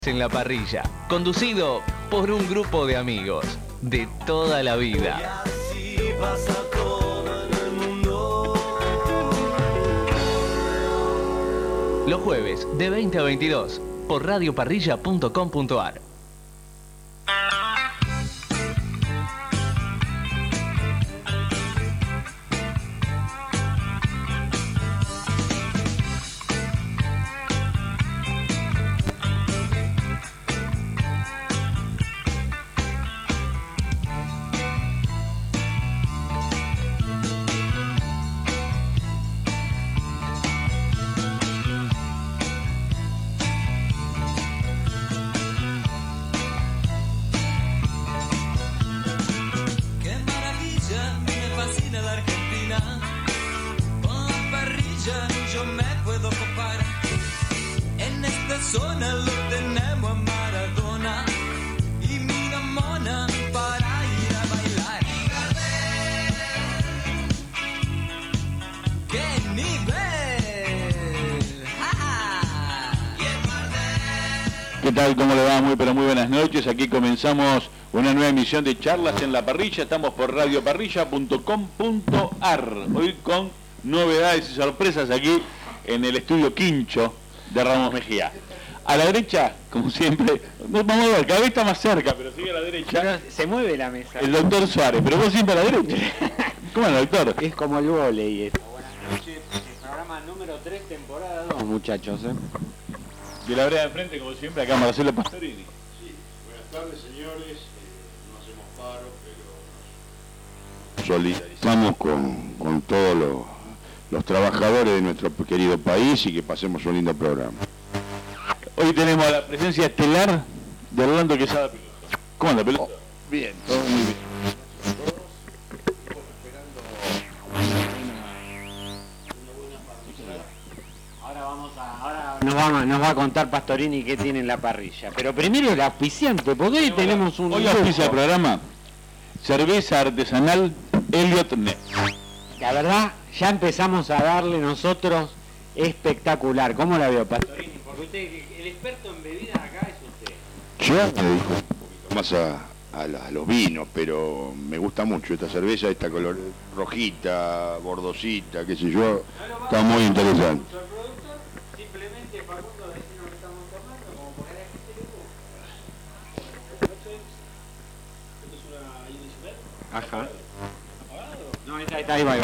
En la parrilla, conducido por un grupo de amigos de toda la vida. Y así pasa todo en el mundo. Los jueves de 20 a 22 por radioparrilla.com.ar. ¿Qué tal? ¿Cómo le va? Muy buenas noches. Aquí comenzamos una nueva emisión de Charlas en la Parrilla. Estamos por radioparrilla.com.ar. Hoy con novedades y sorpresas aquí en el estudio Quincho de Ramos Mejía. A la derecha, como siempre, vamos a ver, cada vez está más cerca, pero sigue a la derecha. Pero se mueve la mesa. El doctor Suárez, pero vos siempre a la derecha. ¿Cómo es, doctor? Es como el vóley esto. Buenas noches. Programa número 3, temporada 2, muchachos. De la vereda de enfrente, como siempre, acá Marcelo Pastorini. Sí, buenas tardes, señores. No hacemos paro, pero nos solidarizamos con todos los trabajadores de nuestro querido país y que pasemos un lindo programa. Hoy tenemos la presencia estelar de Orlando Quesada Piloto. ¿Cómo anda, Piloto? Bien, todo muy bien. Nos va a contar Pastorini qué tiene en la parrilla. Pero primero el auspiciante, porque hoy tenemos un... Hoy auspicia el programa cerveza artesanal Elliot Ness. La verdad, ya empezamos a darle nosotros espectacular. ¿Cómo la veo, Pastorini? Porque usted, el experto en bebidas acá es usted. Yo me dedico un poquito más a los vinos, pero me gusta mucho esta cerveza, esta color rojita, bordosita, qué sé yo. Está muy interesante. Ajá. No, ahí va.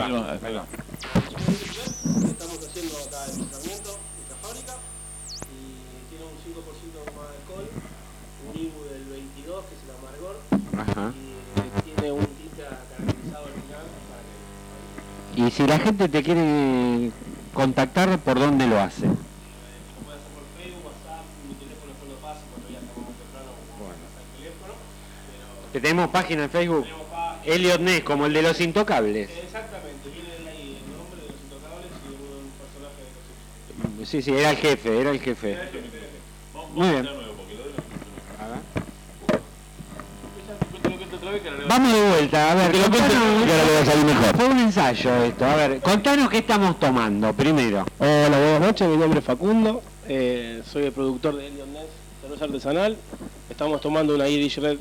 Estamos haciendo acá el tratamiento de la fábrica y tiene un 5% más de alcohol, un IBU del 22 que es el amargor. Ajá. Y tiene un tinte caramelizado al final para que... Y si la gente te quiere contactar, ¿por dónde lo hace? Lo puede hacer por Facebook, WhatsApp, mi teléfono después lo paso cuando ya estamos más temprano, bueno, el teléfono. Pero ¿Tenemos página en Facebook? tenemos Elliot Ness, como el de los Intocables. exactamente, viene de ahí el nombre de los Intocables y un personaje de los Simpsons. Sí, era el jefe. Muy bien. Vamos de vuelta, a ver, Que lo cuente, que ahora le va a salir mejor. Fue un ensayo esto, a ver, contanos qué estamos tomando primero. Hola, buenas noches, mi nombre es Facundo, soy el productor de Elliot Ness, cerveza artesanal. Estamos tomando una Irish Red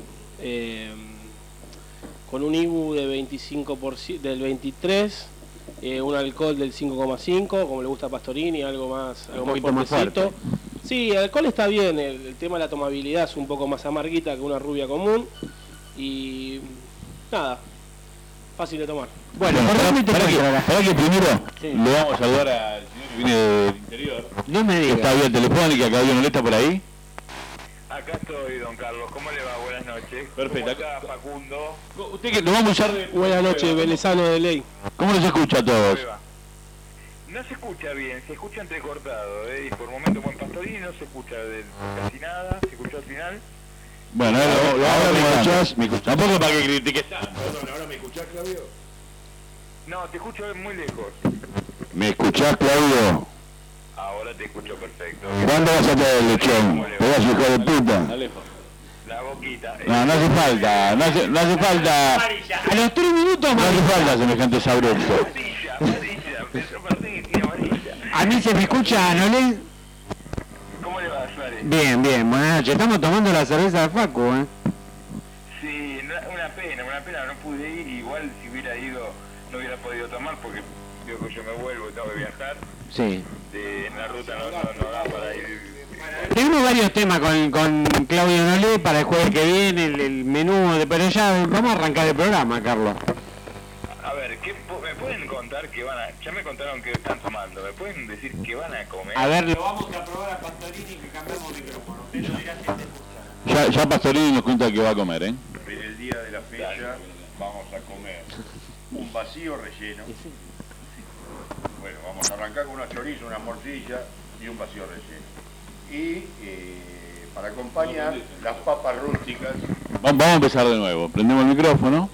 con un IBU de 25%, del 23%, un alcohol del 5,5%, como le gusta a Pastorini, algo más fuertecito. Sí, el alcohol está bien, el tema de la tomabilidad es un poco más amarguita que una rubia común y nada, fácil de tomar. Bueno, para que primero Sí. le vamos a saludar al señor que viene del interior. no me Que está digas. vía telefónica, que había una está por ahí. Acá estoy, don Carlos. ¿Cómo le va? Buenas noches. Perfecto. ¿Cómo está, Facundo? Usted que lo vamos a usar de... Buenas noches, Velezano de Ley. ¿Cómo nos escucha a todos? ¿Cómo le va? No se escucha bien, se escucha entrecortado, y por momentos con Pastorini no se escucha casi nada, se escuchó al final. Bueno, ahora me escuchás. Tampoco para que critiques tanto. Perdón, ¿ahora me escuchás, Claudio? No, te escucho muy lejos. ¿Me escuchás, Claudio? Ahora te escucho perfecto. ¿Cuándo vas a traer el lechón? ¿Pedazo hijo de puta? La boquita. No hace falta, no hace falta. A los 3 minutos No más. hace falta semejante sabroso. Amarilla, Pedro Martín y amarilla. A mí se me escucha, ¿no le? ¿Cómo le va, Suárez? Bien, bien, buenas noches. Estamos tomando la cerveza de Facu, ¿eh? Sí, una pena, no pude ir. Igual si hubiera ido no hubiera podido tomar porque digo que yo me vuelvo, tengo que viajar. Sí. En la ruta no da para ir. Tenemos varios temas con Claudio Nolé para el jueves que viene, el menú, pero ya vamos a arrancar el programa, Carlos. A ver, ¿me pueden contar qué van a...? Ya me contaron que están tomando, ¿me pueden decir qué van a comer? A ver, lo vamos a probar a Pastorini que cambiamos micrófono. Usted lo dirá si te escucha. Ya Pastorini nos cuenta que va a comer, ¿eh? En el día de la fecha vamos a comer un vacío relleno. Bueno, vamos a arrancar con unos chorizos, una morcilla y un vacío relleno. Y para acompañar las papas rústicas. Vamos a empezar de nuevo. Prendemos el micrófono.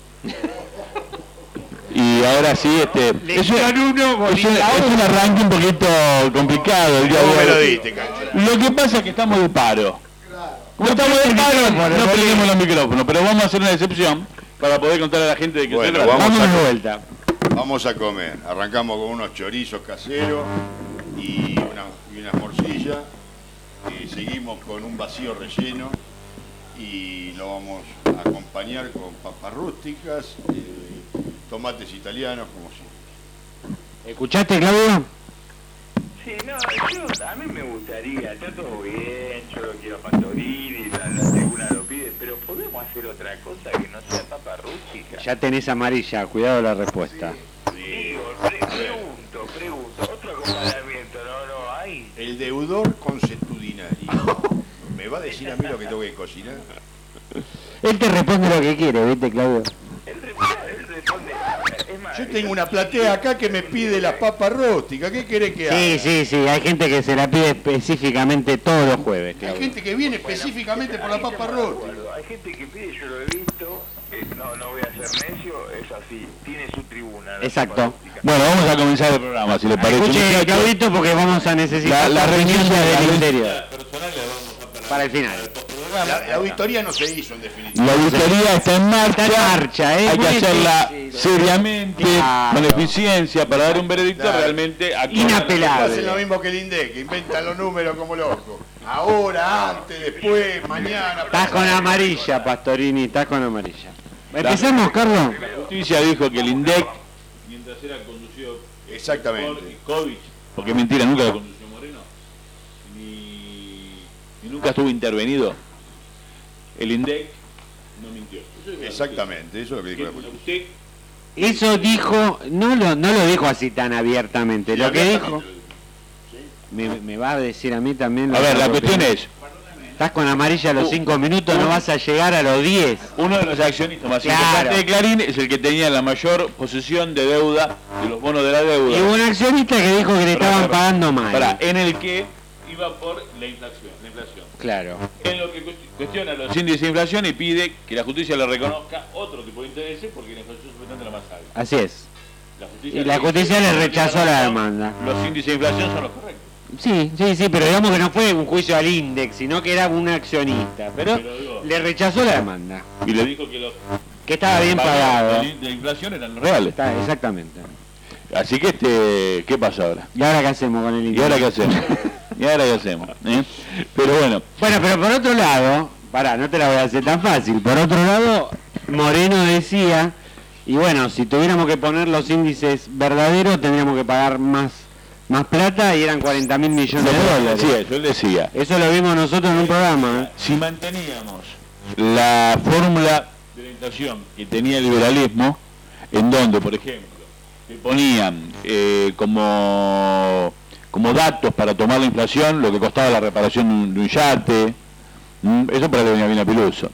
Y ahora sí, es un arranque un poquito complicado el día de ¿Cómo me lo hoy. diste, Cancho? Lo que pasa es que estamos de paro. Como estamos de paro, no prendemos los micrófonos, pero vamos a hacer una excepción para poder contarle a la gente de que Bueno, se trata. vamos Vamos a- de vuelta. Vamos a comer. Arrancamos con unos chorizos caseros y unas morcillas. Seguimos con un vacío relleno y lo vamos a acompañar con papas rústicas, tomates italianos, como si. ¿Escuchaste, Claudio? Sí, no, a mí me gustaría, está todo bien, yo lo quiero a Pastorini, la tribuna lo pide, pero podemos hacer otra cosa que no sea papa rústica. Ya tenés amarilla, cuidado la respuesta. Digo, pregunto, otro acompañamiento, no hay. El deudor consuetudinario. ¿Me va a decir a mí lo que tengo que cocinar? Él te responde lo que quiere, ¿viste, Claudio? Él responde, es más, Yo tengo una platea acá que me pide las papas rústicas. ¿Qué querés que haga? Sí, hay gente que se la pide específicamente todos los jueves, Hay Claudio. gente que viene específicamente por la papa rústica. hay gente que pide, yo lo he visto, no voy a ser necio, es así, tiene su tribuna. la Exacto. papa rústica. Bueno, vamos a comenzar el programa, si le parece. Escuche, muchachos. Claudito, porque vamos a necesitar La renuncia renuncia del de- interior para el final. La auditoría no se hizo en definitiva. La auditoría está en marcha, Está en marcha, ¿eh? hay que Muy hacerla difícil. seriamente, Claro. con eficiencia, para dar un veredicto Claro. realmente acorde. Inapelable. Hacen lo mismo que el INDEC, que inventan los números como locos. Ahora, antes, después, mañana. Estás con amarilla, Pastorini, estás con amarilla. ¿Empezamos, Carlos? La justicia dijo que el INDEC, mientras era conducido Exactamente. por Kovic, porque es mentira, nunca lo condució Moreno, ni nunca estuvo intervenido, el INDEC no mintió. Exactamente, eso es lo que dijo la justicia. Usted, Eso dijo, no lo dijo así tan abiertamente. Lo que dijo, me va a decir a mí también. lo a ver, que la opino. cuestión es, Estás con amarilla a los 5 minutos, no vas a llegar a los 10. uno de los accionistas más Claro. importantes de Clarín es el que tenía la mayor posesión de deuda, de los bonos de la deuda. Y hubo un accionista que dijo que le estaban pagando mal. Pará, en el que iba por la inflación. Claro. En lo que cuestiona los índices de inflación y pide que la justicia le reconozca otro tipo de intereses porque la inflación es supuestamente la más alta. Así es. La Y la justicia le rechazó la demanda. Los índices de inflación son los correctos. Sí, pero digamos que no fue un juicio al Index, sino que era un accionista. Pero Pero digo- le rechazó la demanda. Y le dijo que los Que estaba bien pagado. de la inflación eran los reales. Exactamente. Así que, ¿qué pasa ahora? ¿Y ahora qué hacemos con el ¿Y Index? ahora qué hacemos? ¿Y ahora qué hacemos? Pero bueno, Bueno, pero por otro lado, no te la voy a hacer tan fácil. Por otro lado, Moreno decía, y bueno, si tuviéramos que poner los índices verdaderos, tendríamos que pagar más plata y eran 40.000 millones de dólares. sí, eso él decía. Eso lo vimos nosotros en un programa. Si manteníamos la fórmula de la inflación que tenía el liberalismo, en donde, por ejemplo, te ponían como datos para tomar la inflación lo que costaba la reparación de un yate, eso para que venía bien a Piluso.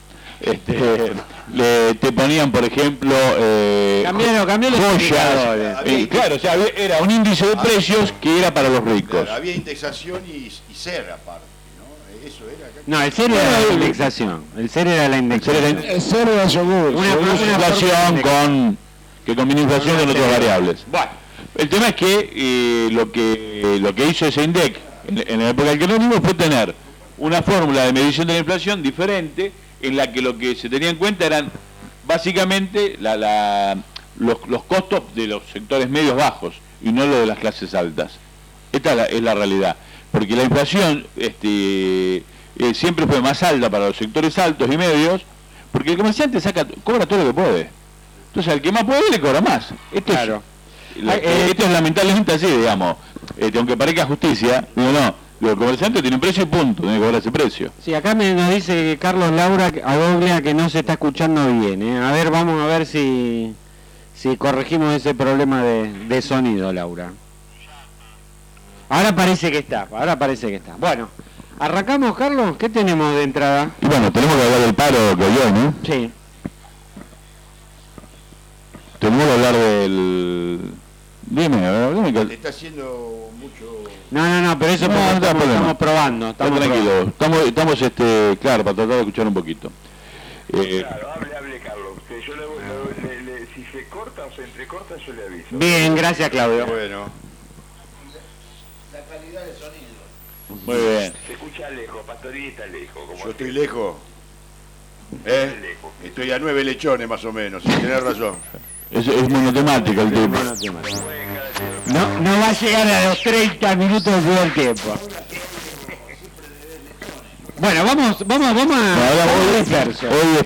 Te ponían, por ejemplo, Cambiaron los indicadores. claro, o sea, era un índice de precios que era para los ricos. Claro, había indexación y ser aparte, ¿no? Eso era acá. No, el ser era la indexación. El ser era la indexación. El cero era yogur. Una inflación que combina inflación con otras variables. Bueno, el tema es que lo que hizo ese INDEC en la época del kirchnerismo fue tener una fórmula de medición de la inflación diferente, en la que lo que se tenía en cuenta eran básicamente los costos de los sectores medios bajos y no lo de las clases altas. Esta es la realidad. porque la inflación siempre fue más alta para los sectores altos y medios, porque el comerciante cobra todo lo que puede. Entonces al que más puede le cobra más. Esto es lamentablemente así, digamos. Aunque parezca justicia, digo no, el comerciante tiene un precio y punto, tiene que cobrar ese precio. Sí, acá nos dice Carlos Laura Agoglia que no se está escuchando bien. A ver, vamos a ver si corregimos ese problema de sonido, Laura. Ahora parece que está. Bueno, ¿arrancamos, Carlos? ¿Qué tenemos de entrada? Y bueno, tenemos que hablar del paro que hoy, ¿no? Sí. Tenemos que hablar del... Dime que... Te está haciendo mucho... No, pero eso estamos probando. Estamos tranquilos. Estamos claro, para tratar de escuchar un poquito. Claro, hable Carlos. Que yo si se corta o se entrecorta, yo le aviso. Bien, gracias, Claudio. Bueno. La calidad de sonido. Muy bien. Se escucha lejos, Pastorini está lejos. Yo estoy lejos. Estoy a 9 lechones más o menos, si tenés razón. Es monotemático el tema. No va a llegar a los 30 minutos del primer tiempo. Bueno, vamos a disperso. Hoy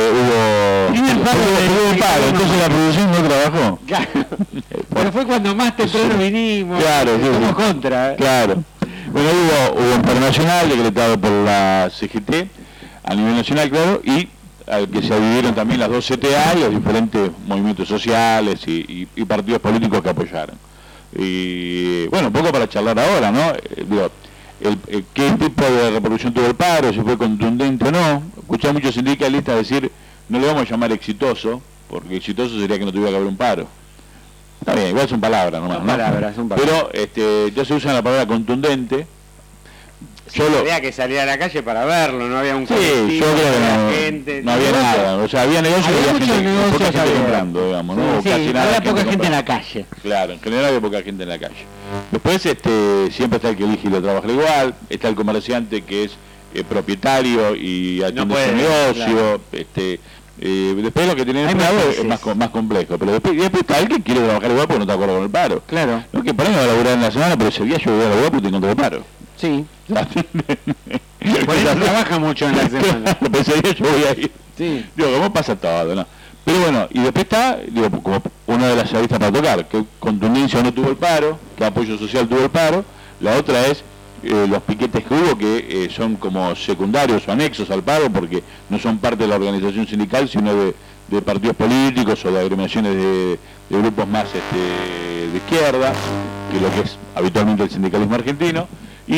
hubo paro, entonces la producción no trabajó. Claro. Pero fue cuando más temprano vinimos. Claro, estamos contra. Claro. Bueno, hubo un paro nacional decretado por la CGT a nivel nacional, claro, y al que se adhirieron también las dos CTA y los diferentes movimientos sociales y partidos políticos que apoyaron. Y bueno, un poco para charlar ahora, ¿no? ¿Qué tipo de repercusión tuvo el paro? Si fue contundente o no. Escuché a muchos sindicalistas decir, no le vamos a llamar exitoso, porque exitoso sería que no tuviera que haber un paro. Está bien, igual son palabras nomás, ¿no? Pero ya se usa la palabra contundente. Había que salir a la calle para verlo, no había un colectivo, yo creo que gente, no había nada, o sea, había negocios y había poca gente comprando, digamos, ¿no? Sí, casi nada había poca gente en la calle. Claro, en general había poca gente en la calle. Después siempre está el que elige y lo trabaja igual, está el comerciante que es propietario y atiende su negocio, claro. Después lo que tiene empleado es más complejo, pero después está el que quiere trabajar igual porque no está de acuerdo con el paro. Claro. No, que por ahí no va a laburar en la semana, pero ese día yo voy a laburar porque encontré el paro. Sí. Por eso trabaja mucho en la semana. Pero ese día yo voy a ir. Sí. Digo, ¿cómo pasa todo, no? Pero bueno, y después está, como una de las aristas para tocar, que contundencia no tuvo el paro, que apoyo social tuvo el paro, la otra es los piquetes que hubo, que son como secundarios o anexos al paro, porque no son parte de la organización sindical, sino de partidos políticos o de agremiaciones de grupos más de izquierda, que es lo que es habitualmente el sindicalismo argentino,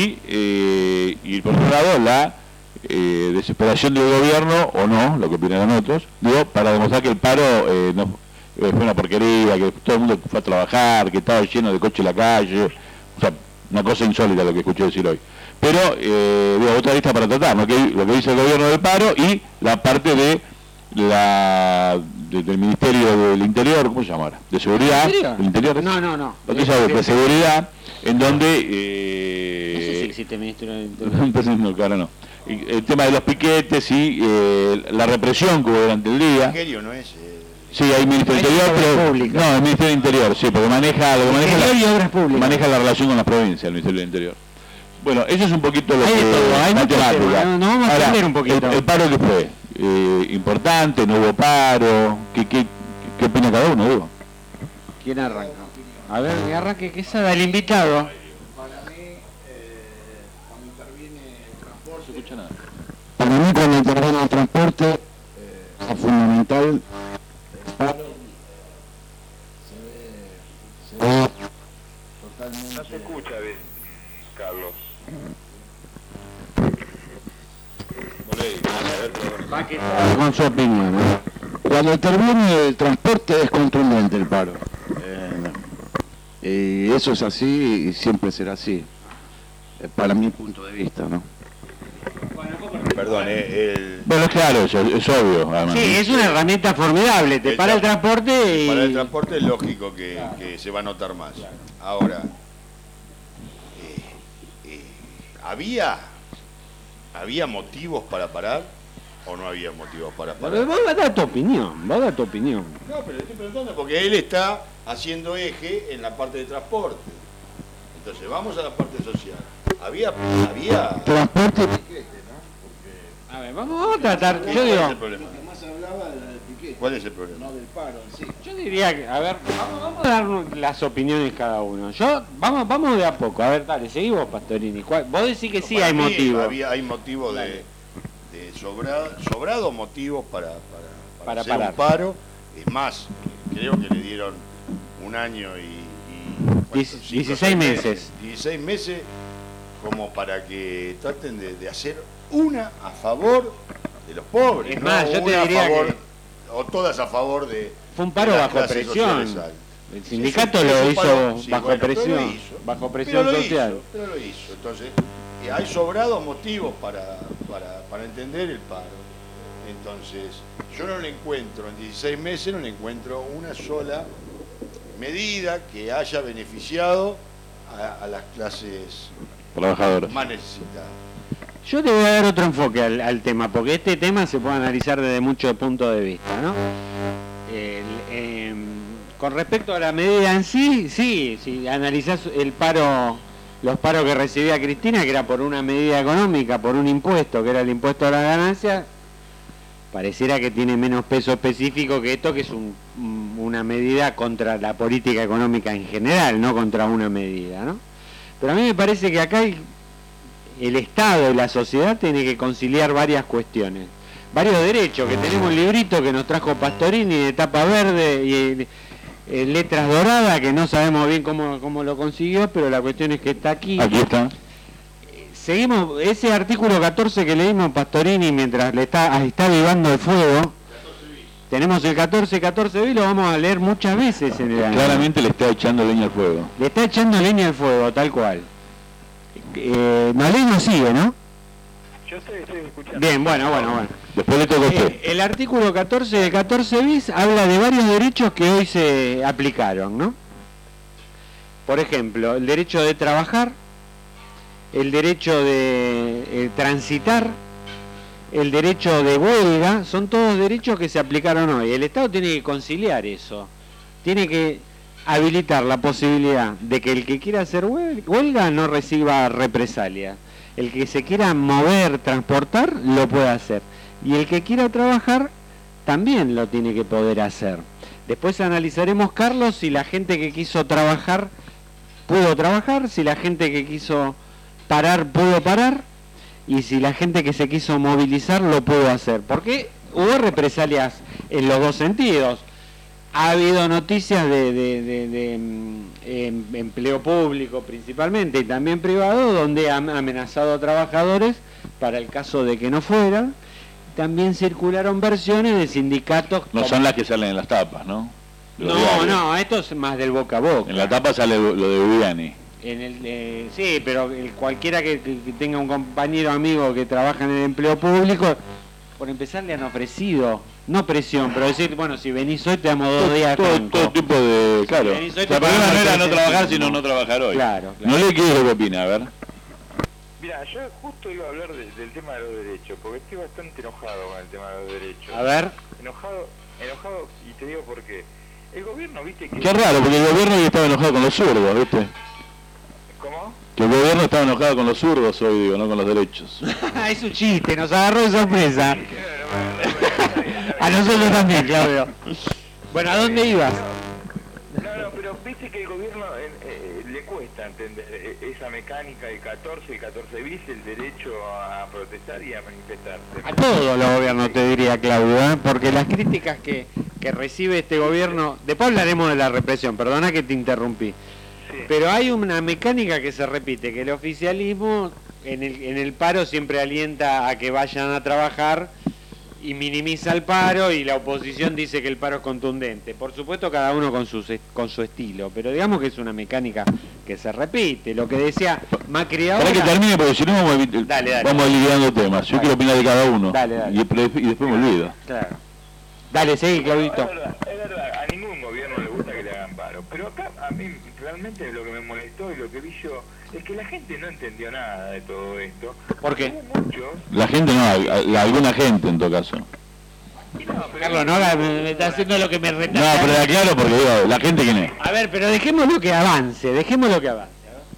y por otro lado la desesperación del gobierno, o no, lo que opinarán otros, para demostrar que el paro fue una porquería, que todo el mundo fue a trabajar, que estaba lleno de coches en la calle, o sea, una cosa insólita lo que escuché decir hoy. Pero, otra lista para tratar, ¿no? Lo que dice el gobierno del paro y la parte del Ministerio del Interior, ¿cómo se llama ahora? ¿De Seguridad? ¿Del Interior? No. De Seguridad, en donde... no sé si existe Ministerio del Interior. No, claro, no. El tema de los piquetes y la represión que hubo durante el día. ¿El Ministerio no es? Sí, hay Ministerio del Interior, pero... No, el Ministerio del Interior, sí, porque maneja la relación con las provincias, el Ministerio del Interior. Bueno, eso es un poquito lo hay la temática. No vamos a entender un poquito. El paro que fue importante, no hubo paro. ¿Qué opina cada uno, Diego? ¿Quién arranca? A ver, que arranque, que esa del invitado. Para mí, cuando interviene el transporte... No se escucha nada. Para mí, cuando interviene el transporte, es fundamental. El paro se ve totalmente... No se escucha bien, Carlos. Con su opinión, ¿no? Cuando interviene el transporte es contundente el paro. Y eso es así y siempre será así. Para mi punto de vista, ¿no? Perdón, Bueno, claro, eso es obvio. Además. Sí, es una herramienta formidable. Te para el transporte y... Para el transporte es lógico que se va a notar más. Ahora, ¿había motivos para parar o no había motivos para parar? Vos vas a dar tu opinión, No, pero le estoy preguntando porque él está haciendo eje en la parte de transporte. Entonces, vamos a la parte social. Había transporte y piquete, ¿no? A ver, vamos a tratar, yo ¿Cuál es digo, el problema? Lo que más hablaba era del piquete, ¿Cuál es el problema? no del paro en sí. yo diría que, a ver, vamos a dar las opiniones cada uno. Vamos de a poco, a ver, dale, seguí vos, Pastorini. Vos decís que sí Para hay mí motivo. Hay motivo de sobrados motivos para hacer parar. un paro. Es más, creo que le dieron un año y 16 meses. 16 meses como para que traten de hacer una a favor de los pobres. Es más, yo te una diría a favor, que o todas a favor de... Fue un paro de las bajo clases presión. sociales. El sindicato Sí, lo es un hizo paro, sí, bajo bueno, pero presión, lo hizo. bajo presión social. Pero lo hizo. Entonces, hay sobrados motivos para entender el paro. Entonces, yo no le encuentro, en 16 meses no le encuentro una sola medida que haya beneficiado a las clases Trabajadores. más necesitadas. Yo te voy a dar otro enfoque al tema, porque este tema se puede analizar desde muchos puntos de vista, ¿no? Con respecto a la medida en sí, si analizás los paros que recibía Cristina, que era por una medida económica, por un impuesto, que era el impuesto a las ganancias, pareciera que tiene menos peso específico que esto, que es una medida contra la política económica en general, no contra una medida, ¿no? Pero a mí me parece que acá el Estado y la sociedad tienen que conciliar varias cuestiones, varios derechos, que tenemos un librito que nos trajo Pastorini de tapa verde y letras doradas, que no sabemos bien cómo lo consiguió, pero la cuestión es que está aquí. Aquí está. Seguimos, ese artículo 14 que leímos Pastorini mientras está avivando el fuego, tenemos el 14 bis, lo vamos a leer muchas veces en el año. Claramente le está echando leña al fuego. Le está echando leña al fuego, tal cual. Maleno sigue, ¿no? Yo estoy escuchando. Bien, bueno. Después le toca a usted. El artículo 14 de 14 bis habla de varios derechos que hoy se aplicaron, ¿no? Por ejemplo, el derecho de trabajar, el derecho de transitar, el derecho de huelga, son todos derechos que se aplicaron hoy. El Estado tiene que conciliar eso, tiene que habilitar la posibilidad de que el que quiera hacer huelga no reciba represalia. El que se quiera mover, transportar, lo puede hacer. Y el que quiera trabajar, también lo tiene que poder hacer. Después analizaremos, Carlos, si la gente que quiso trabajar, pudo trabajar, si la gente que quiso parar, pudo parar, y si la gente que se quiso movilizar, lo pudo hacer. Porque hubo represalias en los dos sentidos. Ha habido noticias de empleo público principalmente y también privado, donde han amenazado a trabajadores para el caso de que no fueran. También circularon versiones de sindicatos. No son las que salen en las tapas, ¿no? No, esto es más del boca a boca. En la tapa sale lo de Ubiani. Sí, pero cualquiera que tenga un compañero amigo que trabaja en el empleo público, por empezar le han ofrecido, no presión, pero decir, bueno, si venís hoy te damos 2 días franco. Todo tipo de... Claro. Si venís hoy El te problema pagamos no era no 3 trabajar, céntimos. sino no trabajar hoy. Claro. No le quiero qué opina, a ver. Mira, yo justo iba a hablar del tema de los derechos, porque estoy bastante enojado con el tema de los derechos. A ver. Enojado, y te digo por qué. El gobierno, viste que... Qué raro, porque el gobierno hoy estaba enojado con los zurdos, ¿viste? ¿Cómo? Que el gobierno estaba enojado con los zurdos hoy, digo, no con los derechos. Es un chiste, nos agarró de sorpresa. A nosotros también, Claudio. Bueno, ¿a dónde ibas? No, pero viste que el gobierno le cuesta entender esa mecánica del 14 bis, el derecho a protestar y a manifestarse. A todos los gobiernos te diría, Claudio, porque las críticas que recibe este gobierno, después hablaremos de la represión, perdona que te interrumpí, Sí. pero hay una mecánica que se repite, que el oficialismo en el paro siempre alienta a que vayan a trabajar y minimiza el paro, y la oposición dice que el paro es contundente. Por supuesto, cada uno con su estilo, pero digamos que es una mecánica que se repite. Lo que decía Macri ahora... Para que termine, porque si no vamos lidiando temas. Yo quiero opinar de cada uno. Dale. Y después me olvido. Claro. Dale, seguí, Claudito. Es verdad, a ningún gobierno le gusta que le hagan paro. Pero acá, a mí, realmente lo que me molestó y lo que vi yo, es que la gente no entendió nada de todo esto. ¿Por qué? Hubo muchos... La gente no, alguna gente en todo caso. No, pero Carlos, no haga, me está haciendo lo que me reta. No, pero aclaro porque digo, la gente quién es. A ver, pero dejémoslo que avance. No,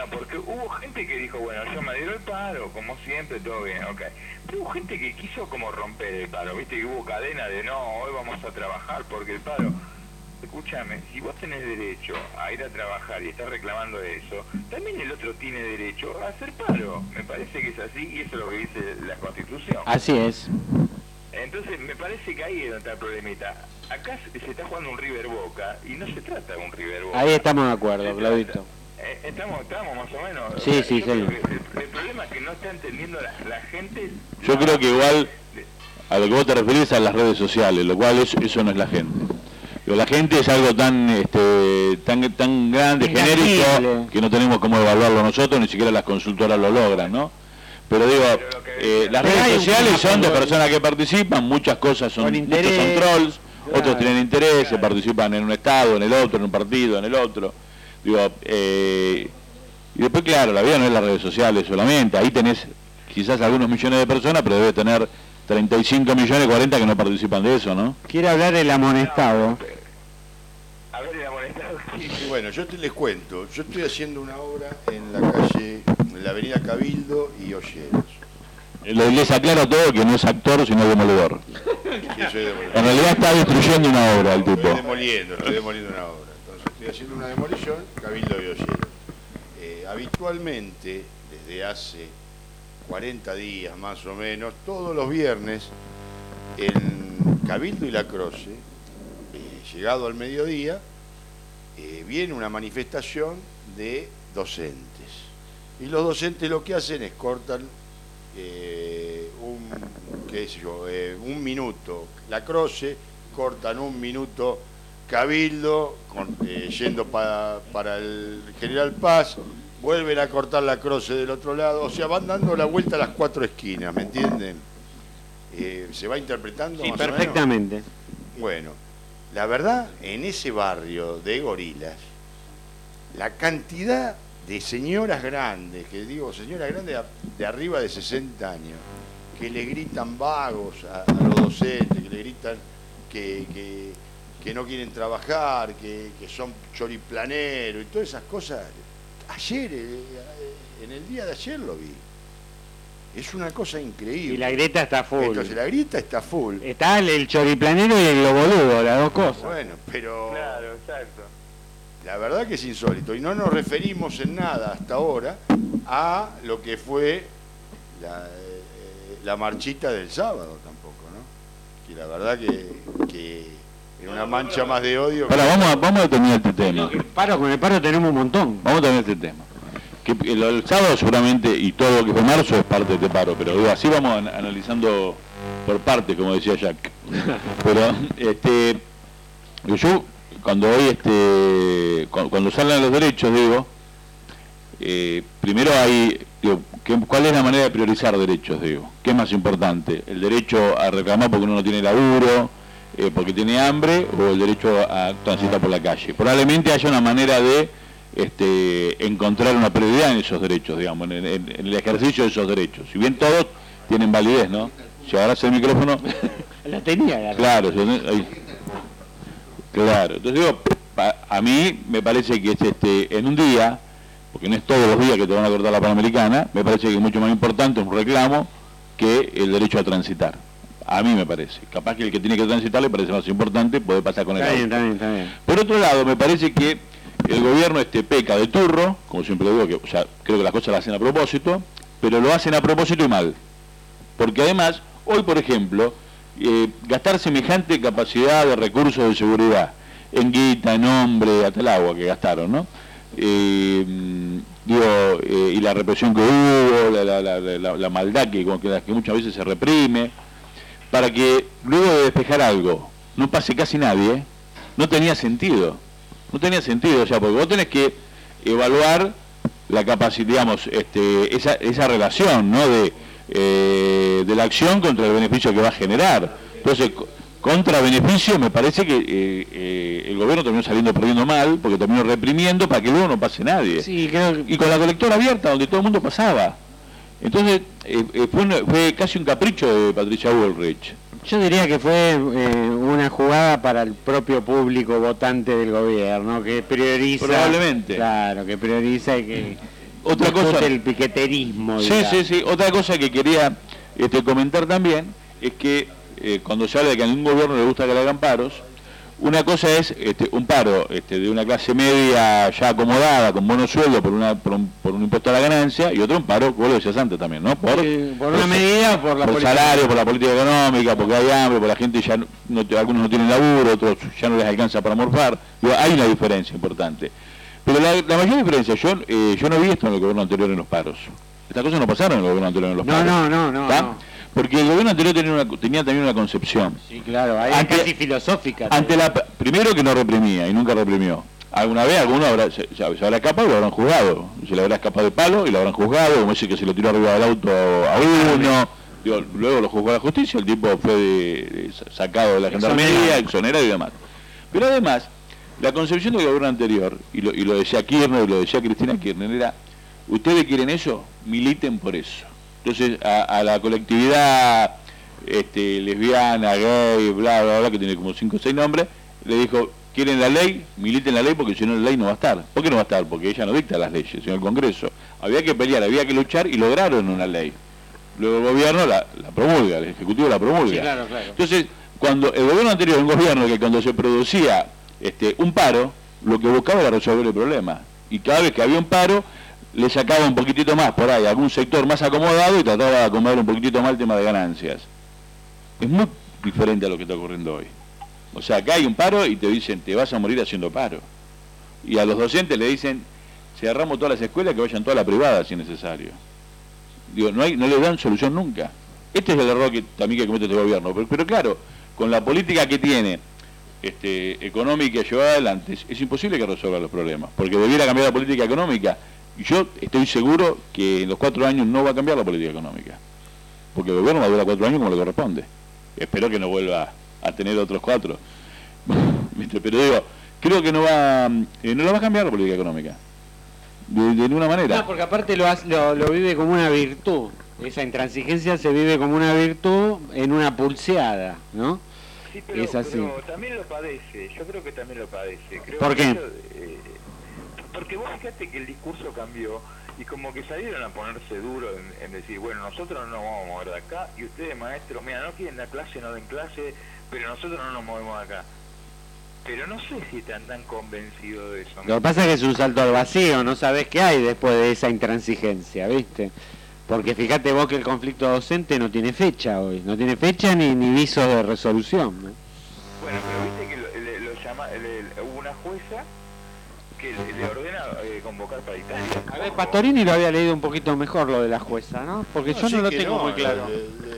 porque hubo gente que dijo, bueno, yo me adhiero al paro, como siempre, todo bien, ok. Pero hubo gente que quiso como romper el paro, viste que hubo cadena de no, hoy vamos a trabajar porque el paro... Escúchame, si vos tenés derecho a ir a trabajar y estás reclamando eso, también el otro tiene derecho a hacer paro. Me parece que es así y eso es lo que dice la Constitución. Así es. Entonces me parece que ahí es donde está el problemita. Acá se está jugando un River Boca y no se trata de un River Boca. Ahí estamos de acuerdo, Claudito. Estamos más o menos. Sí, sí, yo creo sí. que el problema es que no está entendiendo la gente. Yo creo que igual a lo que vos te referís es a las redes sociales, lo cual eso no es la gente. Pero la gente es algo tan tan grande, genérico, que no tenemos cómo evaluarlo nosotros, ni siquiera las consultoras lo logran, ¿no? Pero digo, las redes sociales son de personas que participan, muchas cosas son, muchos son trolls, otros tienen intereses, participan en un estado, en el otro, en un partido, en el otro. Digo, y después, claro, la vida no es las redes sociales solamente, ahí tenés quizás algunos millones de personas, pero debe tener 35 millones, 40 que no participan de eso, ¿no? Quiere hablar el amonestado. A ver, el amonestado. Sí, bueno, les cuento. Yo estoy haciendo una obra en la calle, en la avenida Cabildo y Olleros. Les aclaro todo que no es actor, sino demoledor. Sí, soy demoledor. En realidad está destruyendo una obra el tipo. Estoy demoliendo una obra. Entonces estoy haciendo una demolición, Cabildo y Olleros. Habitualmente, desde hace 40 días más o menos, todos los viernes, en Cabildo y La Croce, llegado al mediodía, viene una manifestación de docentes. Y los docentes lo que hacen es cortan un minuto La Croce, cortan un minuto Cabildo, yendo para el General Paz, vuelven a cortar La Croce del otro lado, o sea, van dando la vuelta a las 4 esquinas, ¿me entienden? ¿Se va interpretando? Sí, más perfectamente. O menos? Bueno, la verdad, en ese barrio de Gorilas, la cantidad de señoras grandes, que digo, señoras grandes de arriba de 60 años, que le gritan vagos a los docentes, que le gritan que no quieren trabajar, que son choriplaneros y todas esas cosas. Ayer, en el día de ayer lo vi. Es una cosa increíble. Y la grieta está full. Entonces la grieta está full. Está el choriplanero y el globoludo, las dos cosas. Bueno, pero... Claro, exacto. La verdad que es insólito. Y no nos referimos en nada hasta ahora a lo que fue la marchita del sábado tampoco, ¿no? Que la verdad que era una mancha más de odio. Ahora vamos a terminar este tema. Con el paro tenemos un montón. Vamos a terminar este tema. Que el sábado seguramente, y todo lo que fue marzo es parte de este paro, pero digo, así vamos analizando por partes, como decía Jack. Pero yo cuando cuando salen los derechos, digo, primero ¿cuál es la manera de priorizar derechos, digo? ¿Qué es más importante? ¿El derecho a reclamar porque uno no tiene laburo, porque tiene hambre, o el derecho a transitar por la calle? Probablemente haya una manera de encontrar una prioridad en esos derechos, digamos, en el ejercicio de esos derechos. Si bien todos tienen validez, ¿no? Si agarras el micrófono... La tenía. Claro, ahí. Claro. Entonces digo, a mí me parece que es en un día, porque no es todos los días que te van a cortar la Panamericana, me parece que es mucho más importante un reclamo que el derecho a transitar. A mí me parece. Capaz que el que tiene que transitar le parece más importante poder pasar con el auto. Está bien. Por otro lado, me parece que el gobierno peca de turro, como siempre digo, creo que las cosas las hacen a propósito, pero lo hacen a propósito y mal. Porque además, hoy por ejemplo, gastar semejante capacidad de recursos de seguridad, en guita, en hombre, hasta el agua que gastaron, ¿no? Y la represión que hubo, la maldad que muchas veces se reprime, para que luego de despejar algo no pase casi nadie, no tenía sentido. No tenía sentido, o sea, porque vos tenés que evaluar la capacidad, digamos, esa relación, ¿no? De la acción contra el beneficio que va a generar. Entonces, contra beneficio me parece que el gobierno terminó saliendo perdiendo mal, porque terminó reprimiendo para que luego no pase nadie. Sí, creo que... Y con la colectora abierta, donde todo el mundo pasaba. Entonces, fue casi un capricho de Patricia Bullrich. Yo diría que fue una jugada para el propio público votante del gobierno, que prioriza... Probablemente. Claro, que prioriza y otra cosa, el piqueterismo. Sí. Otra cosa que quería comentar también es que cuando se habla de que a ningún gobierno le gusta que le hagan paros, una cosa es un paro de una clase media ya acomodada, con buenos sueldos por un impuesto a la ganancia, y otro un paro, vos lo decías antes también, ¿no? Por una medida, por la política. Salario, por la política económica, porque hay hambre, porque la gente ya algunos no tienen laburo, otros ya no les alcanza para morfar. Hay una diferencia importante. Pero la mayor diferencia, yo no vi esto en el gobierno anterior en los paros. Estas cosas no pasaron en el gobierno anterior en los paros. No. Porque el gobierno anterior tenía también una concepción. Sí, claro, hay casi filosófica. Primero que no reprimía y nunca reprimió. Alguna vez alguno se habrá escapado y lo habrán juzgado. Se le habrá escapado de palo y lo habrán juzgado, como ese que se lo tiró arriba del auto a uno. Luego lo juzgó la justicia, el tipo fue sacado de la gendarmería, exonerado y demás. Pero además, la concepción del gobierno anterior, y lo decía Kirchner y lo decía Cristina Kirchner, era: ustedes quieren eso, militen por eso. Entonces a la colectividad lesbiana, gay, bla, bla, bla, que tiene como 5 o 6 nombres, le dijo: quieren la ley, militen la ley, porque si no la ley no va a estar. ¿Por qué no va a estar? Porque ella no dicta las leyes, sino el Congreso. Había que pelear, había que luchar, y lograron una ley. Luego el gobierno la promulga, el Ejecutivo la promulga. Sí, claro. Entonces, cuando el gobierno anterior, un gobierno que cuando se producía un paro, lo que buscaba era resolver el problema. Y cada vez que había un paro, le sacaba un poquitito más por ahí, algún sector más acomodado, y trataba de acomodar un poquitito más el tema de ganancias. Es muy diferente a lo que está ocurriendo hoy. O sea, acá hay un paro y te dicen: te vas a morir haciendo paro. Y a los docentes le dicen: cerramos todas las escuelas, que vayan todas a la privada si es necesario. Digo, no les dan solución nunca. Este es el error que también que comete este gobierno. Pero claro, con la política que tiene económica llevada adelante, es imposible que resuelva los problemas, porque debiera cambiar la política económica. Y yo estoy seguro que en los 4 años no va a cambiar la política económica, porque el gobierno va a durar 4 años como le corresponde. Espero que no vuelva a tener otros 4. Pero digo, creo que no la va a cambiar la política económica de ninguna manera. No, porque aparte lo vive como una virtud. Esa intransigencia se vive como una virtud en una pulseada, ¿no? Sí, pero, es así. Pero también lo padece, yo creo que también lo padece. ¿Por qué? Porque vos fíjate que el discurso cambió y como que salieron a ponerse duro en decir: bueno, nosotros no nos vamos a mover de acá, y ustedes, maestros, mira, no quieren dar clase, no den clase, pero nosotros no nos movemos de acá. Pero no sé si están tan convencidos de eso. Lo que pasa es que es un salto al vacío, no sabés qué hay después de esa intransigencia, ¿viste? Porque fíjate vos que el conflicto docente no tiene fecha hoy, no tiene fecha ni visos de resolución, ¿no? Bueno, pero viste que hubo una jueza que le ordena convocar paritaria. A ver, Pastorini lo había leído un poquito mejor lo de la jueza, ¿no? Porque yo no lo tengo muy claro.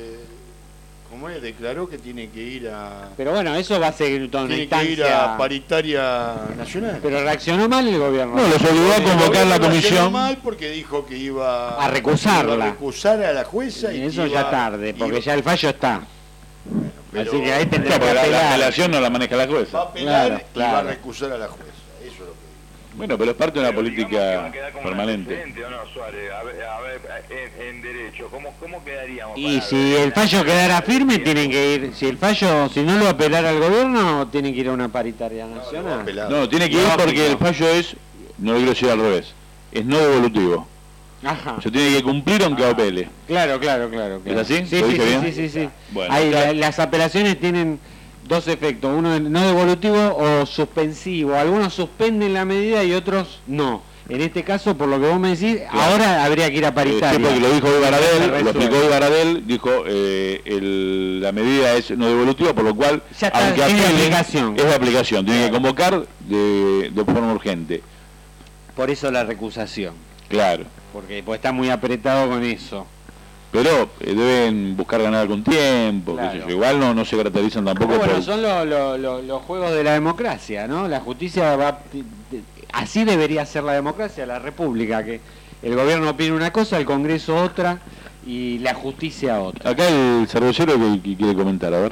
Como él declaró que tiene que ir a... Pero bueno, eso va a seguir toda una instancia... Tiene que ir a paritaria nacional. Pero reaccionó mal el gobierno. No, los obligó a convocar la comisión. Reaccionó mal porque dijo que iba a recusarla. Iba a recusar a la jueza. Y eso ya tarde, porque ya el fallo está. Pero, así que ahí tendrá que apelar. La apelación no la maneja la jueza. Va a apelar y va a recusar a la jueza. Eso es lo que digo. Bueno, pero es parte de una política permanente. ¿O no, Suárez? A ver, en derecho, ¿cómo quedaríamos? Y si el fallo quedara firme, tienen que ir. Si no lo apelara al gobierno, tienen que ir a una paritaria nacional. No, tiene que ir porque el fallo es, no lo quiero decir al revés, es no devolutivo. Ajá. O sea, tiene que cumplir aunque apele. Claro. ¿Es así? Sí. Bueno, las apelaciones tienen 2 efectos, uno no devolutivo o suspensivo. Algunos suspenden la medida y otros no. En este caso, por lo que vos me decís, claro, ahora habría que ir a paritaria. Sí, porque lo dijo Baradel, lo explicó Baradel, dijo la medida es no devolutiva, por lo cual, ya está, aunque es de aplicación, tiene que convocar de forma urgente. Por eso la recusación. Claro. Porque está muy apretado con eso. Pero deben buscar ganar con tiempo, claro, qué sé yo. Igual no se caracterizan tampoco bueno, por... son los juegos de la democracia, ¿no? La justicia va... Así debería ser la democracia, la república, que el gobierno opina una cosa, el Congreso otra y la justicia otra. Acá el cervecero que quiere comentar, a ver.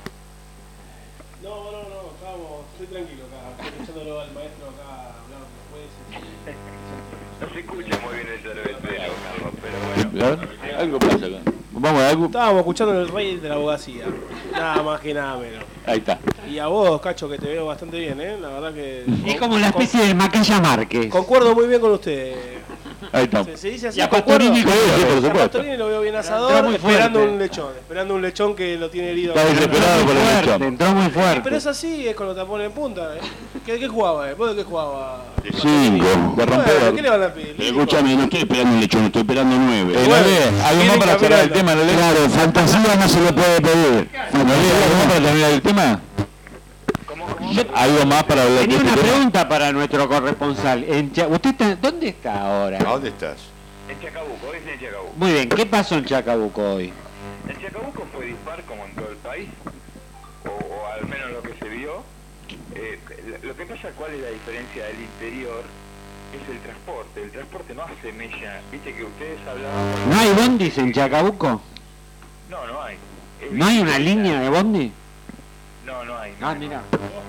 No, estoy tranquilo acá, escuchándolo al maestro acá hablar con los jueces. No se escucha muy bien el cervecero, Carlos, pero bueno. Algo pasa acá. Vamos a algo. Estábamos escuchando el rey de la abogacía, nada más que nada menos. Ahí está. Y a vos, Cacho, que te veo bastante bien, la verdad que... Es como una especie de Macaya Márquez. Concuerdo muy bien con usted. Ahí está. Se dice así. Y a Pastorini, por A supuesto. Pastorini lo veo bien asador, Entró muy esperando fuerte. esperando un lechón que lo tiene herido. Está desesperado por el fuerte, lechón. entró muy fuerte. Pero es así, es con los tapones en punta. ¿Qué jugaba? ¿Vos de qué jugaba? De 5. De romper. Bueno, ¿qué le van a pedir? Escúchame, no estoy esperando un lechón, estoy esperando 9. ¿Algo más para cerrar el tema, Lolé? Claro, fantasía no se le puede pedir. ¿Algo más para terminar el tema? ¿Algo más para hablar de Tenía este una tema? pregunta para nuestro corresponsal. ¿Usted está, dónde está ahora? ¿A dónde estás? En Chacabuco, hoy es en Chacabuco. Muy bien, ¿qué pasó en Chacabuco hoy? En Chacabuco fue dispar como en todo el país, o al menos lo que se vio. Lo que pasa, ¿cuál es la diferencia del interior? Es el transporte. El transporte no hace mella. Viste que ustedes hablaban... ¿No hay bondis en Chacabuco? No, no hay. ¿No hay una línea de bondi? No, no hay. Ah, mira.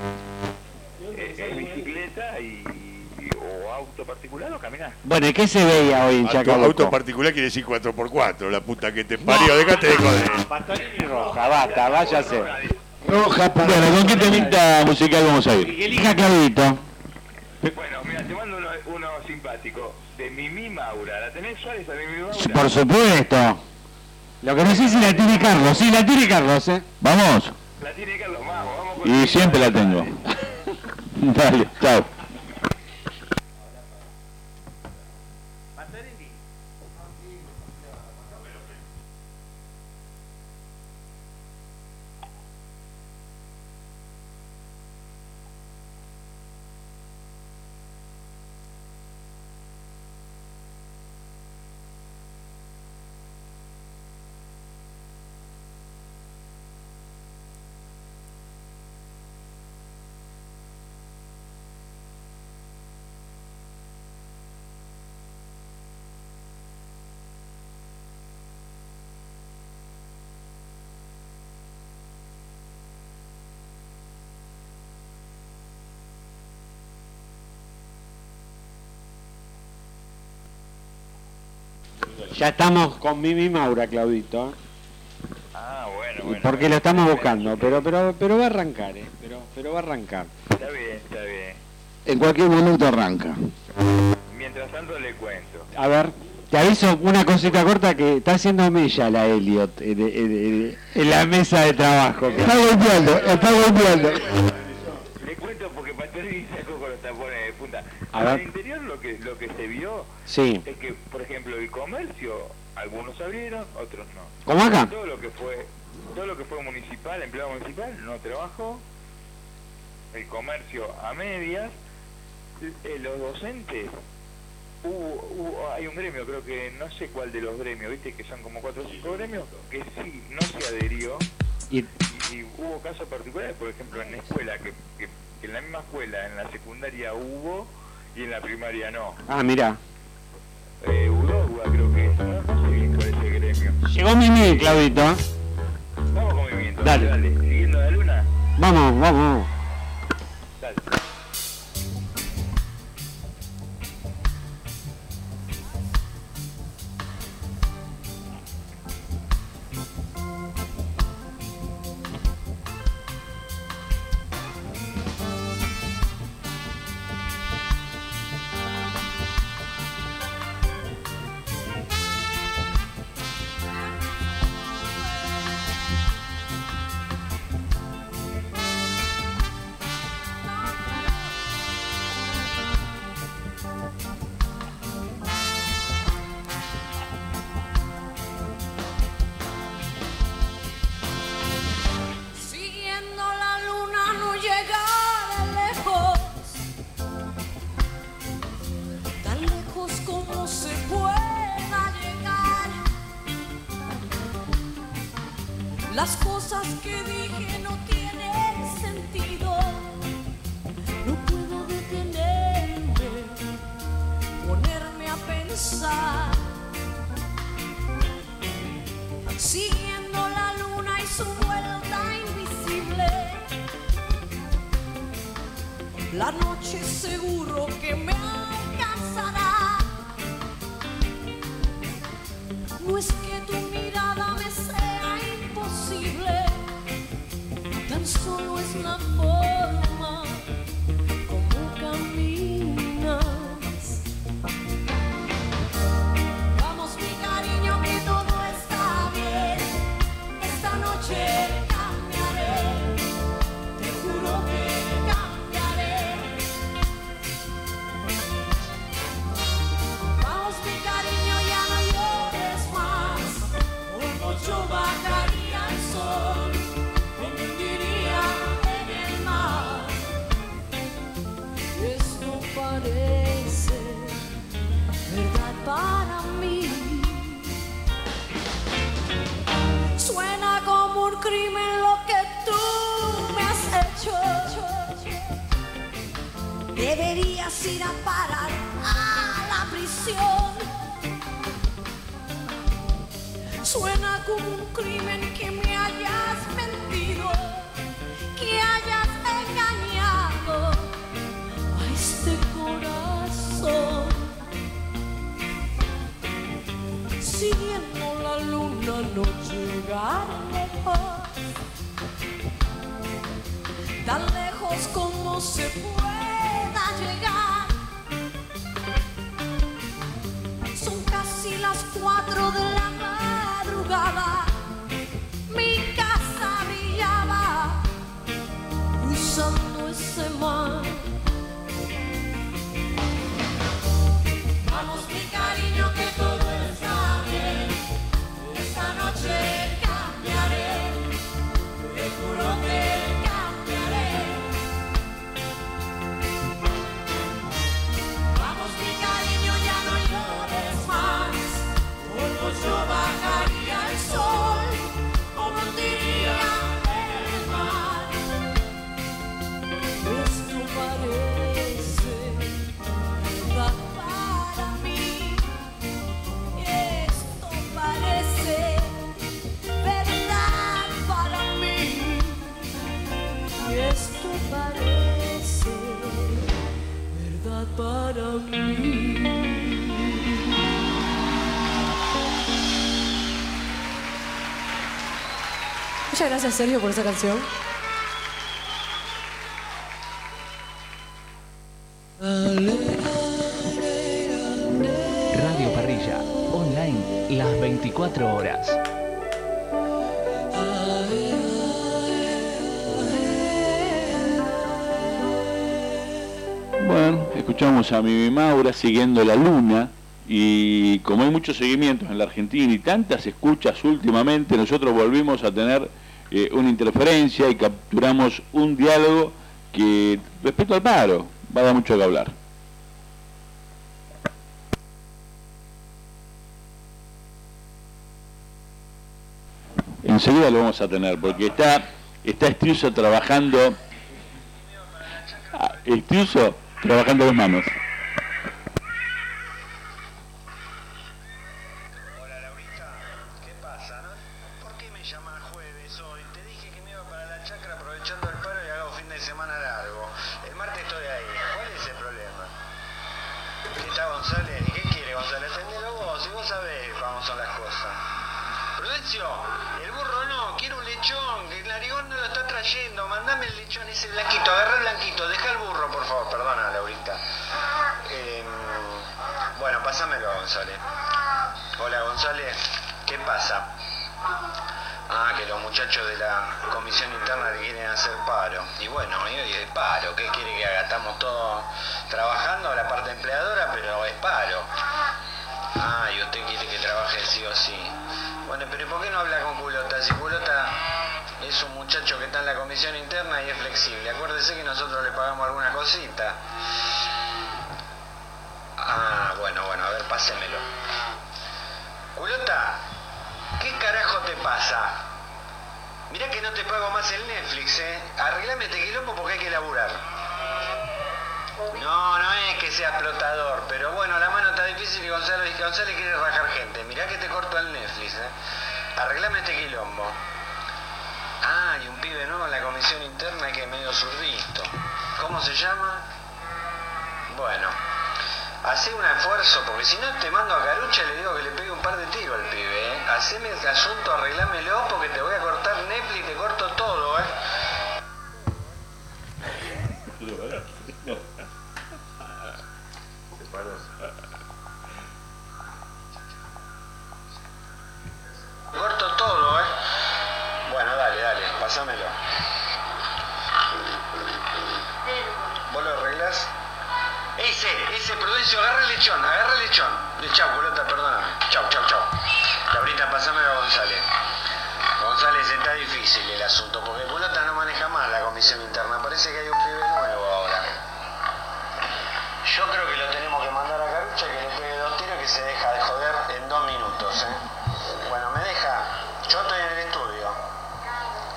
Es bicicleta o auto particular o caminar. Bueno, ¿y qué se veía hoy en Chacabuco? Auto particular quiere decir 4x4, la puta que te parió, déjate de joder. Pastorini roja, basta, váyase. Roja para... Bueno, ¿con qué temita musical vamos a ir? Y que elija Claudito. Bueno, mira, te mando uno simpático. De Mimi Maura. ¿La tenés, Suárez, a Mimi Maura? Por supuesto. Lo que no sé si la tiene Carlos. Sí, la tiene Carlos, ¿Vamos? La tiene Carlos, vamos con Y siempre la tengo. Dale, chao. Ya estamos con Mimi Maura, Claudito. Ah, bueno. Porque lo estamos buscando, pero va a arrancar, pero va a arrancar. Está bien. En cualquier momento arranca. Mientras tanto le cuento. A ver, te aviso una cosita corta que está haciendo mella la Elliot en la mesa de trabajo. Está golpeando. Le cuento porque Pastorini sacó con los tapones de punta. A ver. Al interior lo que se vio Sí. es que, por ejemplo, el comercio, algunos abrieron, otros no. ¿Cómo acá? Todo lo que fue municipal, empleado municipal, no trabajó. El comercio a medias. Los docentes, hay un gremio, creo que no sé cuál de los gremios, viste que son como 4 o 5 gremios, que sí, no se adherió. Y hubo casos particulares, por ejemplo, en la escuela, que en la misma escuela, en la secundaria hubo y en la primaria no. Ah, mira. Udogua creo que es, no sé bien cuál es el gremio. Llegó Mimi, Claudito. Vamos con movimiento, Dale. dale. Siguiendo la luna, Vamos. dale. Siguiendo la luna no llega lejos, tan lejos como se pueda llegar. Las cosas que dije no tienen sentido, no puedo detenerme, ponerme a pensar. Siguiendo la luna y su vuelta invisible, la noche seguro que me alcanzará. No es que tu mirada me sea imposible, tan solo es la forma como caminas. crimen lo que tú me has hecho. Deberías ir a parar a la prisión. Suena como un crimen que me hayas mentido, que hayas engañado a este corazón. Siguiendo la luna no llegaremos tan lejos como se pueda llegar. Son casi las 4 de la madrugada. Mi casa brillaba cruzando ese mar. Vamos mi cariño que todo está bien. Esta noche cambiaré, te juro que cambiaré. Vamos mi cariño, ya no llores más. Como yo bajaría el sol, como hundiría el mar. Esto parece verdad para mí. Esto parece verdad para mí. Esto parece verdad para mí. Muchas gracias, Sergio, por esa canción. Radio Parrilla, online las 24 horas. Bueno, escuchamos a Mimi Maura siguiendo la luna, y como hay muchos seguimientos en la Argentina y tantas escuchas últimamente, nosotros volvimos a tener una interferencia y capturamos un diálogo que, respecto al paro, va a dar mucho que hablar. Enseguida lo vamos a tener, porque está Estiuso trabajando. Estiuso trabajando las manos. Hola Laurita, ¿qué pasa? ¿Por qué me llaman jueves hoy? Te dije que me iba para la chacra aprovechando el paro y hago fin de semana largo. El martes estoy ahí. ¿Cuál es el problema? ¿Qué está González? ¿Y qué quiere González? Atendelo vos, y vos sabés cómo son las cosas. Prudencio, el burro no, quiero un lechón, que el narigón no lo está trayendo, mandame el lechón ese blanquito, agarrá el blanquito, deja el burro por favor, perdona Laurita. Bueno, pásamelo a González. Hola González, ¿qué pasa? Ah, que los muchachos de la comisión interna le quieren hacer paro. Y bueno, y de paro, ¿qué quiere que haga? Estamos todos trabajando, la parte empleadora, pero es paro. Ah, y usted quiere que trabaje sí o sí. Bueno, pero ¿por qué no habla con Culota? Si Culota es un muchacho que está en la comisión interna y es flexible. Acuérdese que nosotros le pagamos alguna cosita. Ah, bueno, a ver, pásemelo. Culota, ¿qué carajo te pasa? Mirá que no te pago más el Netflix, Arreglame este quilombo porque hay que laburar. No es que sea explotador, pero bueno, la mano está difícil y González quiere rajar gente. Mirá que te corto el Netflix, Arreglame este quilombo. Ah, y un pibe nuevo en la comisión interna que es medio zurdito. ¿Cómo se llama? Bueno, hacé un esfuerzo, porque si no te mando a Carucha y le digo que le pegue un par de tiros al pibe, Haceme el asunto, arreglámelo, porque te voy a cortar Netflix, te corto todo, Corto todo, Bueno, dale, pásamelo. ¿Vos lo arreglás? Ese, Prudencio, agarra el lechón. Chau, Culota, perdóname. Chau. Laurita, pásamelo a González. González, está difícil el asunto, porque Culota no maneja más la comisión interna. Parece que hay un pibe nuevo ahora. Yo creo que lo tenemos que mandar a Carucha, que le pegue 2 tiros, que se deja de joder en 2 minutos, Bueno, me deja. Yo estoy en el estudio.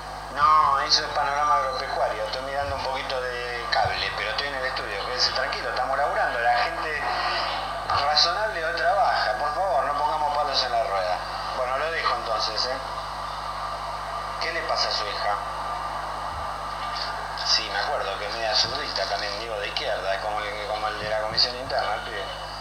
hizo el panorama agropecuario. Estoy mirando un poquito de cable, pero estoy en el estudio. Quédense tranquilo, estamos laburando. La gente razonable hoy trabaja. Por favor, no pongamos palos en la rueda. Bueno, lo dejo entonces, ¿eh? ¿Qué le pasa a su hija? Sí, me acuerdo que es media zurdita también, digo, de izquierda, como el de la comisión interna, el pibe.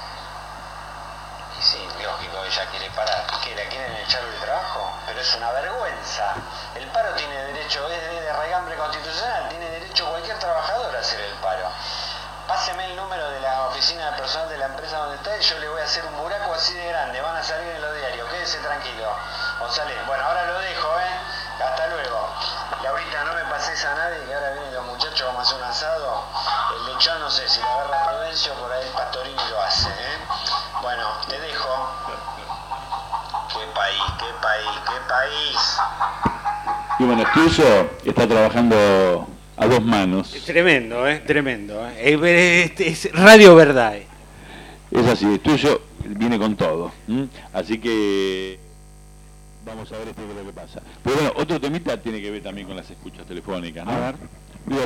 Y sí, lógico, ella quiere parar. ¿Qué, la quieren echar del trabajo? Pero es una vergüenza. El paro tiene derecho, es de regambre constitucional, tiene derecho cualquier trabajador a hacer el paro. Páseme el número de la oficina de personal de la empresa donde está y yo le voy a hacer un buraco así de grande, van a salir en los diarios, quédese tranquilo. González, bueno, ahora lo dejo, hasta luego. Laurita, no me pases a nadie, que ahora vienen los muchachos, vamos a hacer un asado. El lechón no sé si lo agarra Prudencio, por ahí Pastorini lo hace, Bueno, te dejo. Qué país, qué país, qué país. Y bueno, Tuyo está trabajando a dos manos. Tremendo, tremendo. Es Radio Verdad. Es así, Tuyo viene con todo. Así que vamos a ver qué es lo que pasa. Pero bueno, otro temita tiene que ver también con las escuchas telefónicas, ¿no? A ver. Digo,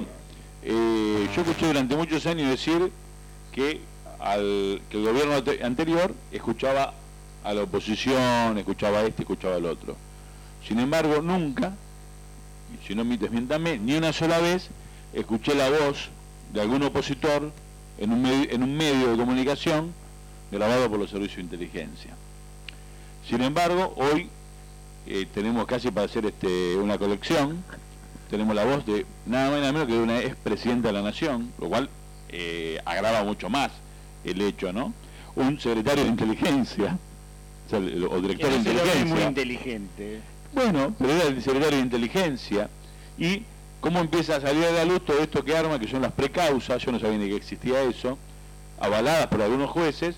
yo escuché durante muchos años decir que el gobierno anterior escuchaba a la oposición, escuchaba a este, escuchaba al otro. Sin embargo, nunca, y si no me desmiéntame, ni una sola vez escuché la voz de algún opositor en un medio de comunicación grabado por los servicios de inteligencia. Sin embargo, hoy tenemos casi para hacer una colección, tenemos la voz de nada más y nada menos que de una expresidenta de la Nación, lo cual agrava mucho más el hecho, ¿no? Un secretario de inteligencia, o director de inteligencia. Muy inteligente. Bueno, pero era el secretario de inteligencia. Y cómo empieza a salir a la luz todo esto que arma, que son las precausas, yo no sabía ni que existía eso, avaladas por algunos jueces,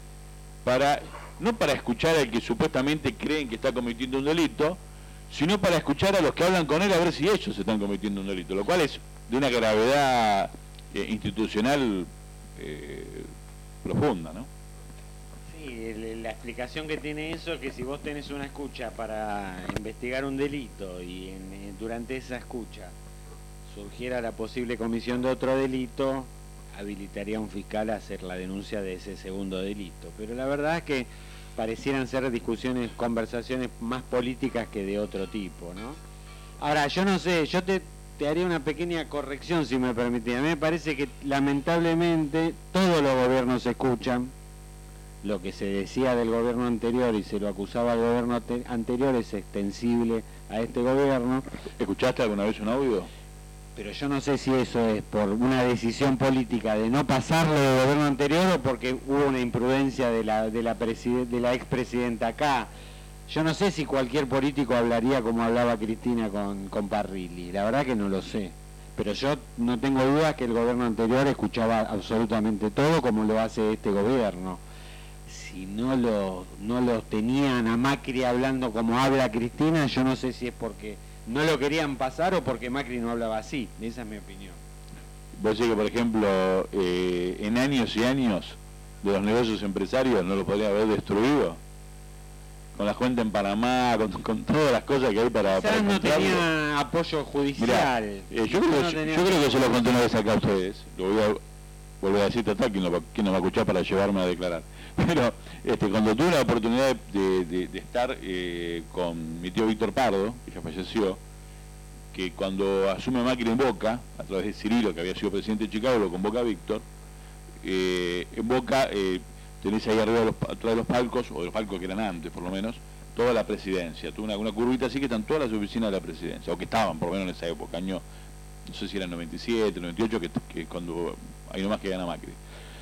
no para escuchar al que supuestamente creen que está cometiendo un delito, sino para escuchar a los que hablan con él a ver si ellos están cometiendo un delito, lo cual es de una gravedad institucional profunda, ¿no? Sí, la explicación que tiene eso es que si vos tenés una escucha para investigar un delito y durante esa escucha surgiera la posible comisión de otro delito, habilitaría a un fiscal a hacer la denuncia de ese segundo delito. Pero la verdad es que parecieran ser conversaciones más políticas que de otro tipo, ¿no? Ahora, yo no sé, yo te haría una pequeña corrección, si me permitís. A mí me parece que lamentablemente todos los gobiernos escuchan. Lo que se decía del gobierno anterior y se lo acusaba al gobierno anterior es extensible a este gobierno. ¿Escuchaste alguna vez un audio? Pero yo no sé si eso es por una decisión política de no pasarlo del gobierno anterior o porque hubo una imprudencia de la expresidenta acá. Yo no sé si cualquier político hablaría como hablaba Cristina con Parrilli. La verdad que no lo sé. Pero yo no tengo dudas que el gobierno anterior escuchaba absolutamente todo como lo hace este gobierno. Si no lo tenían a Macri hablando como habla Cristina, yo no sé si es porque no lo querían pasar o porque Macri no hablaba así. Esa es mi opinión. Vos decís que, por ejemplo, en años y años de los negocios empresarios no lo podría haber destruido. Con la cuenta en Panamá, con todas las cosas que hay para no tenía apoyo judicial. Mirá, yo creo que se lo conté una vez acá a ustedes. Lo voy a volver a decir total, ¿quién no va a escuchar para llevarme a declarar? Pero cuando tuve la oportunidad de estar con mi tío Víctor Pardo, que ya falleció, que cuando asume Macri en Boca, a través de Cirilo, que había sido presidente de Chicago, lo convoca a Víctor, en Boca tenés ahí arriba atrás de los palcos, o de los palcos que eran antes por lo menos, toda la presidencia. Tuve una curvita así que están todas las oficinas de la presidencia, o que estaban por lo menos en esa época, año, no sé si era el 97, 98, que cuando hay nomás que gana Macri.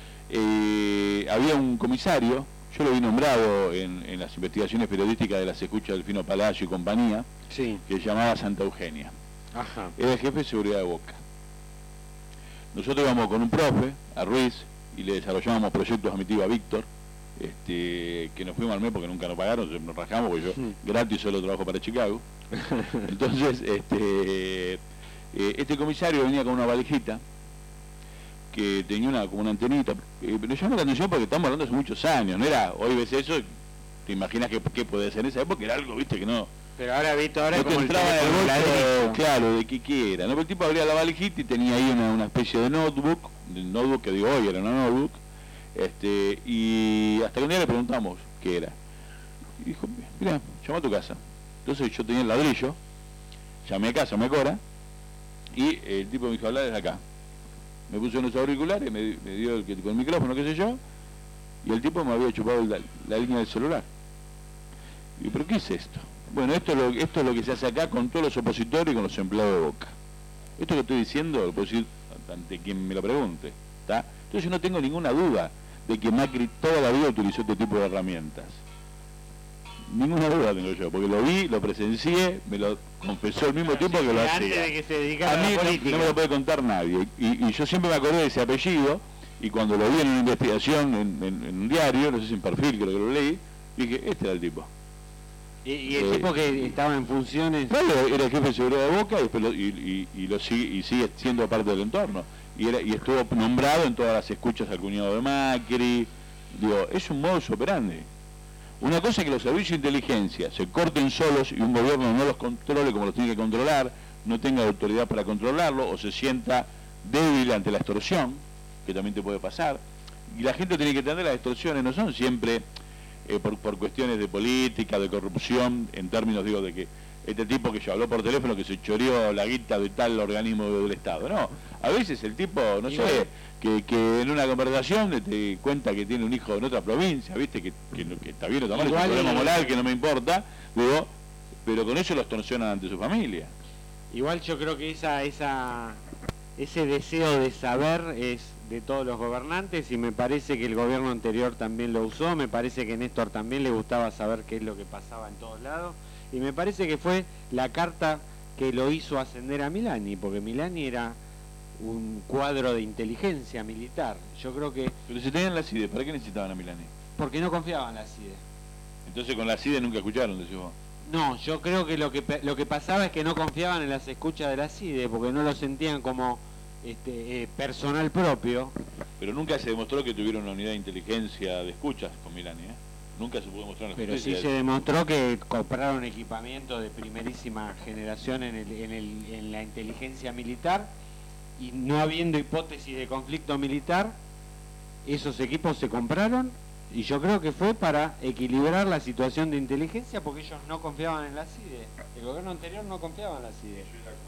Había un comisario, yo lo vi nombrado en las investigaciones periodísticas de las escuchas del Fino Palacio y compañía, sí, que se llamaba Santa Eugenia. Ajá. Era el jefe de seguridad de Boca. Nosotros íbamos con un profe, a Ruiz, y le desarrollábamos proyectos a mi tío, a Víctor, que nos fuimos al mes porque nunca nos pagaron, nos rajamos porque yo gratis solo trabajo para Chicago. Entonces, este comisario venía con una valijita que tenía como una antenita, pero llamó la atención porque estamos hablando hace muchos años, no era, hoy ves eso, te imaginas que puede ser en esa época, era algo, viste, que no Pero ahora Vito, ahora no te como entraba en el teléfono bolso, ladrillo. claro, de qué quiera. ¿No? El tipo abría la valijita y tenía ahí una especie de notebook que digo hoy era una notebook, y hasta que un día le preguntamos qué era. Y dijo, mira, llama a tu casa. Entonces yo tenía el ladrillo, llamé a casa, me cobra, y el tipo me dijo, hablar desde acá. Me puso unos auriculares, me dio con el micrófono, qué sé yo, y el tipo me había chupado la línea del celular. Y digo, ¿pero qué es esto? Bueno, esto es lo que se hace acá con todos los opositores y con los empleados de Boca. Esto que estoy diciendo lo puedo decir ante quien me lo pregunte, ¿está? Entonces yo no tengo ninguna duda de que Macri toda la vida utilizó este tipo de herramientas. Ninguna duda tengo yo, porque lo vi, lo presencié, me lo confesó al mismo tiempo que lo hacía. Antes de que se dedicara A mí a la política. no me lo puede contar nadie. Y yo siempre me acordé de ese apellido, y cuando lo vi en una investigación en un diario, no sé si en Perfil, creo que lo leí, dije, este era el tipo. Y el tipo que estaba en funciones... Claro, era el jefe de seguridad de Boca y sigue siendo parte del entorno. Y estuvo nombrado en todas las escuchas al cuñado de Macri. Digo, es un modus operandi. Una cosa es que los servicios de inteligencia se corten solos y un gobierno no los controle como los tiene que controlar, no tenga autoridad para controlarlo o se sienta débil ante la extorsión, que también te puede pasar. Y la gente tiene que entender, las extorsiones no son siempre por cuestiones de política, de corrupción, en términos, digo, de que este tipo que yo habló por teléfono que se choreó la guita de tal organismo del Estado. No, a veces el tipo, no sé, que en una conversación te cuenta que tiene un hijo en otra provincia, viste, que está bien o está mal, es un problema moral que no me importa, digo, pero con eso lo extorsionan ante su familia. Igual yo creo que ese deseo de saber es de todos los gobernantes y me parece que el gobierno anterior también lo usó, me parece que Néstor también le gustaba saber qué es lo que pasaba en todos lados y me parece que fue la carta que lo hizo ascender a Milani, porque Milani era un cuadro de inteligencia militar. Yo creo que... Pero si tenían la CIDE, ¿para qué necesitaban a Milani? Porque no confiaban en la CIDE. Entonces con la CIDE nunca escucharon, decís vos. No, yo creo que lo que pasaba es que no confiaban en las escuchas de la CIDE, porque no lo sentían como personal propio. Pero nunca se demostró que tuvieron una unidad de inteligencia de escuchas con Milani, ¿eh? Nunca se pudo demostrar en la Pero sí justicia. se demostró que compraron equipamiento de primerísima generación en la inteligencia militar y no habiendo hipótesis de conflicto militar, esos equipos se compraron y yo creo que fue para equilibrar la situación de inteligencia porque ellos no confiaban en la CIDE. El gobierno anterior no confiaba en la CIDE.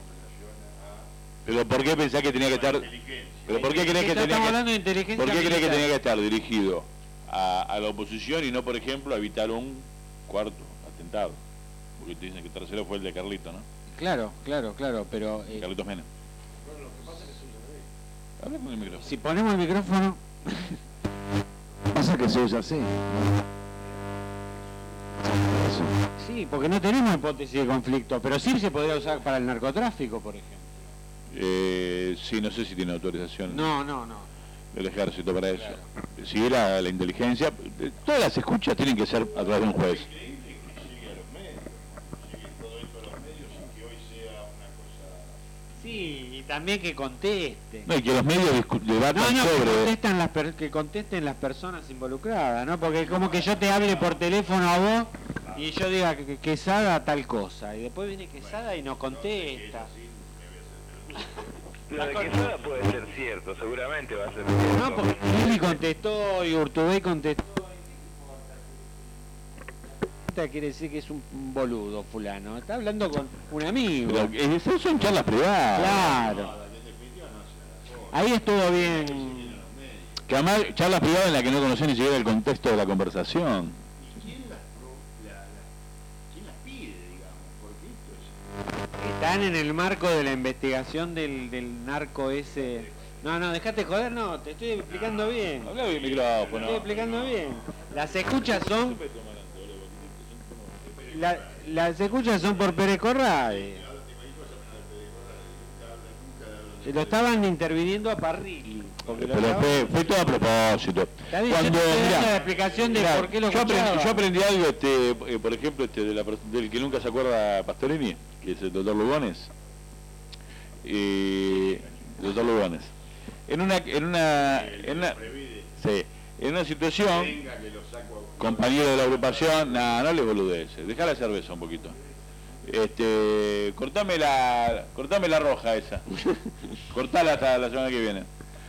Pero ¿por qué pensás que tenía que estar? ¿Pero por qué crees que tenía Estamos hablando de inteligencia ¿Por qué crees que militar. tenía que estar dirigido a la oposición y no, por ejemplo, a evitar un cuarto atentado? Porque te dicen que el tercero fue el de Carlito, ¿no? Claro, pero... Carlitos Mena. Habla con el micrófono. Si ponemos el micrófono... Pasa que se usa así. Sí, porque no tenemos hipótesis de conflicto, pero sí se podría usar para el narcotráfico, por ejemplo. Sí, no sé si tiene autorización No. del ejército para eso. Si era la inteligencia, todas las escuchas tienen que ser a través de un juez. Sí, y también que conteste. No, y que los medios debatan sobre... que contesten las personas involucradas, ¿no? Porque como que yo te hable por teléfono a vos y yo diga que Quesada tal cosa, y después viene Quesada y no contesta. Lo de Quesada puede ser cierto, seguramente va a ser cierto. No, porque Lili contestó y Urtubey contestó. Quiere decir que es un boludo fulano, está hablando con un amigo. Pero eso son charlas privadas. Claro. Ahí estuvo bien. Que además charlas privadas en las que no conocés ni siquiera el contexto de la conversación. ¿Quién las pide, digamos? Porque esto es... Están en el marco de la investigación del narco ese. No, dejate joder, no, te estoy explicando bien. Habla bien el micrófono. Te estoy explicando bien. Las escuchas son... Las escuchas son por Pérez Corrade. Lo estaban interviniendo a Parrilli. Pero fue todo a propósito. Está bien, Cuando, yo te estoy dando mirá, la explicación de por qué lo yo escuchaba. aprendí algo, por ejemplo, del que nunca se acuerda Pastorini, que es el doctor Lugones. Doctor Lugones. En una situación, compañero de la agrupación, no le boludeces, dejá la cerveza un poquito. Cortame la roja esa. Cortala hasta la semana que viene.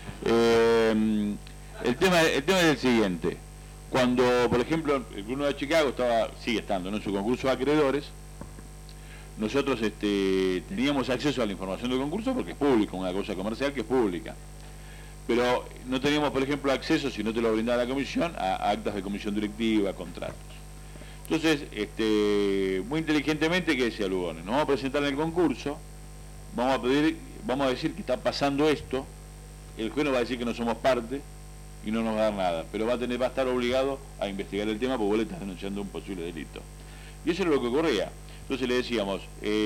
El tema es el siguiente. Cuando, por ejemplo, el Club de Chicago sigue estando, ¿no?, en su concurso de acreedores, nosotros teníamos acceso a la información del concurso porque es público, una cosa comercial que es pública. Pero no teníamos, por ejemplo, acceso, si no te lo brindaba la comisión, a actas de comisión directiva, a contratos. Entonces, muy inteligentemente, ¿qué decía Lugones? Nos vamos a presentar en el concurso, vamos a decir que está pasando esto, el juez nos va a decir que no somos parte y no nos va a dar nada, pero va a estar obligado a investigar el tema porque vos le estás denunciando un posible delito. Y eso es lo que ocurría. Entonces le decíamos,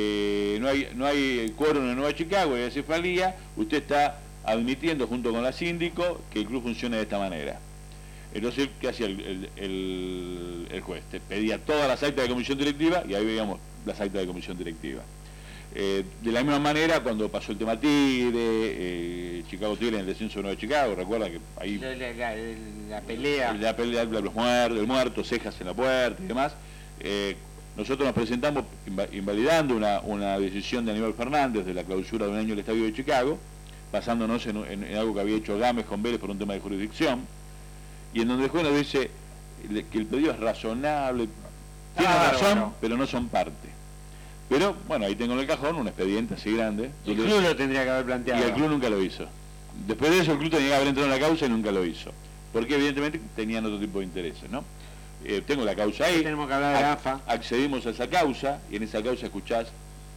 no hay quórum en Nueva Chicago, hay acefalía, usted está admitiendo junto con la síndico que el club funciona de esta manera. Entonces, ¿qué hacía el juez? Te pedía todas las actas de comisión directiva y ahí veíamos las actas de comisión directiva. De la misma manera, cuando pasó el tema Tigre, Chicago Tigre en el descenso de Nueva Chicago, recuerda que ahí... La pelea. La pelea de los muertos, el muerto, cejas en la puerta y demás. Nosotros nos presentamos invalidando una decisión de Aníbal Fernández de la clausura de un año del Estadio de Chicago, basándonos en algo que había hecho Gámez con Vélez por un tema de jurisdicción, y en donde el juez nos dice que el pedido es razonable, tiene razón, pero no son parte. Pero, bueno, ahí tengo en el cajón un expediente así grande. El club lo tendría que haber planteado. Y el club nunca lo hizo. Después de eso el club tenía que haber entrado en la causa y nunca lo hizo. Porque evidentemente tenían otro tipo de intereses, ¿no? Tengo la causa ahí. Tenemos que hablar de AFA. Accedimos a esa causa y en esa causa escuchás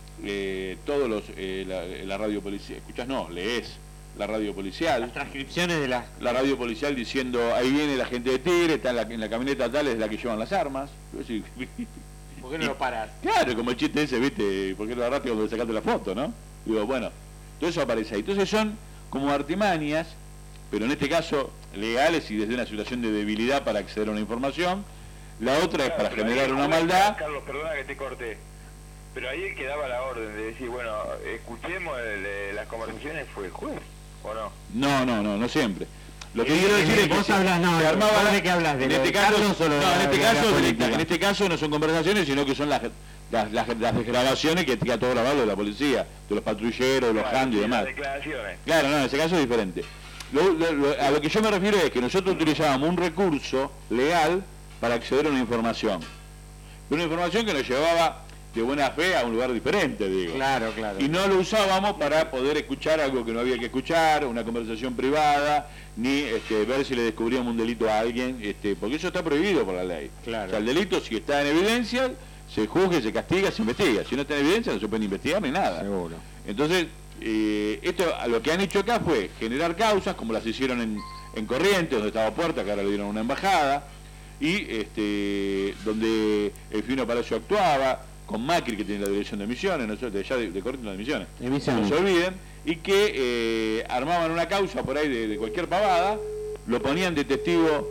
todos la radio policial. Escuchás, no, lees la radio policial. Las transcripciones de la radio policial diciendo, ahí viene la gente de Tigre, está en la camioneta tal, es la que llevan las armas. ¿Por qué no lo paras? Claro, como el chiste ese, ¿viste? ¿Por qué no lo agarraste cuando le sacaste la foto, no? Digo, bueno, todo eso aparece ahí. Entonces son como artimañas, pero en este caso legales y desde una situación de debilidad para acceder a una información. La otra es para generar una maldad. Carlos, perdona que te corté. Pero ahí el que daba la orden de decir, bueno, escuchemos las conversaciones fue el juez, ¿o no? No siempre. Lo que quiero decir es que vos hablas, no, ¿de qué hablas? En este caso no son conversaciones, sino que son las grabaciones que queda todo grabado de la policía, de los patrulleros, de los handy y demás. Claro, no, en ese caso es diferente. A lo que yo me refiero es que nosotros utilizábamos un recurso legal para acceder a una información. Una información que nos llevaba de buena fe a un lugar diferente, digo. Claro. Y no lo usábamos para poder escuchar algo que no había que escuchar, una conversación privada, ni ver si le descubríamos un delito a alguien, porque eso está prohibido por la ley. Claro. O sea, el delito, si está en evidencia, se juzgue, se castiga, se investiga. Si no está en evidencia, no se puede investigar ni nada. Seguro. Entonces, lo que han hecho acá fue generar causas, como las hicieron en Corrientes, donde estaba Puerta, que ahora le dieron una embajada, y donde el Fino Palacio actuaba, con Macri, que tiene la dirección de Misiones, nosotros de allá de Corrientes, de Misiones, no se olviden, y que armaban una causa por ahí de cualquier pavada, lo ponían de testigo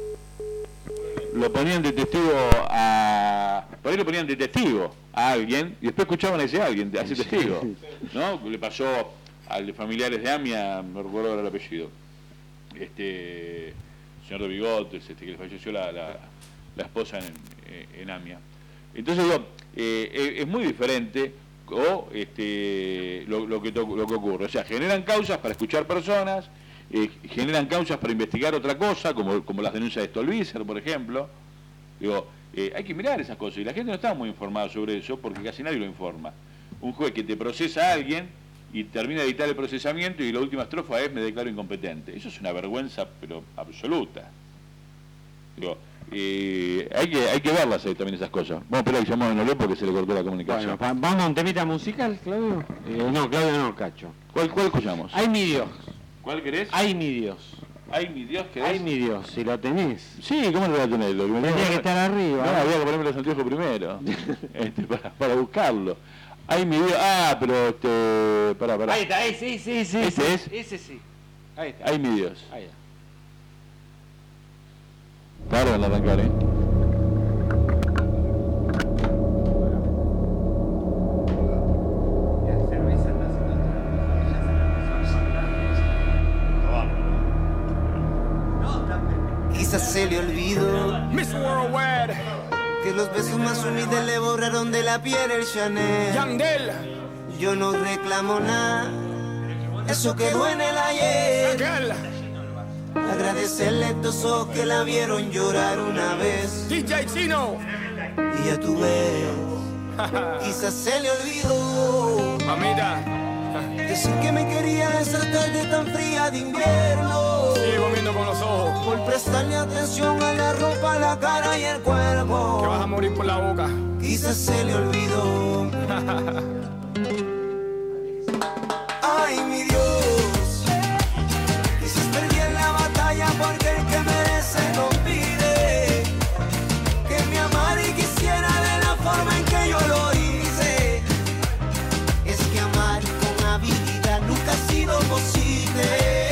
a alguien, y después escuchaban a ese alguien, a ese testigo, ¿no? Le pasó al de familiares de Amia, no recuerdo ahora el apellido, señor de Bigotes, que le falleció la esposa en Amia. Entonces digo, es muy diferente lo que ocurre. O sea, generan causas para escuchar personas, generan causas para investigar otra cosa, como las denuncias de Stolbizer, por ejemplo. Digo, hay que mirar esas cosas, y la gente no está muy informada sobre eso, porque casi nadie lo informa. Un juez que te procesa a alguien y termina de dictar el procesamiento y la última estrofa es: me declaro incompetente. Eso es una vergüenza, pero absoluta. Digo, hay que verlas también esas cosas. Vamos a esperar que llamamos a Nolé porque se le cortó la comunicación. Bueno, ¿vamos a un temita musical, Claudio? No, Claudio no, Cacho. ¿Cuál escuchamos? Ay, mi Dios. ¿Cuál querés? Ay, mi Dios. Ay, mi Dios, ¿querés? Ay, mi Dios, si lo tenés. Sí, ¿cómo lo voy a tener? Tendría que estar arriba. No, había que ponerme los anteojos primero. Para buscarlo. Ay, mi Dios. Ah, pero pará. Ahí está, sí. ¿Ese es? Ese sí. Ahí está. Ay, mi Dios. Ahí está. Tarda en arrancar, Quizás se le olvidó Miss Worldwide. Que los besos más humildes le borraron de la piel el Chanel. Yandel. Yo no reclamo nada, eso quedó en el ayer. Agradecerle a estos ojos que la vieron llorar una vez. DJ Chino. Y ya tú ves, quizás se le olvidó. Mamita. Decir que me quería esa tarde tan fría de invierno. Sigo viendo con los ojos. Por prestarle atención a la ropa, la cara y el cuerpo. Que vas a morir por la boca. Quizás se le olvidó. Ay, mi Dios. Quizás perdí en la batalla porque el que merece no pide. Que me amara y quisiera de la forma en que yo lo hice. Es que amar con habilidad nunca ha sido posible.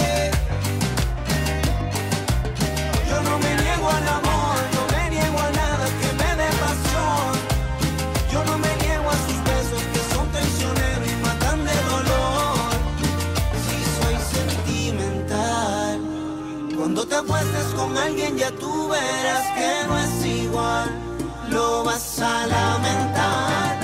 Yo no me niego al amor, no me niego a nada que me dé pasión. Yo no me niego a sus besos que son traicioneros y matan de dolor. Si soy sentimental, cuando te acuestes con alguien ya tú verás que no es igual. Lo vas a lamentar.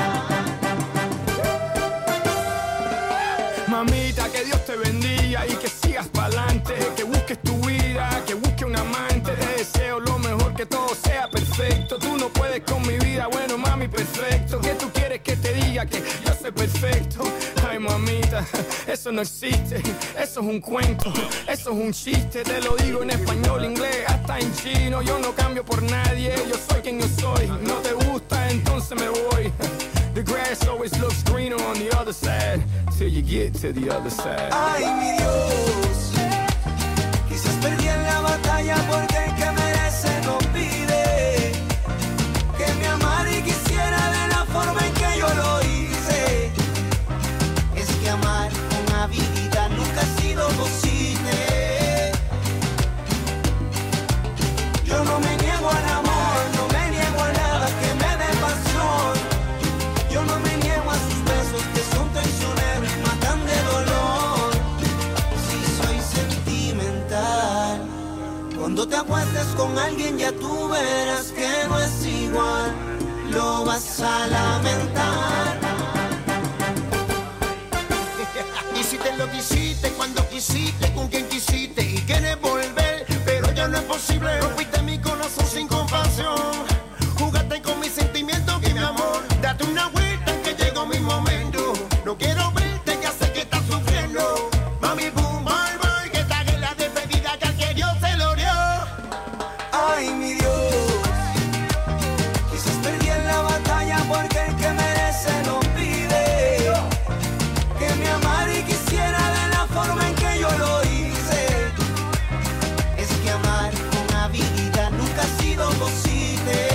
Mamita, que Dios te bendiga y que sigas pa'lante, que busques tu vida, que busques un amante. Te deseo lo mejor, que todo sea perfecto. Tú no puedes con mi vida, bueno mami, perfecto. ¿Qué tú quieres que te diga? Que yo soy perfecto. Ay mamita, eso no existe, eso es un cuento, eso es un chiste. Te lo digo en español, inglés, hasta en chino. Yo no cambio por nadie, yo soy quien yo soy. No te gusta, entonces me voy. The grass always looks greener on the other side, till you get to the other side. Ay, mi Dios, quizás perdí en la batalla porque el que merece no pide. Que me amara y quisiera de la forma en que yo lo hice. Es que amar con habilidad nunca ha sido posible. Yo no me niego al amor, no me niego a nada que me dé pasión. Yo no me niego a sus besos que son traicioneros y matan de dolor. Si soy sentimental, cuando te acuestes con alguien ya tú verás que no es igual. Lo vas a lamentar. Y si te lo quisiste, cuando quisiste, con quien quisiste y quieres volver, pero ya no es posible. Rompiste mi corazón sin compasión, jugaste con mis sentimientos y mi amor. Date una vuelta que llegó mi momento. No quiero verte, ya sé que estás sufriendo. Mami, boom, bye, bye, que esta es la despedida que al que Dios se lo dio. Ay, mi Dios, quizás perdí en la batalla porque el que merece no pide. Que me amara y quisiera de la forma en que yo lo hice. Es que amar con habilidad nunca ha sido posible.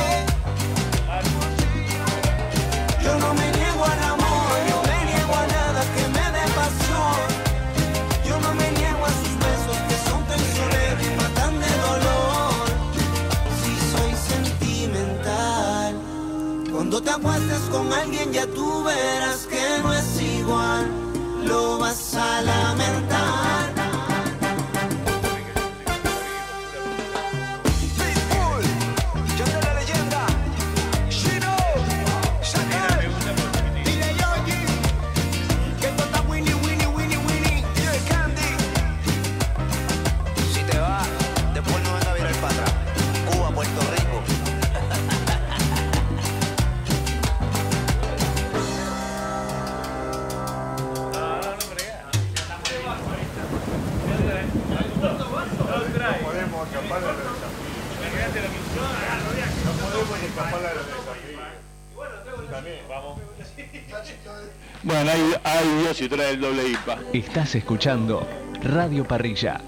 Yo no me niego al amor, no me niego a nada que me dé pasión. Yo no me niego a sus besos que son traicioneros y matan de dolor. Si soy sentimental, cuando te acuestes con alguien ya tú verás que no es igual. Lo vas a lamentar. Bueno, hay Dios y trae el doble IPA. Estás escuchando Radio Parrilla.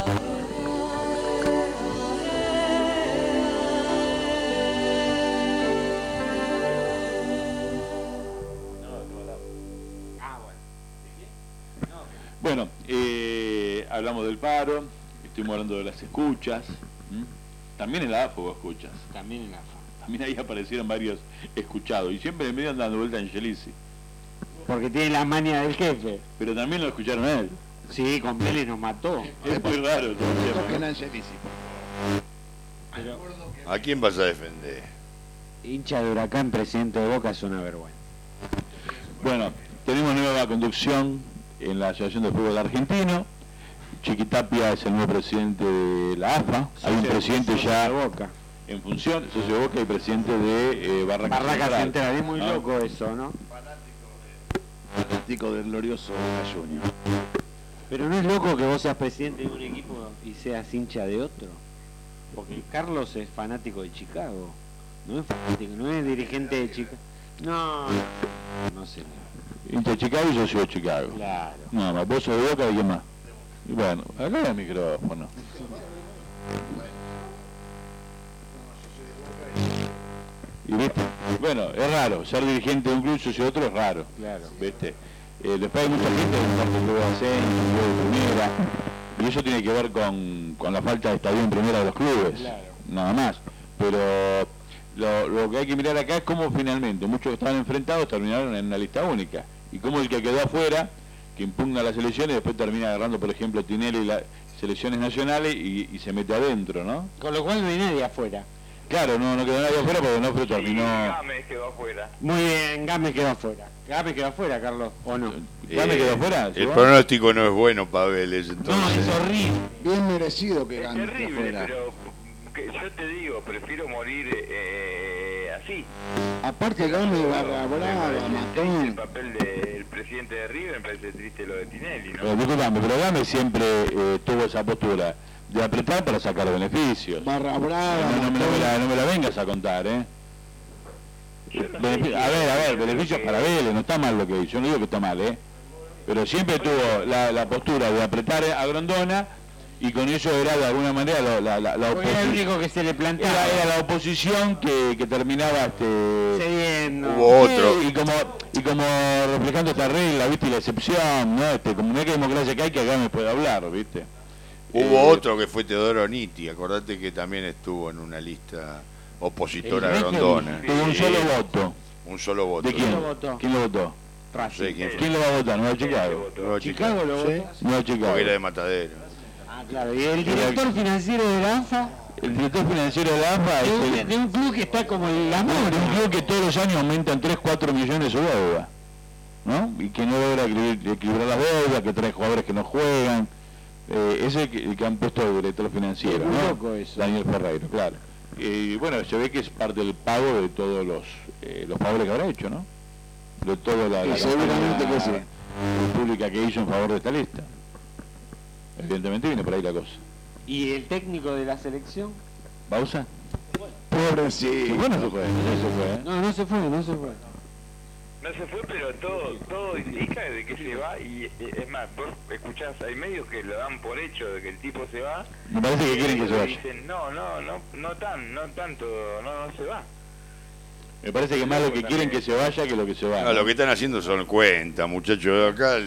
Bueno, hablamos del paro, estuvimos hablando de las escuchas. También en la AFO vos escuchas. También en la AFO. También ahí aparecieron varios escuchados. Y siempre me iban dando vuelta a Angelici. Porque tiene la manía del jefe. Pero también lo escucharon a él. Sí, con Vélez nos mató. Es muy raro. ¿A quién vas a defender? hincha de Huracán, presidente de Boca, es una vergüenza. Bueno, tenemos nueva conducción en la Asociación de Fútbol Argentino. Chiquitapia es el nuevo presidente de la AFA. Hay un presidente ya en función, socio de Boca, y presidente de Barraca Central. Es muy ¿no? loco eso, ¿no? Fanático del glorioso Boca Juniors. Pero no es loco que vos seas presidente de un equipo y seas hincha de otro. Porque Carlos es fanático de Chicago. No es fanático, no es dirigente de Chicago. No sé. Hincha de Chicago y socio de Chicago. Claro. No, más vos sos de Boca y quién más. Y bueno, acá hay el micrófono. Y viste, bueno, es raro, ser dirigente de un club, socio de otro es raro. Claro. ¿Viste? Después hay mucha gente que parte club de ascenso, club de primera, y eso tiene que ver con la falta de estadio en primera de los clubes, Claro. nada más. Pero lo que hay que mirar acá es cómo finalmente muchos que estaban enfrentados terminaron en una lista única, y cómo el que quedó afuera, que impugna las elecciones, después termina agarrando, por ejemplo, Tinelli las selecciones nacionales y se mete adentro, ¿no? Con lo cual no hay nadie afuera. Claro, no quedó nadie afuera porque no, pero terminó... Gámez quedó afuera. Muy bien, Gámez quedó afuera. Gámez quedó afuera, Carlos, ¿o no? ¿Gámez quedó afuera? El pronóstico no es bueno para Vélez, entonces. No, es horrible. Bien merecido que Es gane terrible, afuera. pero yo te digo, prefiero morir así. Aparte Gámez, Barra Me Brava, parece triste el Matón. papel del presidente de River, me parece triste lo de Tinelli, ¿no? Pero disculpame, pero Gámez siempre tuvo esa postura de apretar para sacar beneficios. Barra Brava, No me la vengas a contar, ¿eh? A ver, beneficios para Vélez, no está mal lo que hizo, yo no digo que está mal, ¿eh? Pero siempre tuvo la postura de apretar a Grondona y con eso era de alguna manera la Porque era el oposición. único que se le planteaba. Era la oposición que terminaba cediendo. Hubo otro. Y como reflejando esta regla, ¿viste? Y la excepción, ¿no? Como no hay que democracia que hay, que acá me puede hablar, ¿viste? Hubo otro que fue Teodoro Nitti, acordate que también estuvo en una lista opositora a Grondona. Tuvo un solo voto. Un solo voto. ¿De quién? ¿Quién lo votó? ¿Quién lo votó? No sé quién fue. ¿Quién lo va a votar? ¿Nueva Chicago? Nueva Chicago lo votó. Nueva Chicago. Porque era de Matadero. Ah, claro. Y el director financiero de la AFA, El director financiero de la AFA es de un club que está como el amor. un club que todos los años aumentan 3-4 millones su deuda, ¿no? Y que no logra equilibrar las deudas, que trae jugadores que no juegan. Ese el que han puesto el director financiero, Es muy ¿no? loco eso. Daniel Ferreiro, claro. Y bueno, se ve que es parte del pago de todos los favores que habrá hecho, ¿no? De toda la seguramente campaña que sí. pública que hizo en favor de esta lista. Evidentemente viene por ahí la cosa. ¿Y el técnico de la selección? ¿Bausa? Pobre sí. Bueno, se fue, No se fue. No se fue, pero todo indica de que se va y es más, vos escuchás, hay medios que lo dan por hecho de que el tipo se va. Me parece que quieren que se vaya. Dicen, no tanto, no se va. Me parece que más lo que quieren que se vaya que lo que se va. No, lo que están haciendo son cuentas, muchachos. Acá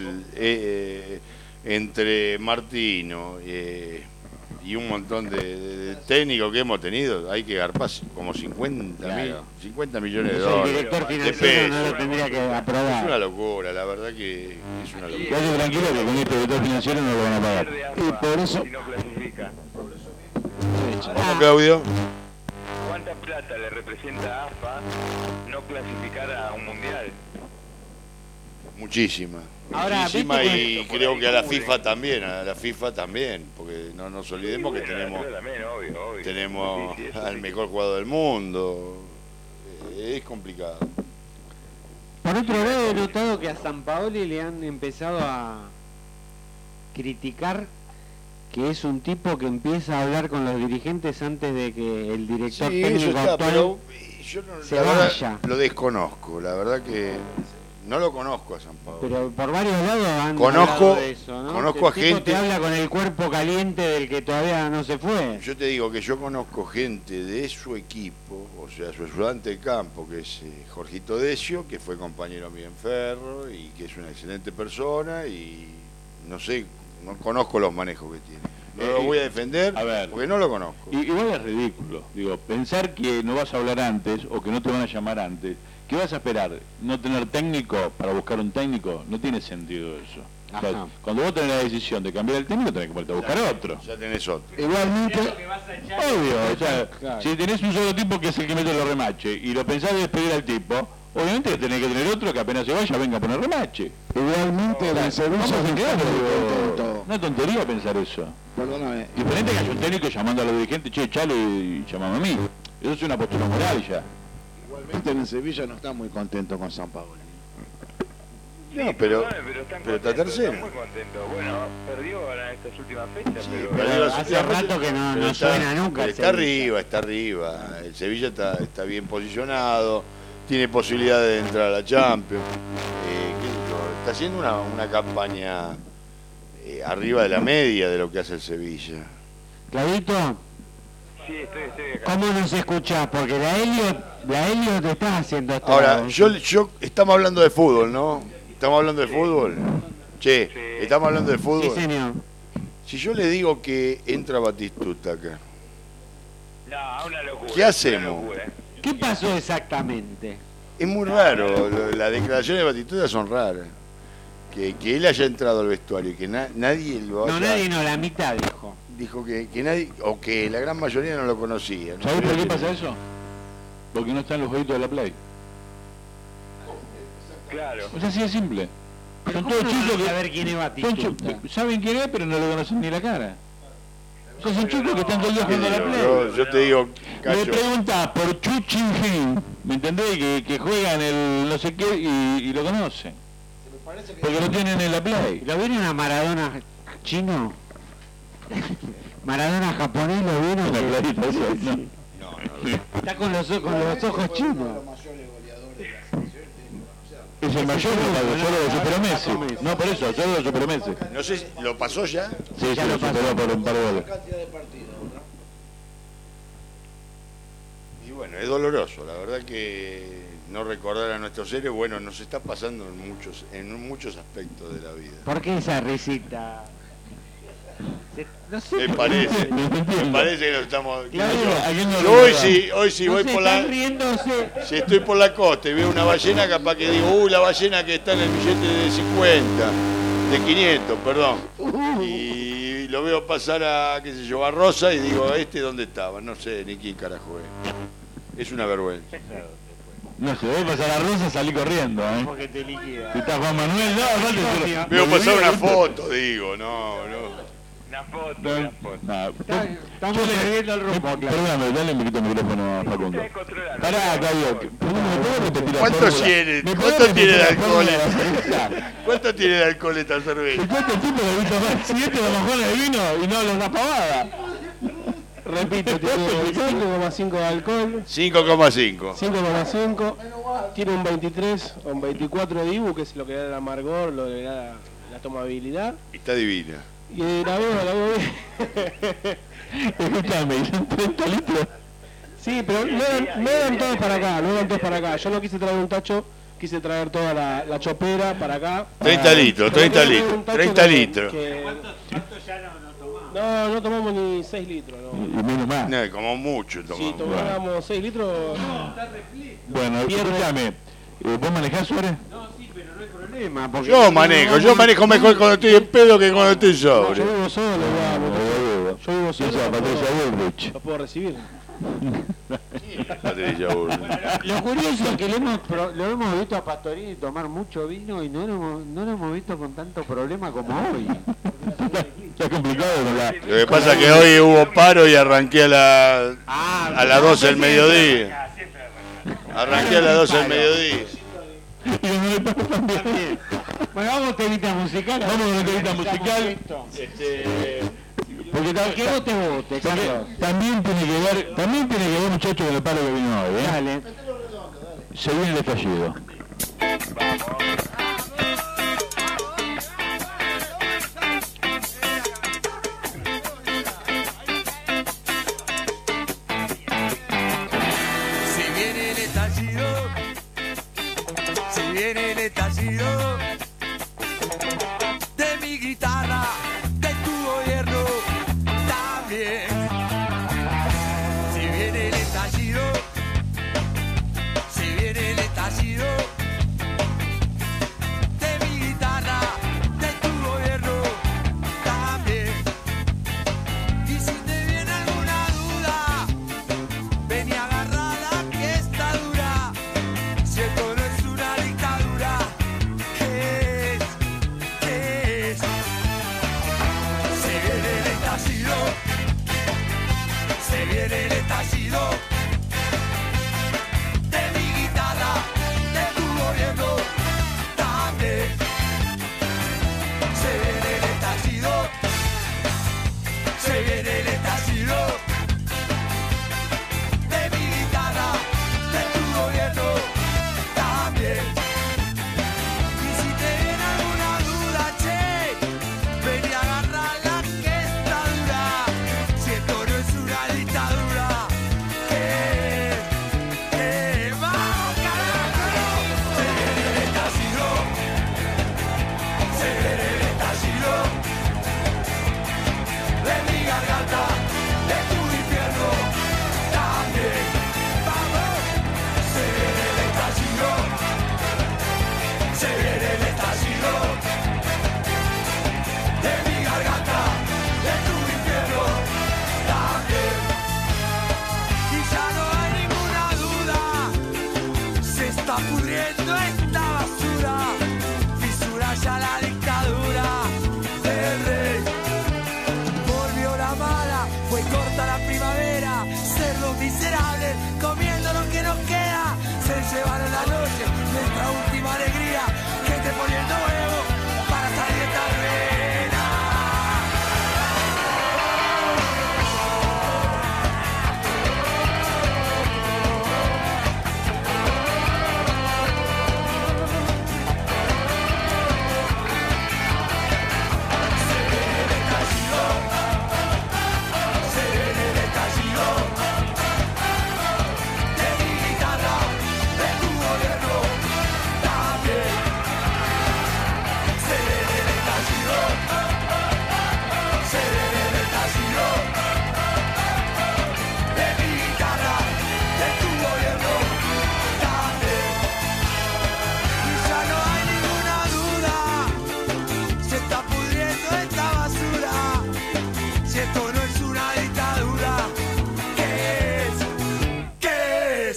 entre Martino y un montón de técnicos que hemos tenido, hay que garpar como 50 millones de dólares. El director de financiero no pesos. lo tendría que aprobar. Es una locura, la verdad que es una locura. Quédate tranquilo que con este director financiero no lo van a pagar. Y por eso... Si no clasifica. ¿Cómo, Claudio? ¿Cuánta plata le representa a AFA no clasificar a un mundial? Muchísima. Ahora, Muchísima, ¿viste y creo que a la FIFA también, porque no nos olvidemos que tenemos tenemos Sí, al mejor jugador del mundo. Es complicado. Por otro lado, he notado que a Sampaoli le han empezado a criticar que es un tipo que empieza a hablar con los dirigentes antes de que el director Sí, técnico eso está, actual pero yo no, se la verdad, vaya. lo desconozco, la verdad que no lo conozco a San Pablo. Pero por varios lados han Conozco- hablado de eso, ¿no? conozco Que a el tipo gente- te habla con el cuerpo caliente del que todavía no se fue. Yo te digo que yo conozco gente de su equipo, o sea, su ayudante de campo, que es Jorgito Decio, que fue compañero mío en Ferro y que es una excelente persona, y no sé, no conozco los manejos que tiene. No lo voy a defender porque no lo conozco. Igual es ridículo, digo, pensar que no vas a hablar antes o que no te van a llamar antes, ¿qué vas a esperar? ¿No tener técnico para buscar un técnico? No tiene sentido eso. O sea, Ajá. cuando vos tenés la decisión de cambiar el técnico, tenés que ponerte a buscar otro. Ya tenés otro. Igualmente, Obvio, o sea, Claro. si tenés un solo tipo que es el que mete los remaches y lo pensás de despedir al tipo, obviamente que tenés que tener otro que apenas se vaya venga a poner remache. igualmente en el servicio Vamos no a quedar, está muy digo, contento. una tontería pensar eso. Perdóname. Diferente que haya un técnico llamando a los dirigentes, che, chalo y llamame a mí. Eso es una postura moral ya. Igualmente en el Sevilla no está muy contento con San Paolo. No, pero pero está tercero. Muy contento. Bueno, perdió ahora en estas últimas fechas, pero... Perdió las hace últimas rato que no- pero no suena nunca el Está Sevilla. arriba, está arriba. El Sevilla está bien posicionado, tiene posibilidad de entrar a la Champions. Qué sé yo, está haciendo una campaña arriba de la media de lo que hace el Sevilla. Clavito, Sí, estoy acá. ¿cómo nos escuchás? Porque la Helio te está haciendo esto. Ahora, yo estamos hablando de fútbol, ¿no? ¿Estamos hablando de fútbol? Che, ¿estamos hablando de fútbol? Sí, señor. Si yo le digo que entra Batistuta acá, No, una locura. ¿qué hacemos? Una locura. ¿Qué pasó exactamente? Es muy raro, las declaraciones de Batistuta son raras. Que él haya entrado al vestuario y que nadie lo haya... No, nadie no, la mitad dijo. Dijo que nadie, o que la gran mayoría no lo conocía. ¿no? ¿Sabés por qué pasa eso? Porque no están los jueguitos de la Play. Claro. O sea, así de simple. Son ¿Cómo todos no chicos van a que... saber quién es son Batistuta? saben quién es, pero no le conocen ni la cara. O sea, son chicos que están todo el día jugando a la Play. Yo te digo, Le Cacho, preguntás por Chu Chin-Hin, ¿me entendés? Que juega en el no sé qué y lo conocen. Porque lo tienen en la Play. ¿Lo vieron a Maradona chino? Maradona japonés, ¿lo vieron? En la playita eso, ¿no? Está con los ojos chinos. Es el mayor solo lo superó Messi. No, por eso, solo lo superó Messi. no sé, ¿lo pasó ya? Sí, sí, lo superó por un par de goles. Y bueno, es doloroso, la verdad que no recordar a nuestros héroes, bueno, nos está pasando en muchos aspectos de la vida. ¿Por qué esa risita? No sé. Me parece que nos estamos... Claro, Yo hoy sí No voy se por la... están riéndose. Si estoy por la costa y veo una ballena, capaz que digo, la ballena que está en el billete de 50, de 500, perdón. Y lo veo pasar a, qué sé yo, a Rosa y digo, ¿dónde estaba? No sé ni quién carajo es. Es una vergüenza. No, si voy a pasar a Rosa, salí corriendo, ¿eh? Porque te liquida. Si está Juan Manuel, no, aparte... Veo pasar una foto, digo, no. Una foto. Estamos perdiendo el rumbo, claro. Perdóname, dale un poquito el micrófono a Facundo. Pará, Claudio. ¿Cuánto tiene de alcohol? ¿Cuánto tiene de alcohol esta cerveza? ¿Cuánto tipo que he visto más 7 bajones de vino y no los da pavada? Repito, tiene 5,5 de alcohol. 5,5. 5,5. Tiene un 23 o un 24 de IBU, que es lo que da el amargor, lo que da la tomabilidad. Está divina. Y la veo bien. Escúchame, son 30 litros. Sí, pero no eran todos para acá, Yo no quise traer un tacho, quise traer toda la chopera para acá. 30 litros, 30 litros, 30 litros. No tomamos ni 6 litros. No. Y menos más. No, como mucho Si tomamos. tomáramos 6 litros... Bueno, escúchame, ¿vos manejás, Suárez? Porque Yo manejo mejor cuando estoy en pedo que cuando estoy sobre. Yo vivo solo, yo vivo solo. Patricia Bullrich. Lo puedo recibir. Patricia Bullrich. Lo curioso es que lo hemos visto a Pastorini tomar mucho vino y no lo hemos visto con tanto problema como hoy. Está complicado con la... Lo que pasa es que hoy hubo paro y arranqué a las 12 del mediodía. Arranqué a las 12 del mediodía. Bueno, vamos a temita musical. Vamos a una temita musical. Porque que vote, Carlos. También tiene que ver, muchachos, con el paro que vino hoy, ¿eh? Dale. Se viene el estallido. Si viene el estallido, si viene el estallido de mi guitarra, de tu gobierno, también. Si viene el estallido, si viene el estallido estallido de mi guitarra, de tu gobierno también. Se viene el estallido, se viene el estallido de mi guitarra, de tu gobierno también. Y si te viene alguna duda, che, ven y agarrala que está dura. Si esto no es una dictadura, vamos carajo. Se viene el estallido, se viene el estallido de mi garganta, de tu infierno también. Vamos, se viene el estallido, se viene el estallido de mi garganta, de tu infierno también. Y ya no hay ninguna duda, se está pudriendo esta basura, fisura ya la dictadura del rey. Volvió la mala, fue corta la primavera, cerdos miserables, comiendo lo que nos queda, se llevaron la noche, nuestra última alegría, gente poniendo huevo para salir de esta arena. Se viene el estallido, se viene el estallido de mi guitarra, de tu gobierno también. Se viene el estallido, se viene el estallido de mi guitarra, de tu gobierno también. Y ya no hay ninguna duda, se está pudriendo esta basura. Si esto no es una dictadura, ¿qué es? ¿Qué es?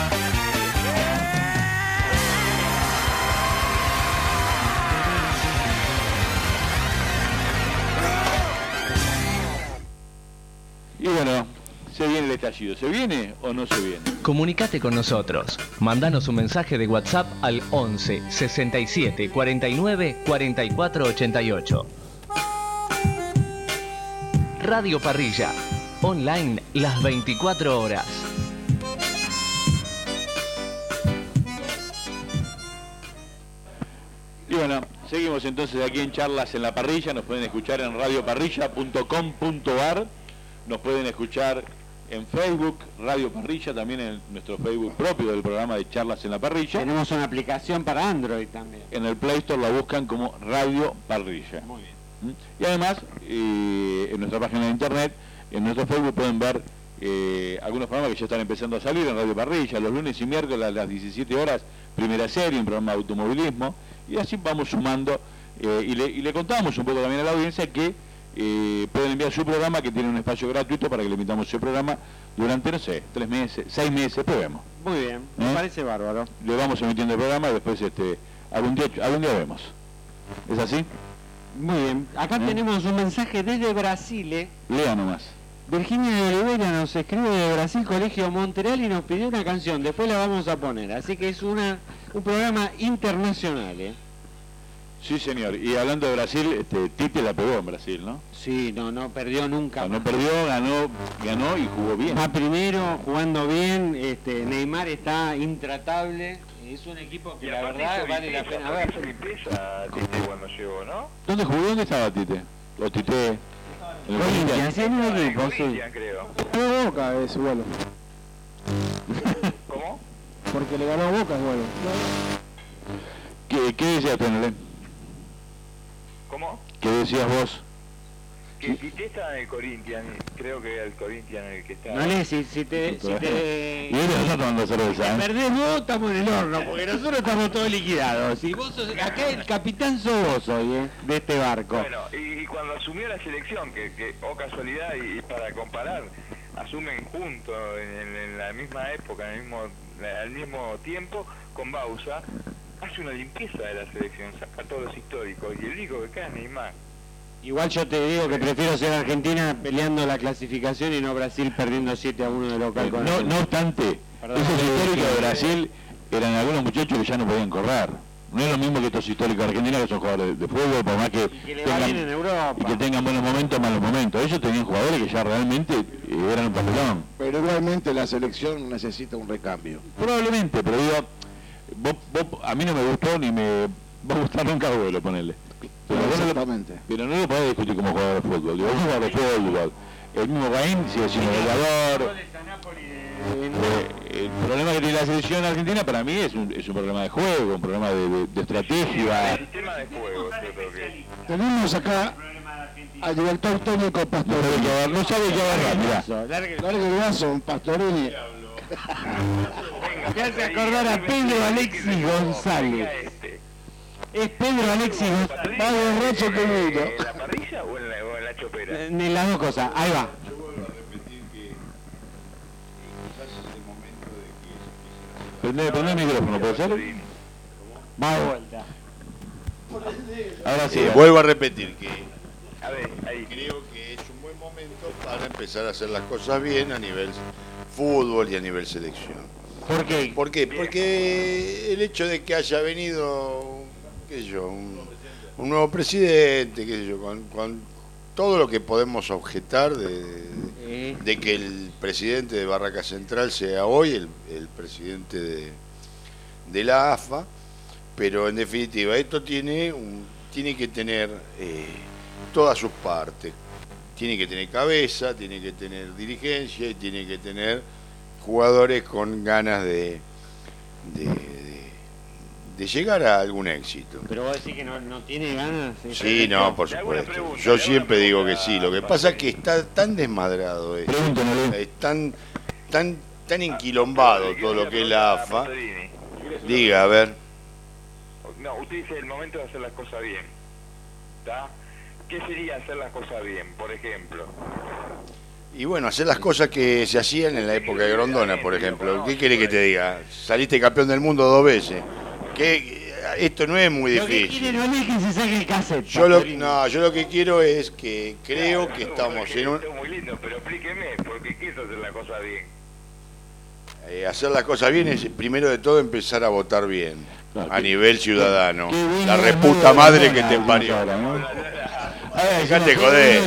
Y bueno, se viene el estallido. ¿Se viene o no se viene? Comunicate con nosotros. Mandanos un mensaje de WhatsApp al 11 67 49 44 88. Radio Parrilla. Online las 24 horas. Y bueno, seguimos entonces aquí en Charlas en la Parrilla. Nos pueden escuchar en radioparrilla.com.ar. Nos pueden escuchar en Facebook, Radio Parrilla, también en nuestro Facebook propio del programa de Charlas en la Parrilla. Tenemos una aplicación para Android también. En el Play Store la buscan como Radio Parrilla. Muy bien. Y además, en nuestra página de internet, en nuestro Facebook pueden ver algunos programas que ya están empezando a salir en Radio Parrilla, los lunes y miércoles a las 17 horas, primera serie, un programa de automovilismo, y así vamos sumando, y le contamos un poco también a la audiencia que pueden enviar su programa, que tiene un espacio gratuito para que le emitamos ese programa durante, no sé, 3 meses, 6 meses, pues vemos. Muy bien, me parece bárbaro. Le vamos emitiendo el programa y después algún día vemos. ¿Es así? Muy bien, acá tenemos un mensaje desde Brasil. Lea nomás. Virginia de Oliveira nos escribe de Brasil, Colegio Montreal, y nos pidió una canción, después la vamos a poner, así que es un programa internacional. Sí, señor, y hablando de Brasil, Tite la pegó en Brasil, ¿no? Sí, no perdió nunca. No perdió, ganó y jugó bien. Va primero, jugando bien, Neymar está intratable, es un equipo que la verdad vale la pena ver. Tite cuando llegó, ¿no? ¿Dónde jugó? ¿Dónde estaba Tite? ¿O Tite? Corinthians, en un equipo, sí. Creo. Ganó Boca es bueno. ¿Cómo? Porque le ganó a Boca es bueno. ¿Qué decías, Penelé? ¿Cómo? ¿Qué decías vos? Que Tite está en el Corinthians, creo que era el Corinthians el que está. No le, si te Y él está tomando cerveza, perdés vos, estamos en el horno, porque nosotros estamos todos liquidados. Y vos sos, acá el capitán sos vos hoy, de este barco. Bueno, y cuando asumió la selección, que casualidad, y para comparar, asumen juntos en la misma época, al mismo tiempo, con Bausa, hace una limpieza de la selección, saca todos los históricos, y el único que queda es Neymar. Igual yo te digo que prefiero ser Argentina peleando la clasificación y no Brasil perdiendo 7-1 de local con No obstante, esos históricos de Brasil eran algunos muchachos que ya no podían correr. No es lo mismo que estos históricos de Argentina, que son jugadores de fútbol, por más que tengan buenos momentos, malos momentos. Ellos tenían jugadores que ya realmente eran un papelón. Pero realmente la selección necesita un recambio. Probablemente, pero digo, a mí no me gustó ni me va a gustar nunca Agüero, ponerle. Pero no lo podés discutir como jugador de fútbol. Digo, es un jugador de fútbol. El mismo Gaín sigue siendo goleador. El problema que tiene la selección argentina para mí es un problema de juego, un problema de estrategia. El sistema de juego, yo creo que. Tenemos acá al director técnico Pastorini. No sabe qué agarrar, mirá. Largue el brazo, Pastorini. Me hace acordar a Pedro Alexis González. Es Pedro Alexis González. Más borracho que vino. ¿En la parrilla o en la chopera? En las dos cosas, ahí va. Prende el micrófono, ¿puede ser? Va de vuelta. Ahora sí. Vuelvo a repetir que A ver, ahí. creo que es un buen momento para empezar a hacer las cosas bien a nivel fútbol y a nivel selección. ¿Por qué? ¿Por qué? Porque el hecho de que haya venido, qué sé yo, un nuevo presidente, qué sé yo, con todo lo que podemos objetar de que el presidente de Barraca Central sea hoy el presidente de la AFA, pero en definitiva esto tiene que tener todas sus partes. Tiene que tener cabeza, tiene que tener dirigencia y tiene que tener jugadores con ganas de llegar a algún éxito. Pero vos decís que no tiene ganas. Sí, no, por supuesto. Yo siempre digo que sí. Lo que pasa es que está tan desmadrado esto, es tan enquilombado todo lo que es la AFA. Diga, a ver. No, usted dice el momento de hacer las cosas bien. ¿Está? ¿Qué sería hacer las cosas bien, por ejemplo? Y bueno, hacer las cosas que se hacían en la época de Grondona, por ejemplo. ¿Qué querés que te diga? Saliste campeón del mundo 2 veces. Esto no es muy difícil. Lo que quiere no es que se saque el cassette. Yo lo que quiero es que creo que estamos en un... Esto es muy lindo, pero explíqueme, ¿por qué quiso hacer las cosas bien? Hacer las cosas bien es, primero de todo, empezar a votar bien, a nivel ciudadano. La reputa madre que te parió. Dejate joder.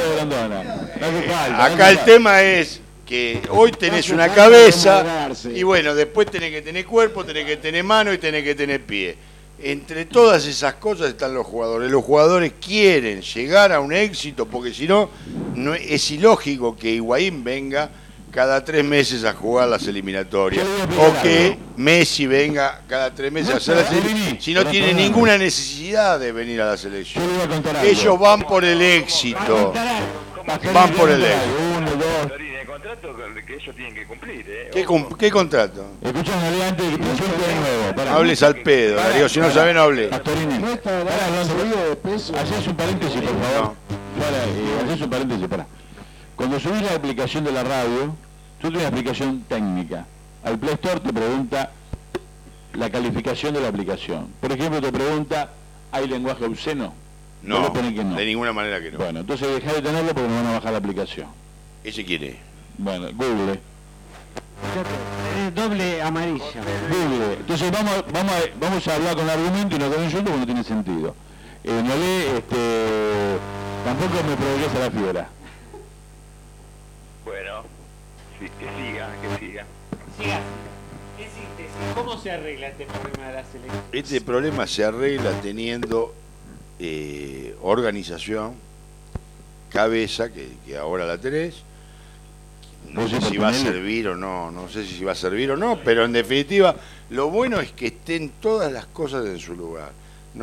Acá el tema es que hoy tenés una cabeza y bueno, después tenés que tener cuerpo, tenés que tener mano y tenés que tener pie. Entre todas esas cosas están los jugadores. Los jugadores quieren llegar a un éxito porque si no, es ilógico que Higuaín venga cada 3 meses a jugar las eliminatorias o que Messi venga cada 3 meses a hacer las eliminatorias si no tiene ninguna necesidad de venir a la selección. Ellos van por el éxito, van por el éxito. El contrato que ellos tienen que cumplir, ¿eh? ¿Qué contrato? Escuchame antes de que presente de nuevo. Hables al pedo, Darío, si no sabés no hablé. No está subido de peso. Hacés un paréntesis, por favor. Hacés un paréntesis, pará. Cuando subís la aplicación de la radio, tú tienes una aplicación técnica. Al Play Store te pregunta la calificación de la aplicación. Por ejemplo, te pregunta, ¿hay lenguaje obsceno? No, pones que no. de ninguna manera que no. Bueno, entonces dejá de tenerlo porque no van a bajar la aplicación. ¿Ese quién es? Bueno, Google. Doble amarilla. Google. Entonces vamos a hablar con argumento y no con insulto porque no tiene sentido. No le, tampoco me provoques a la fibra. Bueno, sí, que siga. Siga. ¿Qué síntesis? ¿Cómo se arregla este problema de la selección? Este problema se arregla teniendo organización, cabeza, que ahora la tenés. No sé si va a servir o no sé si va a servir o no, pero en definitiva, lo bueno es que estén todas las cosas en su lugar.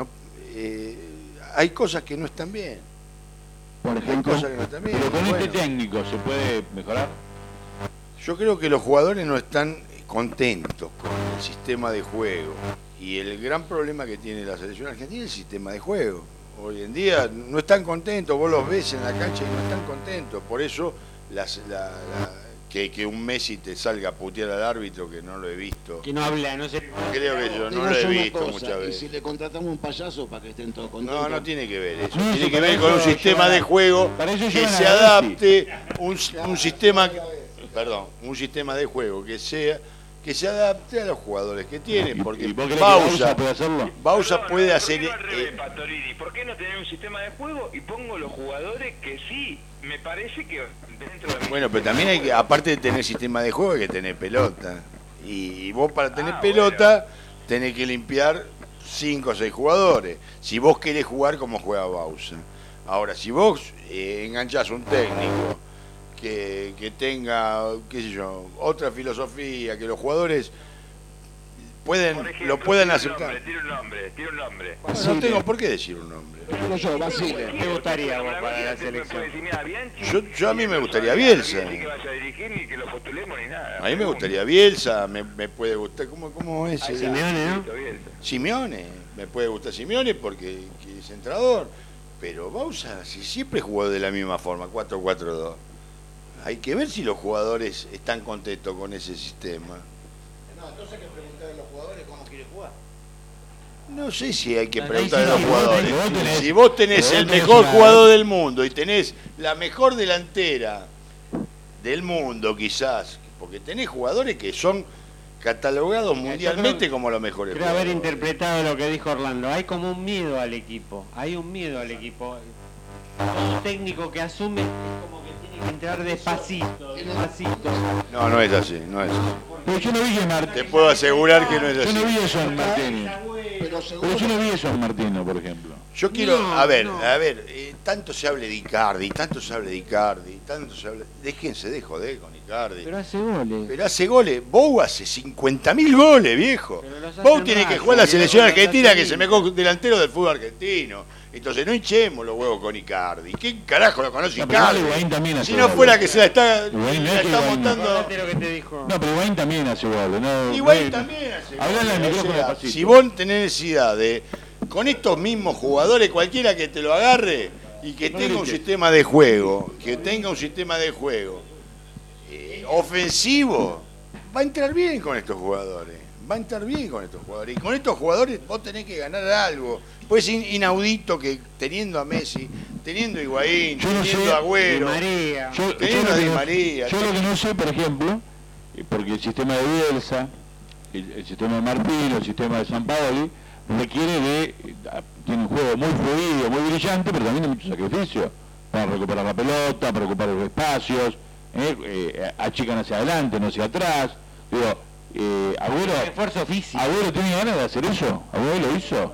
Hay cosas que no están bien. Por ejemplo, hay cosas que no están bien. Pero con este técnico se puede mejorar. Yo creo que los jugadores no están contentos con el sistema de juego. Y el gran problema que tiene la selección argentina es el sistema de juego. Hoy en día no están contentos, vos los ves en la cancha y no están contentos. Por eso que un Messi te salga a putear al árbitro, que no lo he visto. Que no habla, no sé. Creo que yo no Digo lo he yo una visto cosa, muchas y veces. si le contratamos un payaso para que estén todos contentos. No, no tiene que ver eso. No, Tiene eso que para ver con un eso sistema llevan de a- juego para eso que llevan se a Messi. adapte, un sistema, un sistema de juego que se adapte a los jugadores que tiene, porque vos crees que Bausa puede hacerlo? Bausa puede hacer Pastorini, ¿por qué no tener un sistema de juego y pongo los jugadores que sí? Me parece que dentro de... bueno, pero también hay que, aparte de tener sistema de juego, hay que tener pelota. Y vos para tener pelota tenés que limpiar 5 o 6 jugadores. Si vos querés jugar como juega Bausa. Ahora, si vos enganchás un técnico que tenga, qué sé yo, otra filosofía, que los jugadores lo puedan aceptar. Tira un nombre. No tengo por qué decir un nombre. Pero yo, Basile. ¿Qué gustaría vos para la selección? Yo a mí me gustaría Bielsa. Ni que vaya a dirigir, ni que lo postulemos, ni nada. A mí me gustaría Bielsa, me puede gustar, ¿cómo es? Simeone, ¿no? Simeone, me puede gustar Simeone porque que es entrenador, pero Bausa si siempre jugó de la misma forma, 4-4-2. Hay que ver si los jugadores están contentos con ese sistema. No, entonces hay que preguntarle a los jugadores cómo quieren jugar. No sé si hay que Ahí preguntarle sí, a los si vos jugadores. tenés- Si vos tenés pero el vos tenés mejor una- jugador del mundo y tenés la mejor delantera del mundo quizás, porque tenés jugadores que son catalogados mundialmente como los mejores Creo haber jugadores. interpretado lo que dijo Orlando. Hay como un miedo al equipo. Hay un miedo al equipo. Todo técnico que asume es como que tiene que entrar despacito. No, no es así, no es así. Pero yo no vi que Martín. Te puedo asegurar que no es así. Yo no vi eso en Martínez. Pero Pero yo no vi eso en Martínez, por ejemplo. Yo quiero, No, a ver, no. tanto se habla de Icardi, tanto se habla de Icardi, tanto se habla... Déjense de joder con Icardi. Pero hace goles. Pero hace goles. Bou hace 50.000 goles, viejo. Bou tiene que jugar la selección argentina, que es el mejor delantero del fútbol argentino. Entonces no hinchemos los huevos con Icardi. ¿Quién carajo lo conoce No, pero Icardi? Higuaín también hace Si no goles. fuera que se la está, Higuaín, la mirá que está Higuaín. montando... No, pero Higuaín también hace goles. No, Higuaín no- también hace Hablale al goles. micrófono O sea, despacito. si vos tenés necesidad de, con estos mismos jugadores, cualquiera que te lo agarre y que No tenga un grites. sistema de juego, ofensivo, va a entrar bien con estos jugadores. Va a entrar bien con estos jugadores. Y con estos jugadores vos tenés que ganar algo. Pues es inaudito que teniendo a Messi, teniendo a Higuaín, Yo no teniendo sé, a Agüero, Di María. Yo teniendo lo a que Di no- María. Yo lo que no sé, por ejemplo, porque el sistema de Bielsa, el sistema de Martín, el sistema de San Paoli, requiere de... Tiene un juego muy fluido, muy brillante, pero también de mucho sacrificio. Para recuperar la pelota, para ocupar los espacios, achican hacia adelante, no hacia atrás. Digo, Agüero... Esfuerzo físico. ¿Agüero tiene ganas de hacer eso? ¿Agüero lo hizo?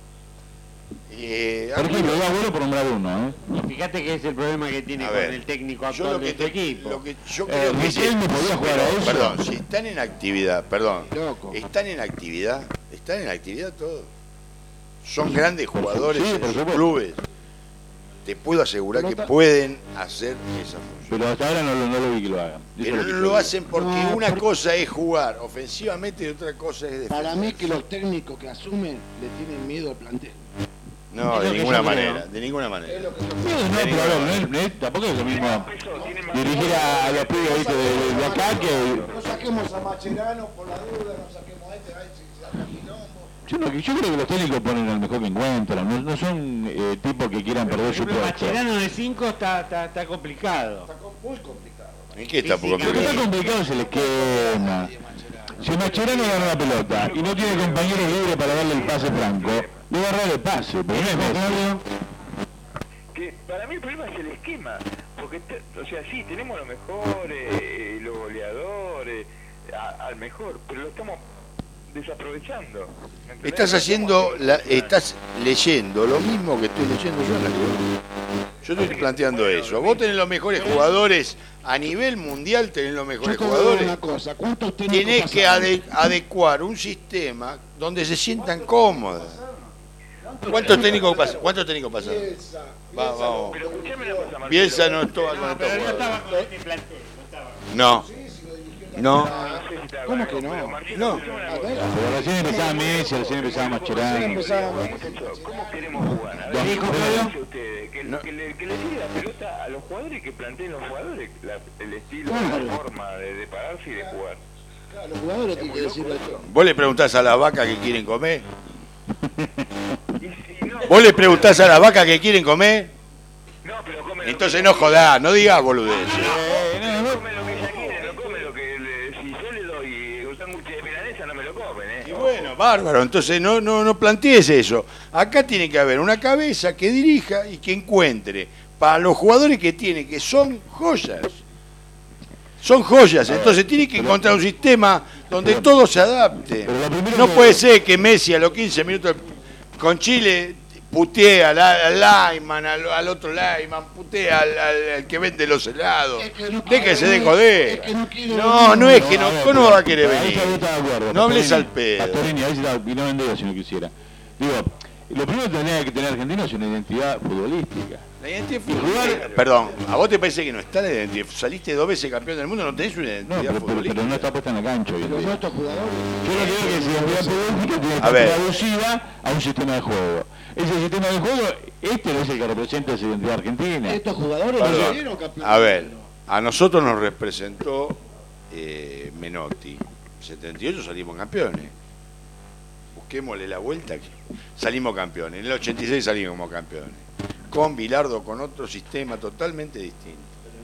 Por ejemplo, yo Agüero por nombrar uno, Y fíjate que es el problema que tiene A con ver, el técnico yo actual lo de que este equipo. Lo que yo creo que Riquelme podía jugar a eso. Perdón, si están en actividad, están en actividad todos. Son grandes jugadores Sí, en por sus supuesto. clubes. Te puedo asegurar que Pero pueden hacer esa función. Pero hasta ahora no lo vi que lo hagan. Eso Pero es lo que no yo lo digo. hacen porque No, una porque- cosa es jugar ofensivamente y otra cosa es defender. Para mí que los técnicos que asumen le tienen miedo al plantel. No, Es de lo que ninguna yo creo. manera, de ninguna manera. No, pero a ver, no es- tampoco es lo mismo dirigir a los pibes ¿viste? de acá que... No saquemos a Macherano por la duda, no saquemos a este, a este, se saca quilombo. Yo creo que los técnicos ponen al mejor que encuentran, no son tipos que quieran perder su puesto. Mascherano de 5 está complicado. Muy complicado. ¿En qué está poco Lo que está complicado es el esquema. Si Mascherano gana la pelota y no tiene compañero libre para darle el pase franco, le va a dar el pase, pero no es Messi. Que para mí el problema es el esquema, porque o sea, sí, tenemos los mejores, los goleadores, al mejor, pero lo estamos desaprovechando. ¿entendés? Estás leyendo lo mismo que estoy leyendo yo en la tribuna. Yo estoy planteando eso. Vos tenés los mejores jugadores a nivel mundial, tenés los mejores Yo te digo jugadores. una cosa, ¿cuántos técnicos Tenés que pasaron? adecuar un sistema donde se sientan cómodos. ¿Cuántos técnicos pasaron? Vamos. Pero escuchame una cosa, Marcelo. Bielsa no estaba con estos Pero no jugadores. estaba con este plantel. No. No. ¿Cómo que no? No. Pero recién empezaba Messi, recién empezaba Mascherano. ¿Cómo queremos jugar? ¿Lo dijo, Claudio? Ustedes, que le tire la pelota a los jugadores, que planteen los jugadores el estilo, la forma de pararse y de jugar. Los jugadores tienen que decirlo esto. ¿Vos le preguntás a las vacas que quieren comer? ¿Vos le preguntás a las vacas que quieren comer? No, pero comen. Entonces no jodás, no digas boludeces. Comen lo que ella quiere, no comen lo que si yo le doy un sándwich de milanesa no me lo comen, Y bueno, bárbaro, entonces no plantees eso. Acá tiene que haber una cabeza que dirija y que encuentre para los jugadores que tiene, que son joyas. Son joyas, entonces tiene que encontrar un sistema donde todo se adapte. No puede ser que Messi a los 15 minutos con Chile putee al lineman, al otro lineman, putee al que vende los helados. Déjese de joder. No es que no, ¿cómo va a querer venir? No hables al pedo. Pastorini, a ver si no vendría si no quisiera. Digo, lo primero que tendría que tener Argentina es una identidad futbolística. La identidad futbolística. Perdón, ¿a vos te parece que no está la identidad? Saliste 2 veces campeón del mundo, no tenés una identidad futbolística. Pero no está puesta en la cancha hoy en día. Estos jugadores. Yo lo que digo es que esa identidad futbolística tiene que estar traducida a un sistema de juego. Ese sistema de juego, este no es el que representa esa identidad argentina. Estos jugadores no dieron campeón. A ver, a nosotros nos representó Menotti. 78 salimos campeones. Busquémosle la vuelta aquí. Salimos campeones. En el 86 salimos campeones. Con Bilardo, con otro sistema totalmente distinto.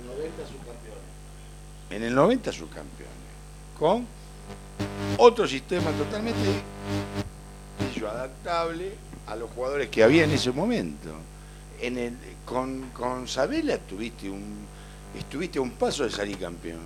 En el 90 subcampeones. Con otro sistema totalmente adaptable a los jugadores que había en ese momento. Con Sabela estuviste a un paso de salir campeón.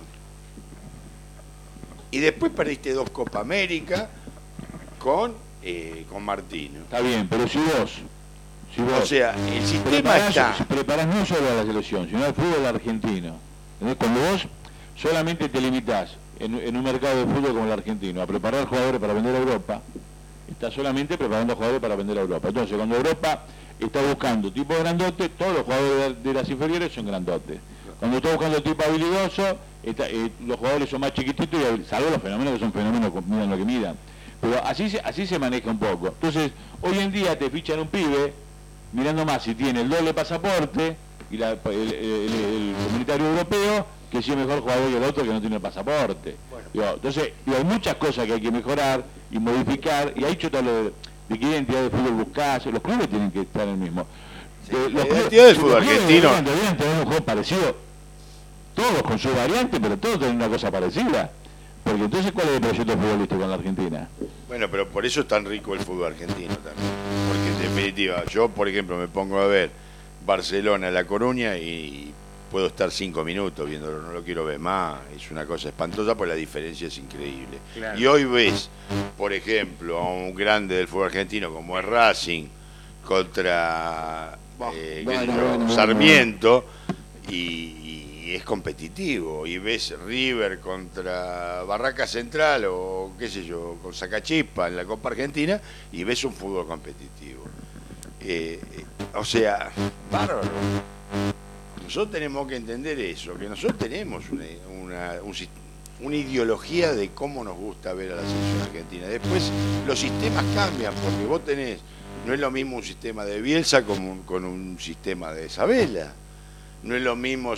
Y después perdiste 2 Copa América con Martino. Está bien, pero si vos o sea, el sistema está. Preparás no solo a la selección, sino al fútbol argentino. ¿Entendés? Cuando vos solamente te limitás en un mercado de fútbol como el argentino a preparar jugadores para vender a Europa, estás solamente preparando jugadores para vender a Europa. Entonces, cuando Europa está buscando tipos grandotes, todos los jugadores de las inferiores son grandotes. Cuando está buscando tipo habilidoso, los jugadores son más chiquititos, y salvo los fenómenos que son fenómenos que midan lo que midan. Pero así se maneja un poco. Entonces, hoy en día te fichan un pibe mirando más si tiene el doble pasaporte y el comunitario europeo, que si es mejor jugador que el otro que no tiene el pasaporte. Bueno. Entonces, hay muchas cosas que hay que mejorar y modificar, y hay hecho todo lo de qué identidad de fútbol buscás, los clubes tienen que estar en el mismo. Sí, la identidad del fútbol argentino. Deberían tener un juego parecido, todos con su variante, pero todos tienen una cosa parecida. Porque entonces, ¿cuál es el proyecto futbolístico en la Argentina? Bueno, pero por eso es tan rico el fútbol argentino también. Porque en definitiva, yo por ejemplo me pongo a ver Barcelona, La Coruña y puedo estar 5 minutos viéndolo, no lo quiero ver más. Es una cosa espantosa porque la diferencia es increíble. Claro. Y hoy ves, por ejemplo, a un grande del fútbol argentino como es Racing contra Sarmiento y es competitivo, y ves River contra Barraca Central o qué sé yo, con Sacachispa en la Copa Argentina y ves un fútbol competitivo. O sea, bárbaro. Nosotros tenemos que entender eso, que nosotros tenemos una ideología de cómo nos gusta ver a la selección argentina. Después los sistemas cambian, porque vos tenés, no es lo mismo un sistema de Bielsa con un sistema de Sabela. No es lo mismo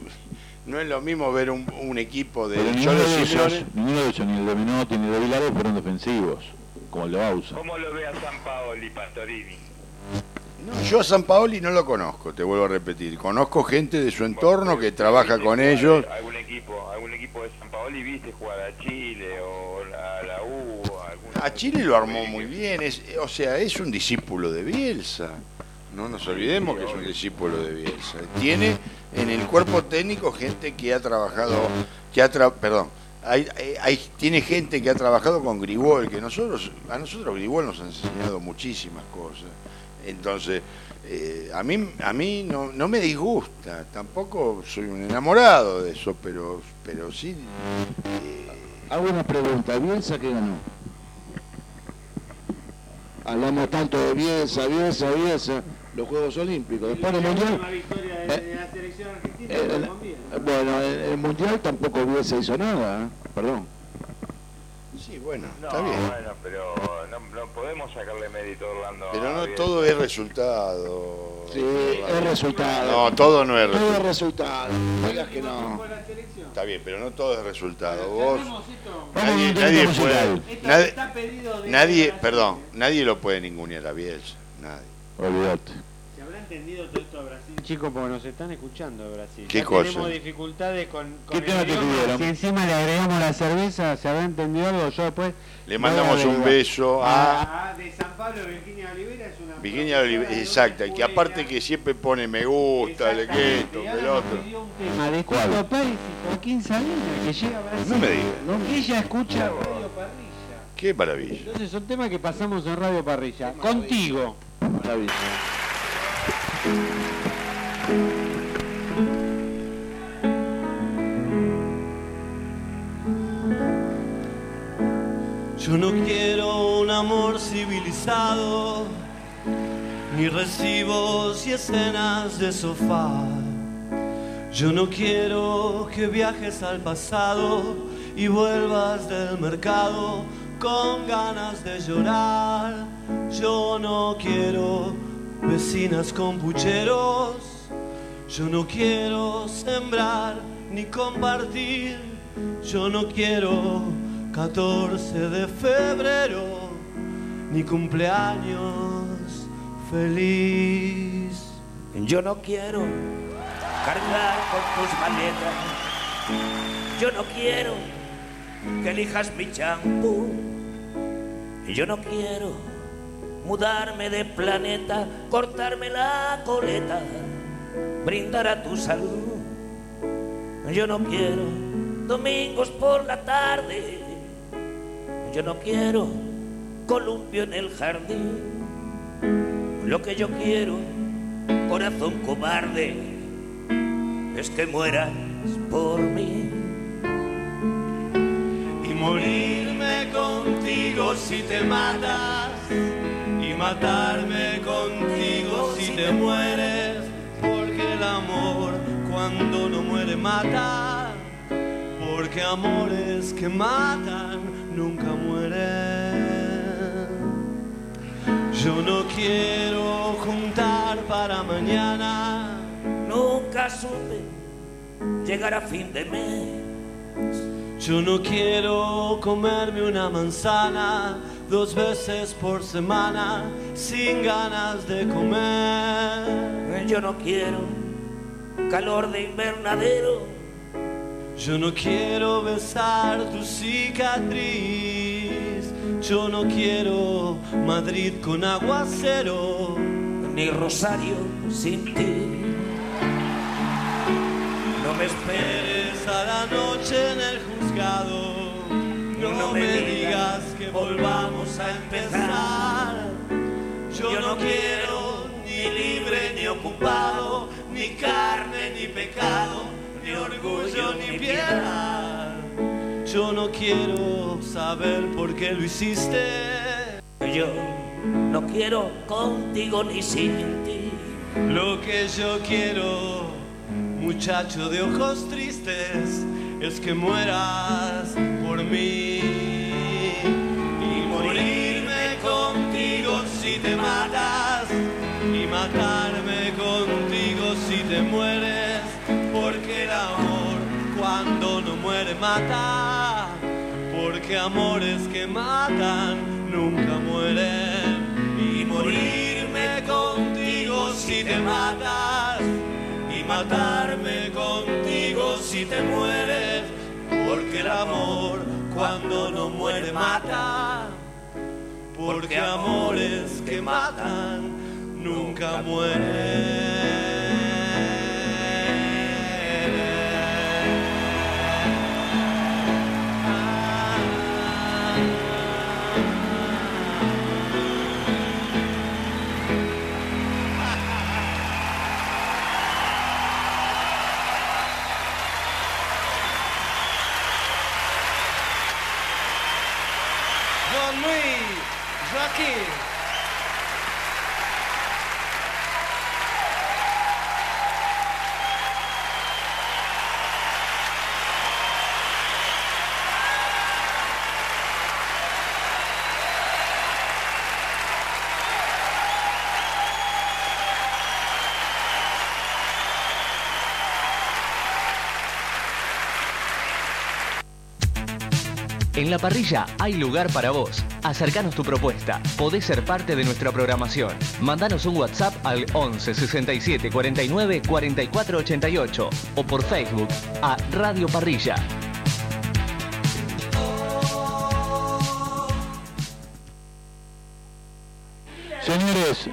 ver un equipo de Cholo Simeone. Ninguno de ellos, ni el de Menotti ni el de Bilardo, fueron defensivos, como el de Bausa. ¿Cómo lo ve a Sampaoli, Pastorini? No, yo a Sampaoli no lo conozco, te vuelvo a repetir. Conozco gente de su entorno que trabaja con ellos. ¿Algún equipo de Sampaoli viste jugar a Chile o a la U? A Chile lo armó muy bien, es un discípulo de Bielsa. No nos olvidemos que es un discípulo de Bielsa. Tiene en el cuerpo técnico gente que ha trabajado, tiene gente que ha trabajado con Gribol, que a nosotros Gribol nos ha enseñado muchísimas cosas. Entonces, a mí no me disgusta, tampoco soy un enamorado de eso, pero sí. Hago una pregunta, ¿Bielsa qué ganó? Hablamos tanto de Bielsa, los Juegos Olímpicos. Después el Mundial... La victoria de la selección argentina también. Bueno, el Mundial tampoco hubiese hizo nada, perdón. Sí, bueno, No, está bien. bueno, pero no podemos sacarle mérito a Orlando. Pero no Ariel. todo es resultado. Sí, es resultado. No, todo no es Todo es resultado. resultado. No digas que no. Está bien, pero no todo es resultado. Vos, Vamos nadie, a un nadie intento puede, musical. nadie, perdón, nadie lo puede ningunear a Bielsa, nadie. Olvídate. ¿Se habrá entendido todo esto a Brasil, chicos? Porque nos están escuchando de Brasil. ¿Qué Ya cosa? Tenemos dificultades con ¿Qué el tema te idioma. pidieron? Si encima le agregamos la cerveza, ¿se habrá entendido algo? Yo después... Le mandamos un beso a de San Pablo, Virginia Olivera es una... Virginia Olivera, exacta, y que aparte que siempre pone me gusta, le queto, el otro. tema de ¿Cuál? Tito Pérez y Joaquín Salinas, que llega a Brasil. No me digas. Que ella escucha Radio Parrilla. Qué maravilla. Entonces son temas que pasamos en Radio Parrilla. Contigo. Maravilla. Yo no quiero un amor civilizado, ni recibos y escenas de sofá. Yo no quiero que viajes al pasado y vuelvas del mercado con ganas de llorar. Yo no quiero vecinas con pucheros. Yo no quiero sembrar ni compartir. Yo no quiero 14 de febrero, ni cumpleaños feliz. Yo no quiero cargar con tus maletas. Yo no quiero que elijas mi champú. Yo no quiero mudarme de planeta, cortarme la coleta, brindar a tu salud. Yo no quiero domingos por la tarde. Yo no quiero columpio en el jardín. Lo que yo quiero, corazón cobarde, es que mueras por mí. Y morirme contigo si te matas, y matarme contigo si te mueres, porque el amor cuando no muere mata, porque amores que matan nunca mueren. Yo no quiero juntar para mañana. Nunca supe llegar a fin de mes. Yo no quiero comerme una manzana 2 veces por semana sin ganas de comer. Yo no quiero calor de invernadero. Yo no quiero besar tu cicatriz. Yo no quiero Madrid con aguacero, ni Rosario sin ti. No me esperes a la noche en el juzgado. No me digas que volvamos a empezar. Yo no quiero ni libre ni ocupado, ni carne ni pecado, ni orgullo ni piedad. Yo no quiero saber por qué lo hiciste. Yo no quiero contigo ni sin ti. Lo que yo quiero, muchacho de ojos tristes, es que mueras por mí. Y morirme contigo si te matas, y matarme contigo si te mueres, porque el amor cuando no muere mata, porque amores que matan nunca mueren. Y morirme contigo si te matas, y matarme contigo si te mueres, porque el amor cuando no muere mata, porque amores que matan nunca mueren. Don Luis, Joaquín. En La Parrilla hay lugar para vos. Acercanos tu propuesta. Podés ser parte de nuestra programación. Mandanos un WhatsApp al 11 67 49 44 88 o por Facebook a Radio Parrilla. Señores,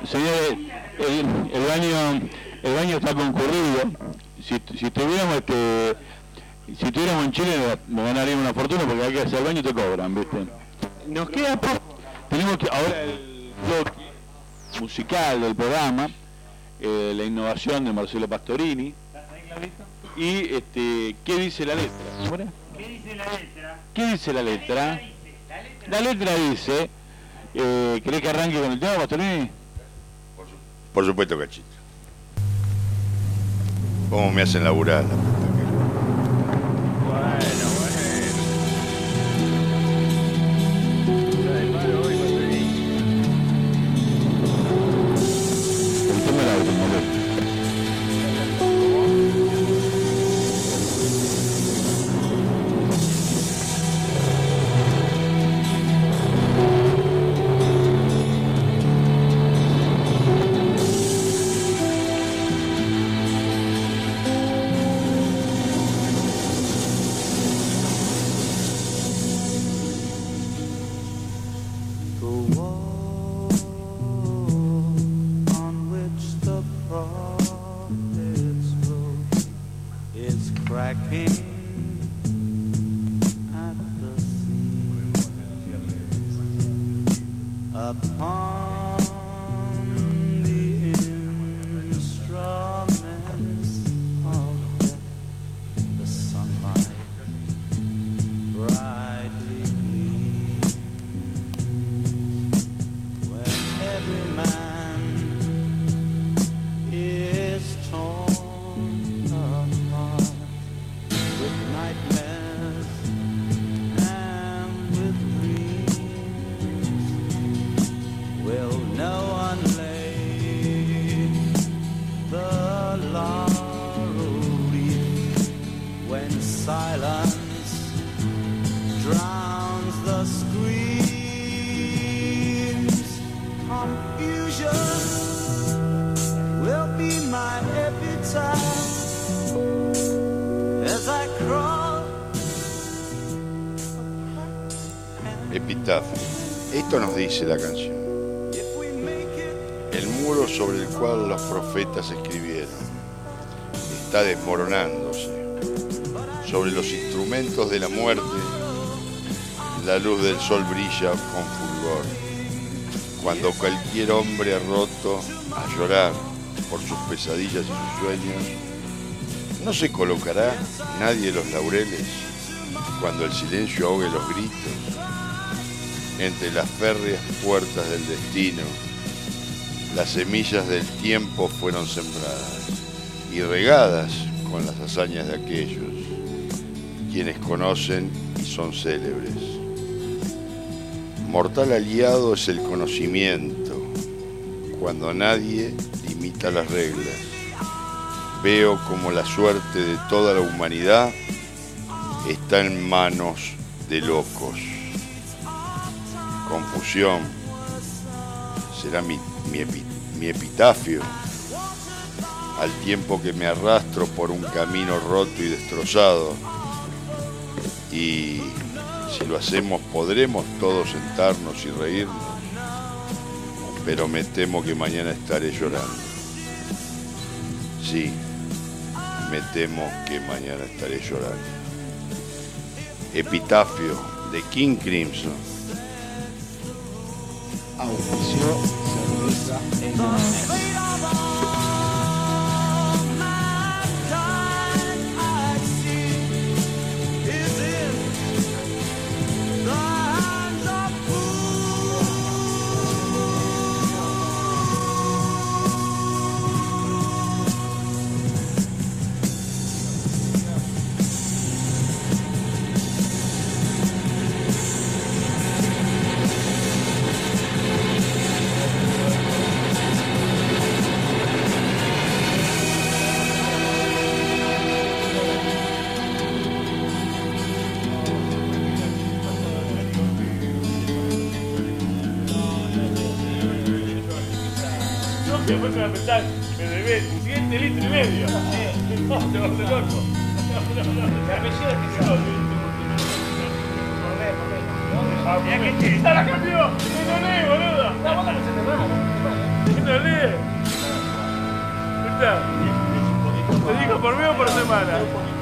el baño está concurrido. Si tuviéramos en Chile me ganaríamos una fortuna porque hay que hacer el baño y te cobran, ¿viste? Nos queda poco. Tenemos que ahora el bloque musical del programa, la innovación de Marcelo Pastorini. Y ¿qué dice la letra? ¿Cómo era? ¿Qué dice la letra? ¿Qué dice la letra? La letra dice, ¿querés que arranque con el tema, Pastorini? Por supuesto, Cachito. ¿Cómo me hacen laburar? Epitafio. Esto nos dice la canción. El muro sobre el cual los profetas escribieron está desmoronándose. Sobre los instrumentos de la muerte, la luz del sol brilla con fulgor. Cuando cualquier hombre ha roto a llorar por sus pesadillas y sus sueños, ¿no se colocará nadie los laureles cuando el silencio ahogue los gritos? Entre las férreas puertas del destino, las semillas del tiempo fueron sembradas y regadas con las hazañas de aquellos, quienes conocen y son célebres. Mortal aliado es el conocimiento, cuando nadie limita las reglas. Veo como la suerte de toda la humanidad está en manos de locos. Confusión será mi epitafio, al tiempo que me arrastro por un camino roto y destrozado. Y si lo hacemos, podremos todos sentarnos y reírnos, pero me temo que mañana estaré llorando. Sí, me temo que mañana estaré llorando. Epitafio de King Crimson. Auspicio cerveza después me pensás, me debes 7 litros y medio. No, te vas de loco. La mesilla es que se lo ¡ya la cambió! ¡No lee, boludo! No, vos no se te va. ¡No lee! Está. ¿Te dijo por mí o por semana?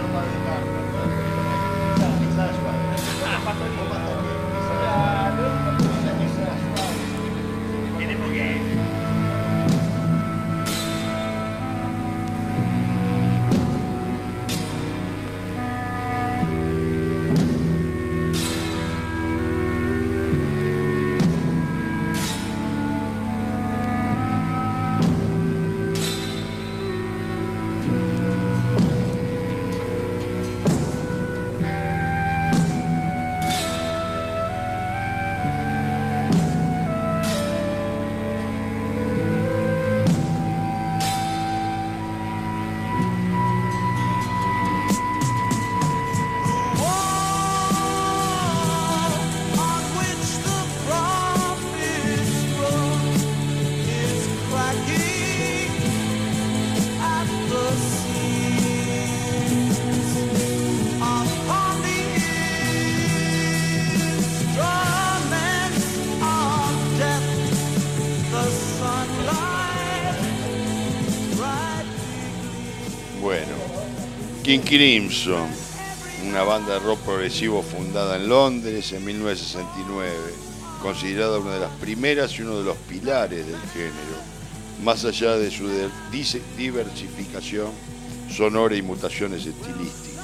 King Crimson, una banda de rock progresivo fundada en Londres en 1969, considerada una de las primeras y uno de los pilares del género, más allá de su diversificación sonora y mutaciones estilísticas.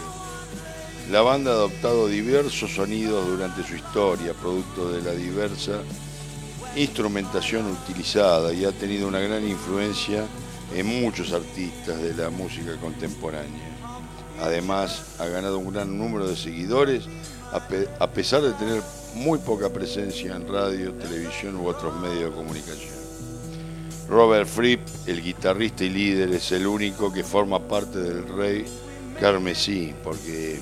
La banda ha adoptado diversos sonidos durante su historia, producto de la diversa instrumentación utilizada, y ha tenido una gran influencia en muchos artistas de la música contemporánea. Además, ha ganado un gran número de seguidores, a pesar de tener muy poca presencia en radio, televisión u otros medios de comunicación. Robert Fripp, el guitarrista y líder, es el único que forma parte del Rey Carmesí, porque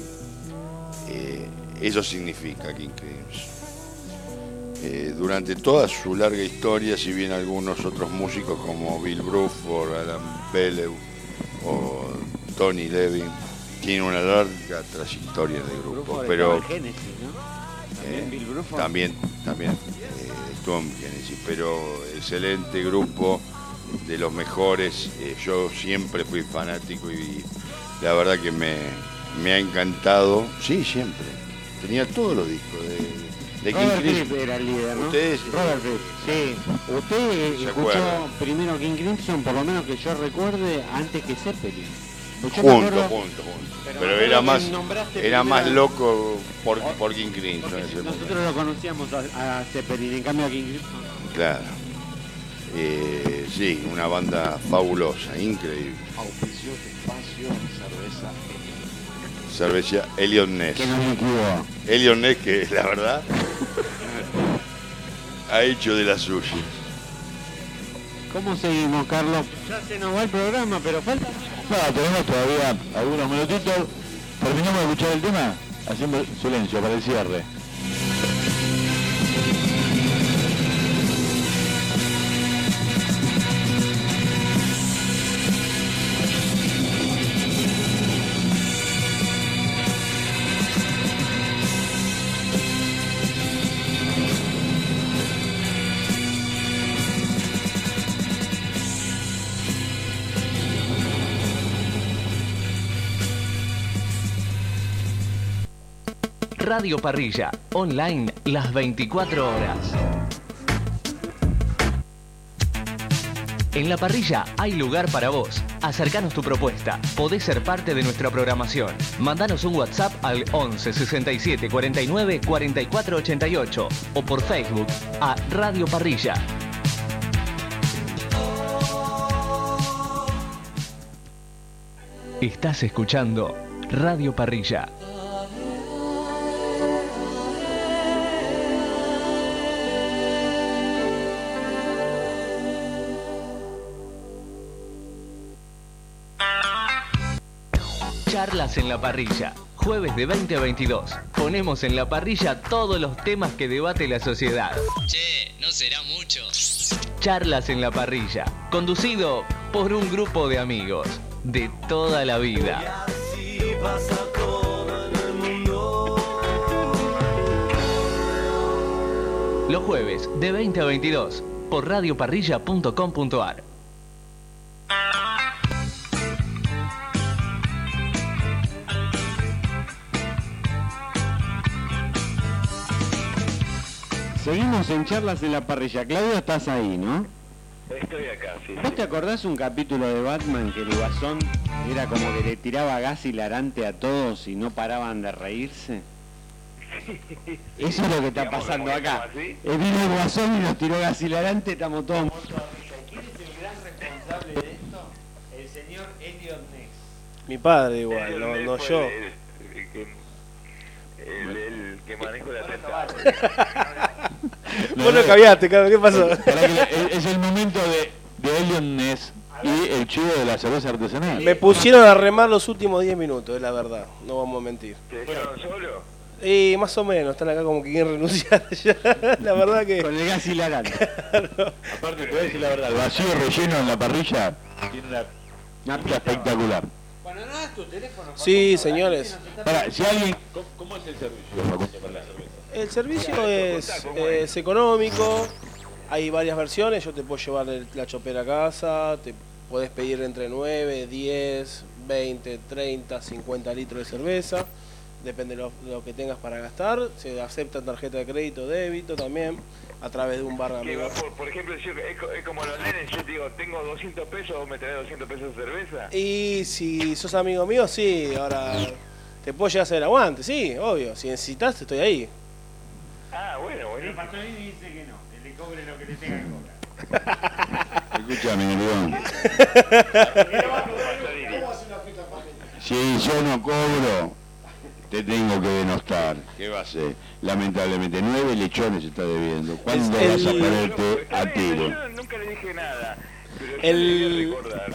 eso significa King Crimson. Durante toda su larga historia, si bien algunos otros músicos como Bill Bruford, Alan Bellew o Tony Levin tienen una larga trayectoria de grupo, pero Genesis, ¿no? También Bill Bruford. También estuvo en Genesis, pero excelente grupo, de los mejores. Yo siempre fui fanático y la verdad que me ha encantado. Sí, siempre. Tenía todos los discos de King Robert Crimson. Fripp era el líder, ¿no? Ustedes, Robert Fripp, sí. Usted ¿se escuchó acuerdan? primero King Crimson, por lo menos que yo recuerde, antes que Zeppelin. Yo me Junto. acuerdo- Pero era más, nombraste era más primero- loco por King Crimson en ese momento. Nosotros lo conocíamos a Zeppelin, en cambio a King Crimson. Claro. Sí, una banda fabulosa, increíble. Auspició este espacio, cerveza. Cerveza Elliot Ness. Que no me equivoco. Elliot Ness, que la verdad ha hecho de la suya. ¿Cómo seguimos, Carlos? Ya se nos va el programa, pero falta... No, tenemos todavía algunos minutitos. Terminamos de escuchar el tema, haciendo silencio para el cierre. Radio Parrilla, online las 24 horas. En La Parrilla hay lugar para vos. Acercanos tu propuesta. Podés ser parte de nuestra programación. Mandanos un WhatsApp al 11 67 49 44 88 o por Facebook a Radio Parrilla. Estás escuchando Radio Parrilla. Charlas en la Parrilla, jueves de 20 a 22. Ponemos en la parrilla todos los temas que debate la sociedad. Che, ¿no será mucho? Charlas en la Parrilla, conducido por un grupo de amigos de toda la vida. Así pasa todo en el mundo. Los jueves de 20 a 22 por radioparrilla.com.ar. Seguimos en Charlas en la Parrilla. Claudio, estás ahí, ¿no? Estoy acá, sí. ¿Vos te acordás un capítulo de Batman que el Guasón era como que le tiraba gas hilarante a todos y no paraban de reírse? Eso es lo que está pasando acá. Vino el Guasón y nos tiró gas hilarante, estamos todos muertos de risa. ¿Quién es el gran responsable de esto? El señor Elliot Ness. Mi padre igual, no yo. El que manejo la teta. Vos no cabiaste, cabrón, ¿qué pasó? Es el momento de Elliot Ness y el chivo de la cerveza artesanal. Me pusieron a remar los últimos 10 minutos, es la verdad, no vamos a mentir. ¿Te dejaron solo? Y más o menos, están acá como que quieren renunciar ya, la verdad que... Con el gas hilarante. Aparte, te voy a decir la verdad, el vacío relleno en la parrilla tiene una pinta espectacular. Bueno, no es tu teléfono. Sí, señores. Para, si alguien... ¿Cómo es el servicio, Facundo, para la cerveza? El servicio es económico, hay varias versiones, yo te puedo llevar la chopera a casa, te podés pedir entre 9, 10, 20, 30, 50 litros de cerveza, depende de lo que tengas para gastar, se acepta tarjeta de crédito, débito también, a través de un bar amigo. Por ejemplo, es como los nenes, yo te digo, tengo 200 pesos, vos me traes 200 pesos de cerveza. Y si sos amigo mío, sí, ahora te puedo llegar a hacer el aguante, sí, obvio, si necesitas estoy ahí. Ah, bueno, Pero Pastorini dice que no, que le cobre lo que le tenga que cobrar. Escúchame, León. Si yo no cobro, te tengo que denostar. ¿Qué va a ser? Lamentablemente, 9 lechones está debiendo. ¿Cuándo vas a ponerte a tiro? Yo nunca le dije nada. El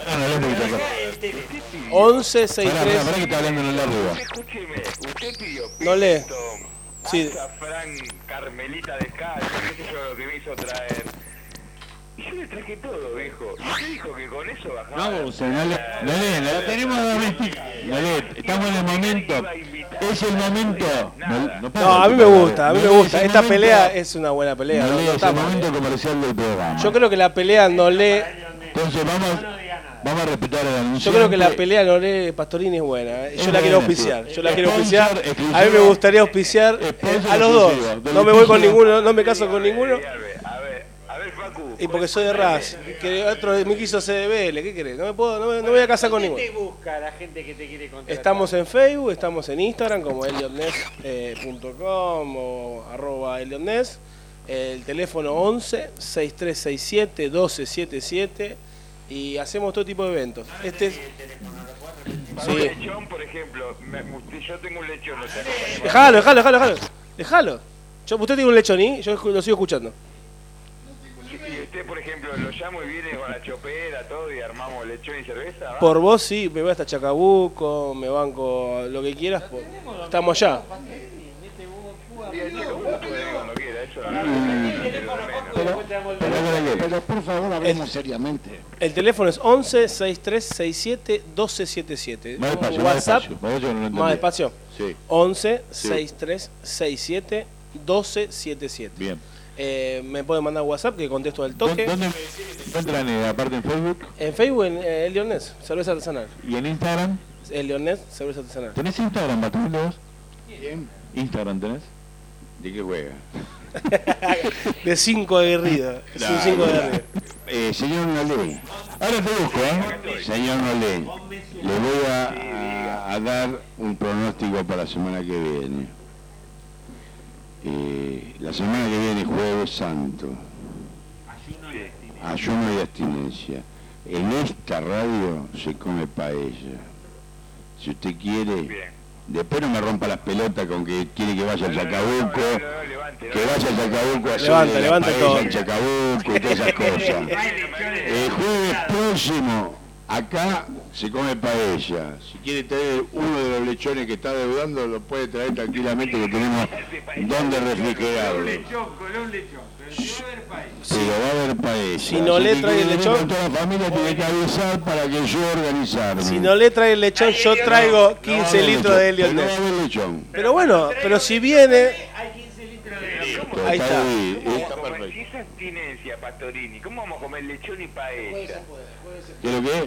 1163. 1163. Pará que está hablando en la arriba. Escúcheme, usted pidió No lee. Sí. Azafrán, Carmelita descalza, qué sé yo lo que me hizo traer. Y yo le traje todo, viejo. Y usted dijo que con eso bajaba. No, la tenemos doméstica. Estamos en el momento. Es el momento. No, a mí me gusta, Esta pelea es una buena pelea. No, no es está el mal. momento comercial del programa. Yo creo que la pelea no lee. Entonces vamos a respetar el anuncio. Yo creo que la pelea no lee Pastorini es buena. Yo la quiero auspiciar. Yo la quiero Sponsor auspiciar. exclusivo. A mí me gustaría auspiciar a los dos. No me voy con ninguno, no me caso con ninguno. A ver, Facu. Y porque soy de Raz. Que otro me quiso hacer de Vélez. ¿Qué querés? No me voy a casar con ninguno. ¿Qué te busca la gente que te quiere contratar? Estamos en Facebook, estamos en Instagram como eliotness.com o @eliotness. El teléfono 11 6367 1277 y hacemos todo tipo de eventos. Este es... Un lechón, por ejemplo, yo tengo un lechón. ¿No? Dejalo. Usted tiene un lechoní, yo lo sigo escuchando. Y usted, por ejemplo, lo llamo y viene con la chopera, todo, y armamos lechón y cerveza, ¿va? Por vos sí, me voy hasta Chacabuco, me banco lo que quieras, estamos allá. Pero por favor, hablemos seriamente. El teléfono es 11 6367 1277. Más despacio, WhatsApp, más despacio. Sí. 11 Sí. 6367 1277. Bien. Me pueden mandar WhatsApp que contesto al toque. ¿Dónde me encuentran aparte en Facebook? En Facebook, en El Leonés, cerveza artesanal. ¿Y en Instagram? El Leonés, cerveza artesanal. ¿Tenés Instagram, Patrón, vos? Bien. ¿Instagram tenés? ¿De qué juega? De 5 aguerrido. Es un 5 aguerrido. Señor Nolé, ahora te busco, Señor Nolé, le voy a dar un pronóstico para la semana que viene. La semana que viene, Jueves Santo. Ayuno y abstinencia. En esta radio se come paella. Si usted quiere, después no me rompa las pelotas con que quiere que vaya al Chacabuco, que vaya al Chacabuco a hacer la paella en Chacabuco y todas esas cosas. El jueves próximo, acá se come paella. Si quiere traer uno de los lechones que está deudando, lo puede traer tranquilamente, que tenemos donde refrigerarlo. Pero va a haber paella. Si no le trae el lechón, toda la familia tiene que avisar para que yo organizarme. si no le trae el lechón, yo traigo 15 litros de Helios Net. Pero bueno, pero si viene, ahí está. Si esa abstinencia, Pastorini, ¿cómo vamos a comer lechón y paella? ¿Qué es lo que es?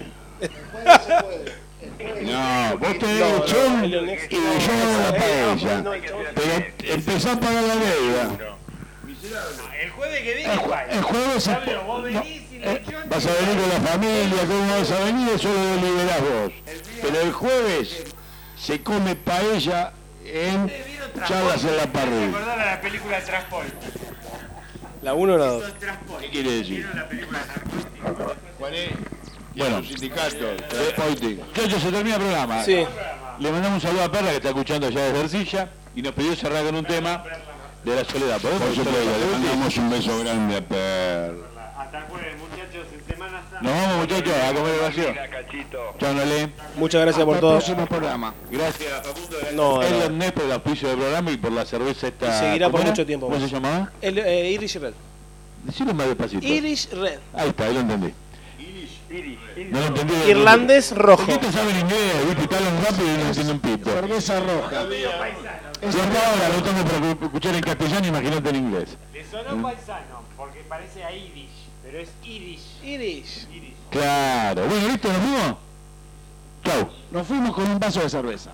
No, vos tenés lechón y yo hago la paella. Pero empezá a pagar la deuda. El jueves que viene, El jueves vos venís sin lechón. vas a venir con la familia, ¿cómo vas a venir? Eso lo deliberás vos. Pero el jueves se come paella en charlas en la ¿Te parrilla. acordás de la película Transport? ¿La 1 o la 2? ¿Qué quiere decir? La película Transport. ¿Cuál es? Bueno, Sindicato. Muchachos, se termina el programa. Sí. Le mandamos un saludo a Perla que está escuchando allá desde Ercilla y nos pidió cerrar con un tema de la soledad. ¿Podemos? Por supuesto, le mandamos un beso grande a Perla. Hasta el jueves, muchachos, en Semana Santa. Nos vamos, muchachos, a comer el vacío. Chao, Nole. Muchas gracias por todo. programa. Gracias, Facundo. No, Helios Net por el auspicio del programa y por la cerveza esta. Y seguirá por ¿cómo era? mucho tiempo. ¿Cómo se llamaba? Irish Red. Decilo más despacito. Irish Red. Ahí está, ahí lo entendí. No lo entendí. Irlandés rojo. ¿Por qué te saben inglés? ¿Viste? Te hablan rápido y no entienden un pito. Cerveza roja. Si hasta ahora lo tengo por escuchar en castellano, imagínate en inglés. Le sonó paisano, porque parece a Irish, pero es Irish. Irish. Claro. Bueno, ¿listo? ¿Nos fuimos? Chau. Nos fuimos con un vaso de cerveza.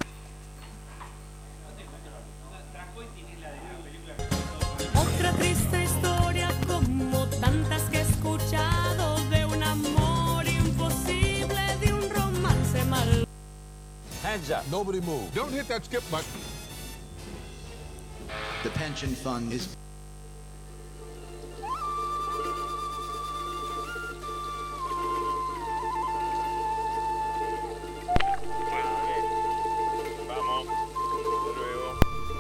Otra triste historia como tantas que he escuchado de un amor imposible, de un romance mal. Hands up. Nobody move. Don't hit that skip button. The pension fund is Vamos. Hasta luego.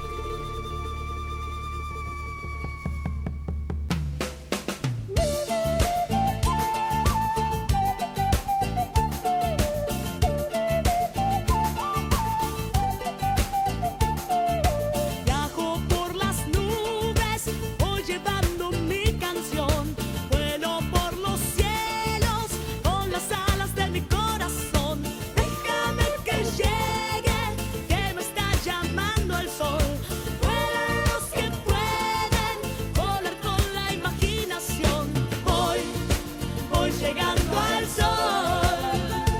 Viajo por las nubes, voy llevando mi canción. Vuelo por los cielos con las alas de mi corazón. Déjame que llegue, que me está llamando el sol. Vuelan los que pueden volar con la imaginación. Voy llegando al sol.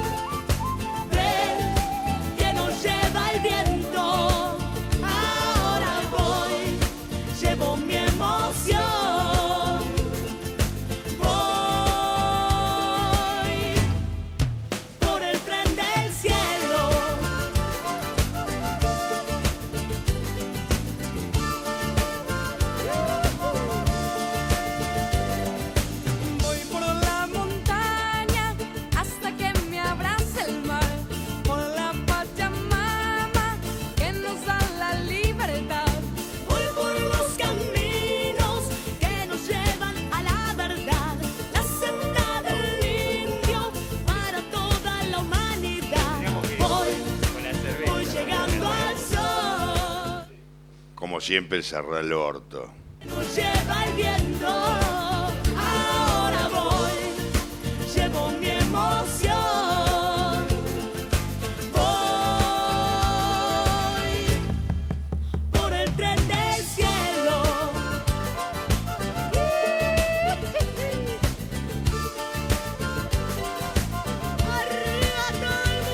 Ven que nos lleva el viento. Ahora voy, llevo mi emoción. Voy por el tren del cielo. Voy por la montaña hasta que me abrace el mar. Por la Pachamama que nos da la libertad. Voy por los caminos que nos llevan a la verdad. La senda del indio para toda la humanidad. Voy llegando al sol. Como siempre, cerrá el orto. Nos lleva el viento. Ahora voy, llevo mi emoción. Voy por el tren del cielo. Arriba todo el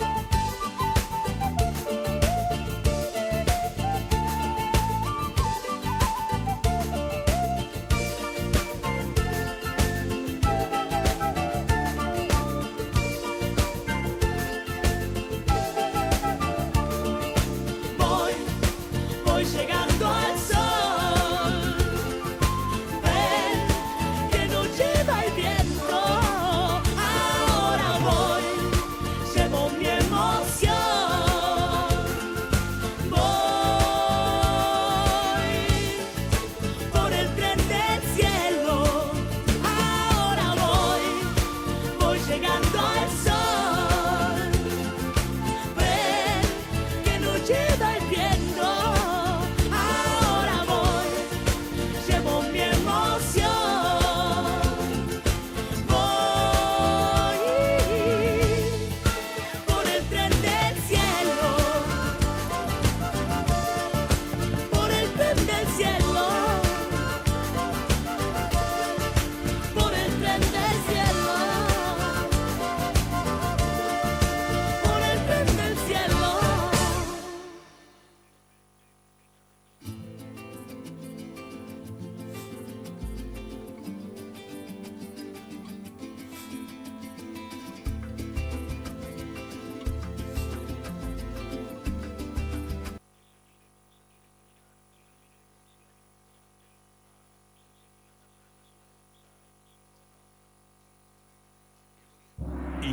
mundo.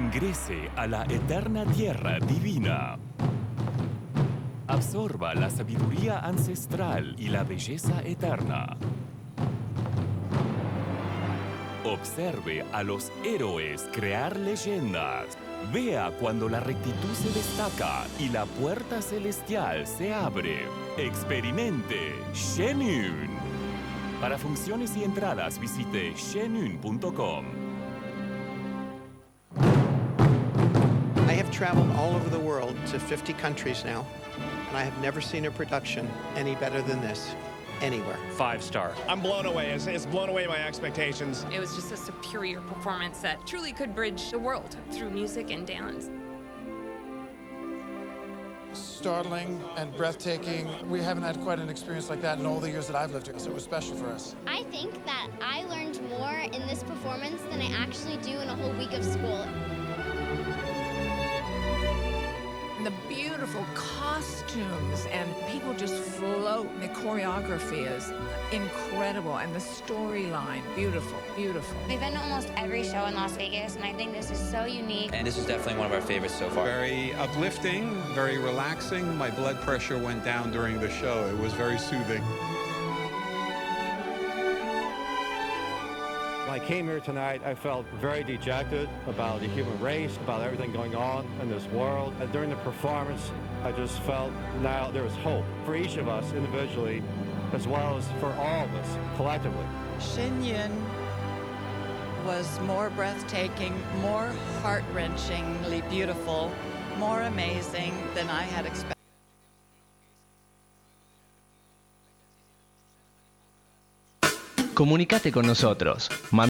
Ingrese a la eterna tierra divina. Absorba la sabiduría ancestral y la belleza eterna. Observe a los héroes crear leyendas. Vea cuando la rectitud se destaca y la puerta celestial se abre. Experimente Shenun. Para funciones y entradas visite shenun.com. I have traveled all over the world to 50 countries now, and I have never seen a production any better than this. Anywhere. 5-star. I'm blown away. It's blown away my expectations. It was just a superior performance that truly could bridge the world through music and dance. Startling and breathtaking. We haven't had quite an experience like that in all the years that I've lived here, so it was special for us. I think that I learned more in this performance than I actually do in a whole week of school. The beautiful costumes and people just float. The choreography is incredible and the storyline, beautiful, beautiful. We've been to almost every show in Las Vegas and I think this is so unique. And this is definitely one of our favorites so far. Very uplifting, very relaxing. My blood pressure went down during the show. It was very soothing. When I came here tonight, I felt very dejected about the human race, about everything going on in this world. And during the performance, I just felt now there is hope for each of us individually, as well as for all of us collectively. Shenyun was more breathtaking, more heart-wrenchingly beautiful, more amazing than I had expected. Comunicate con nosotros.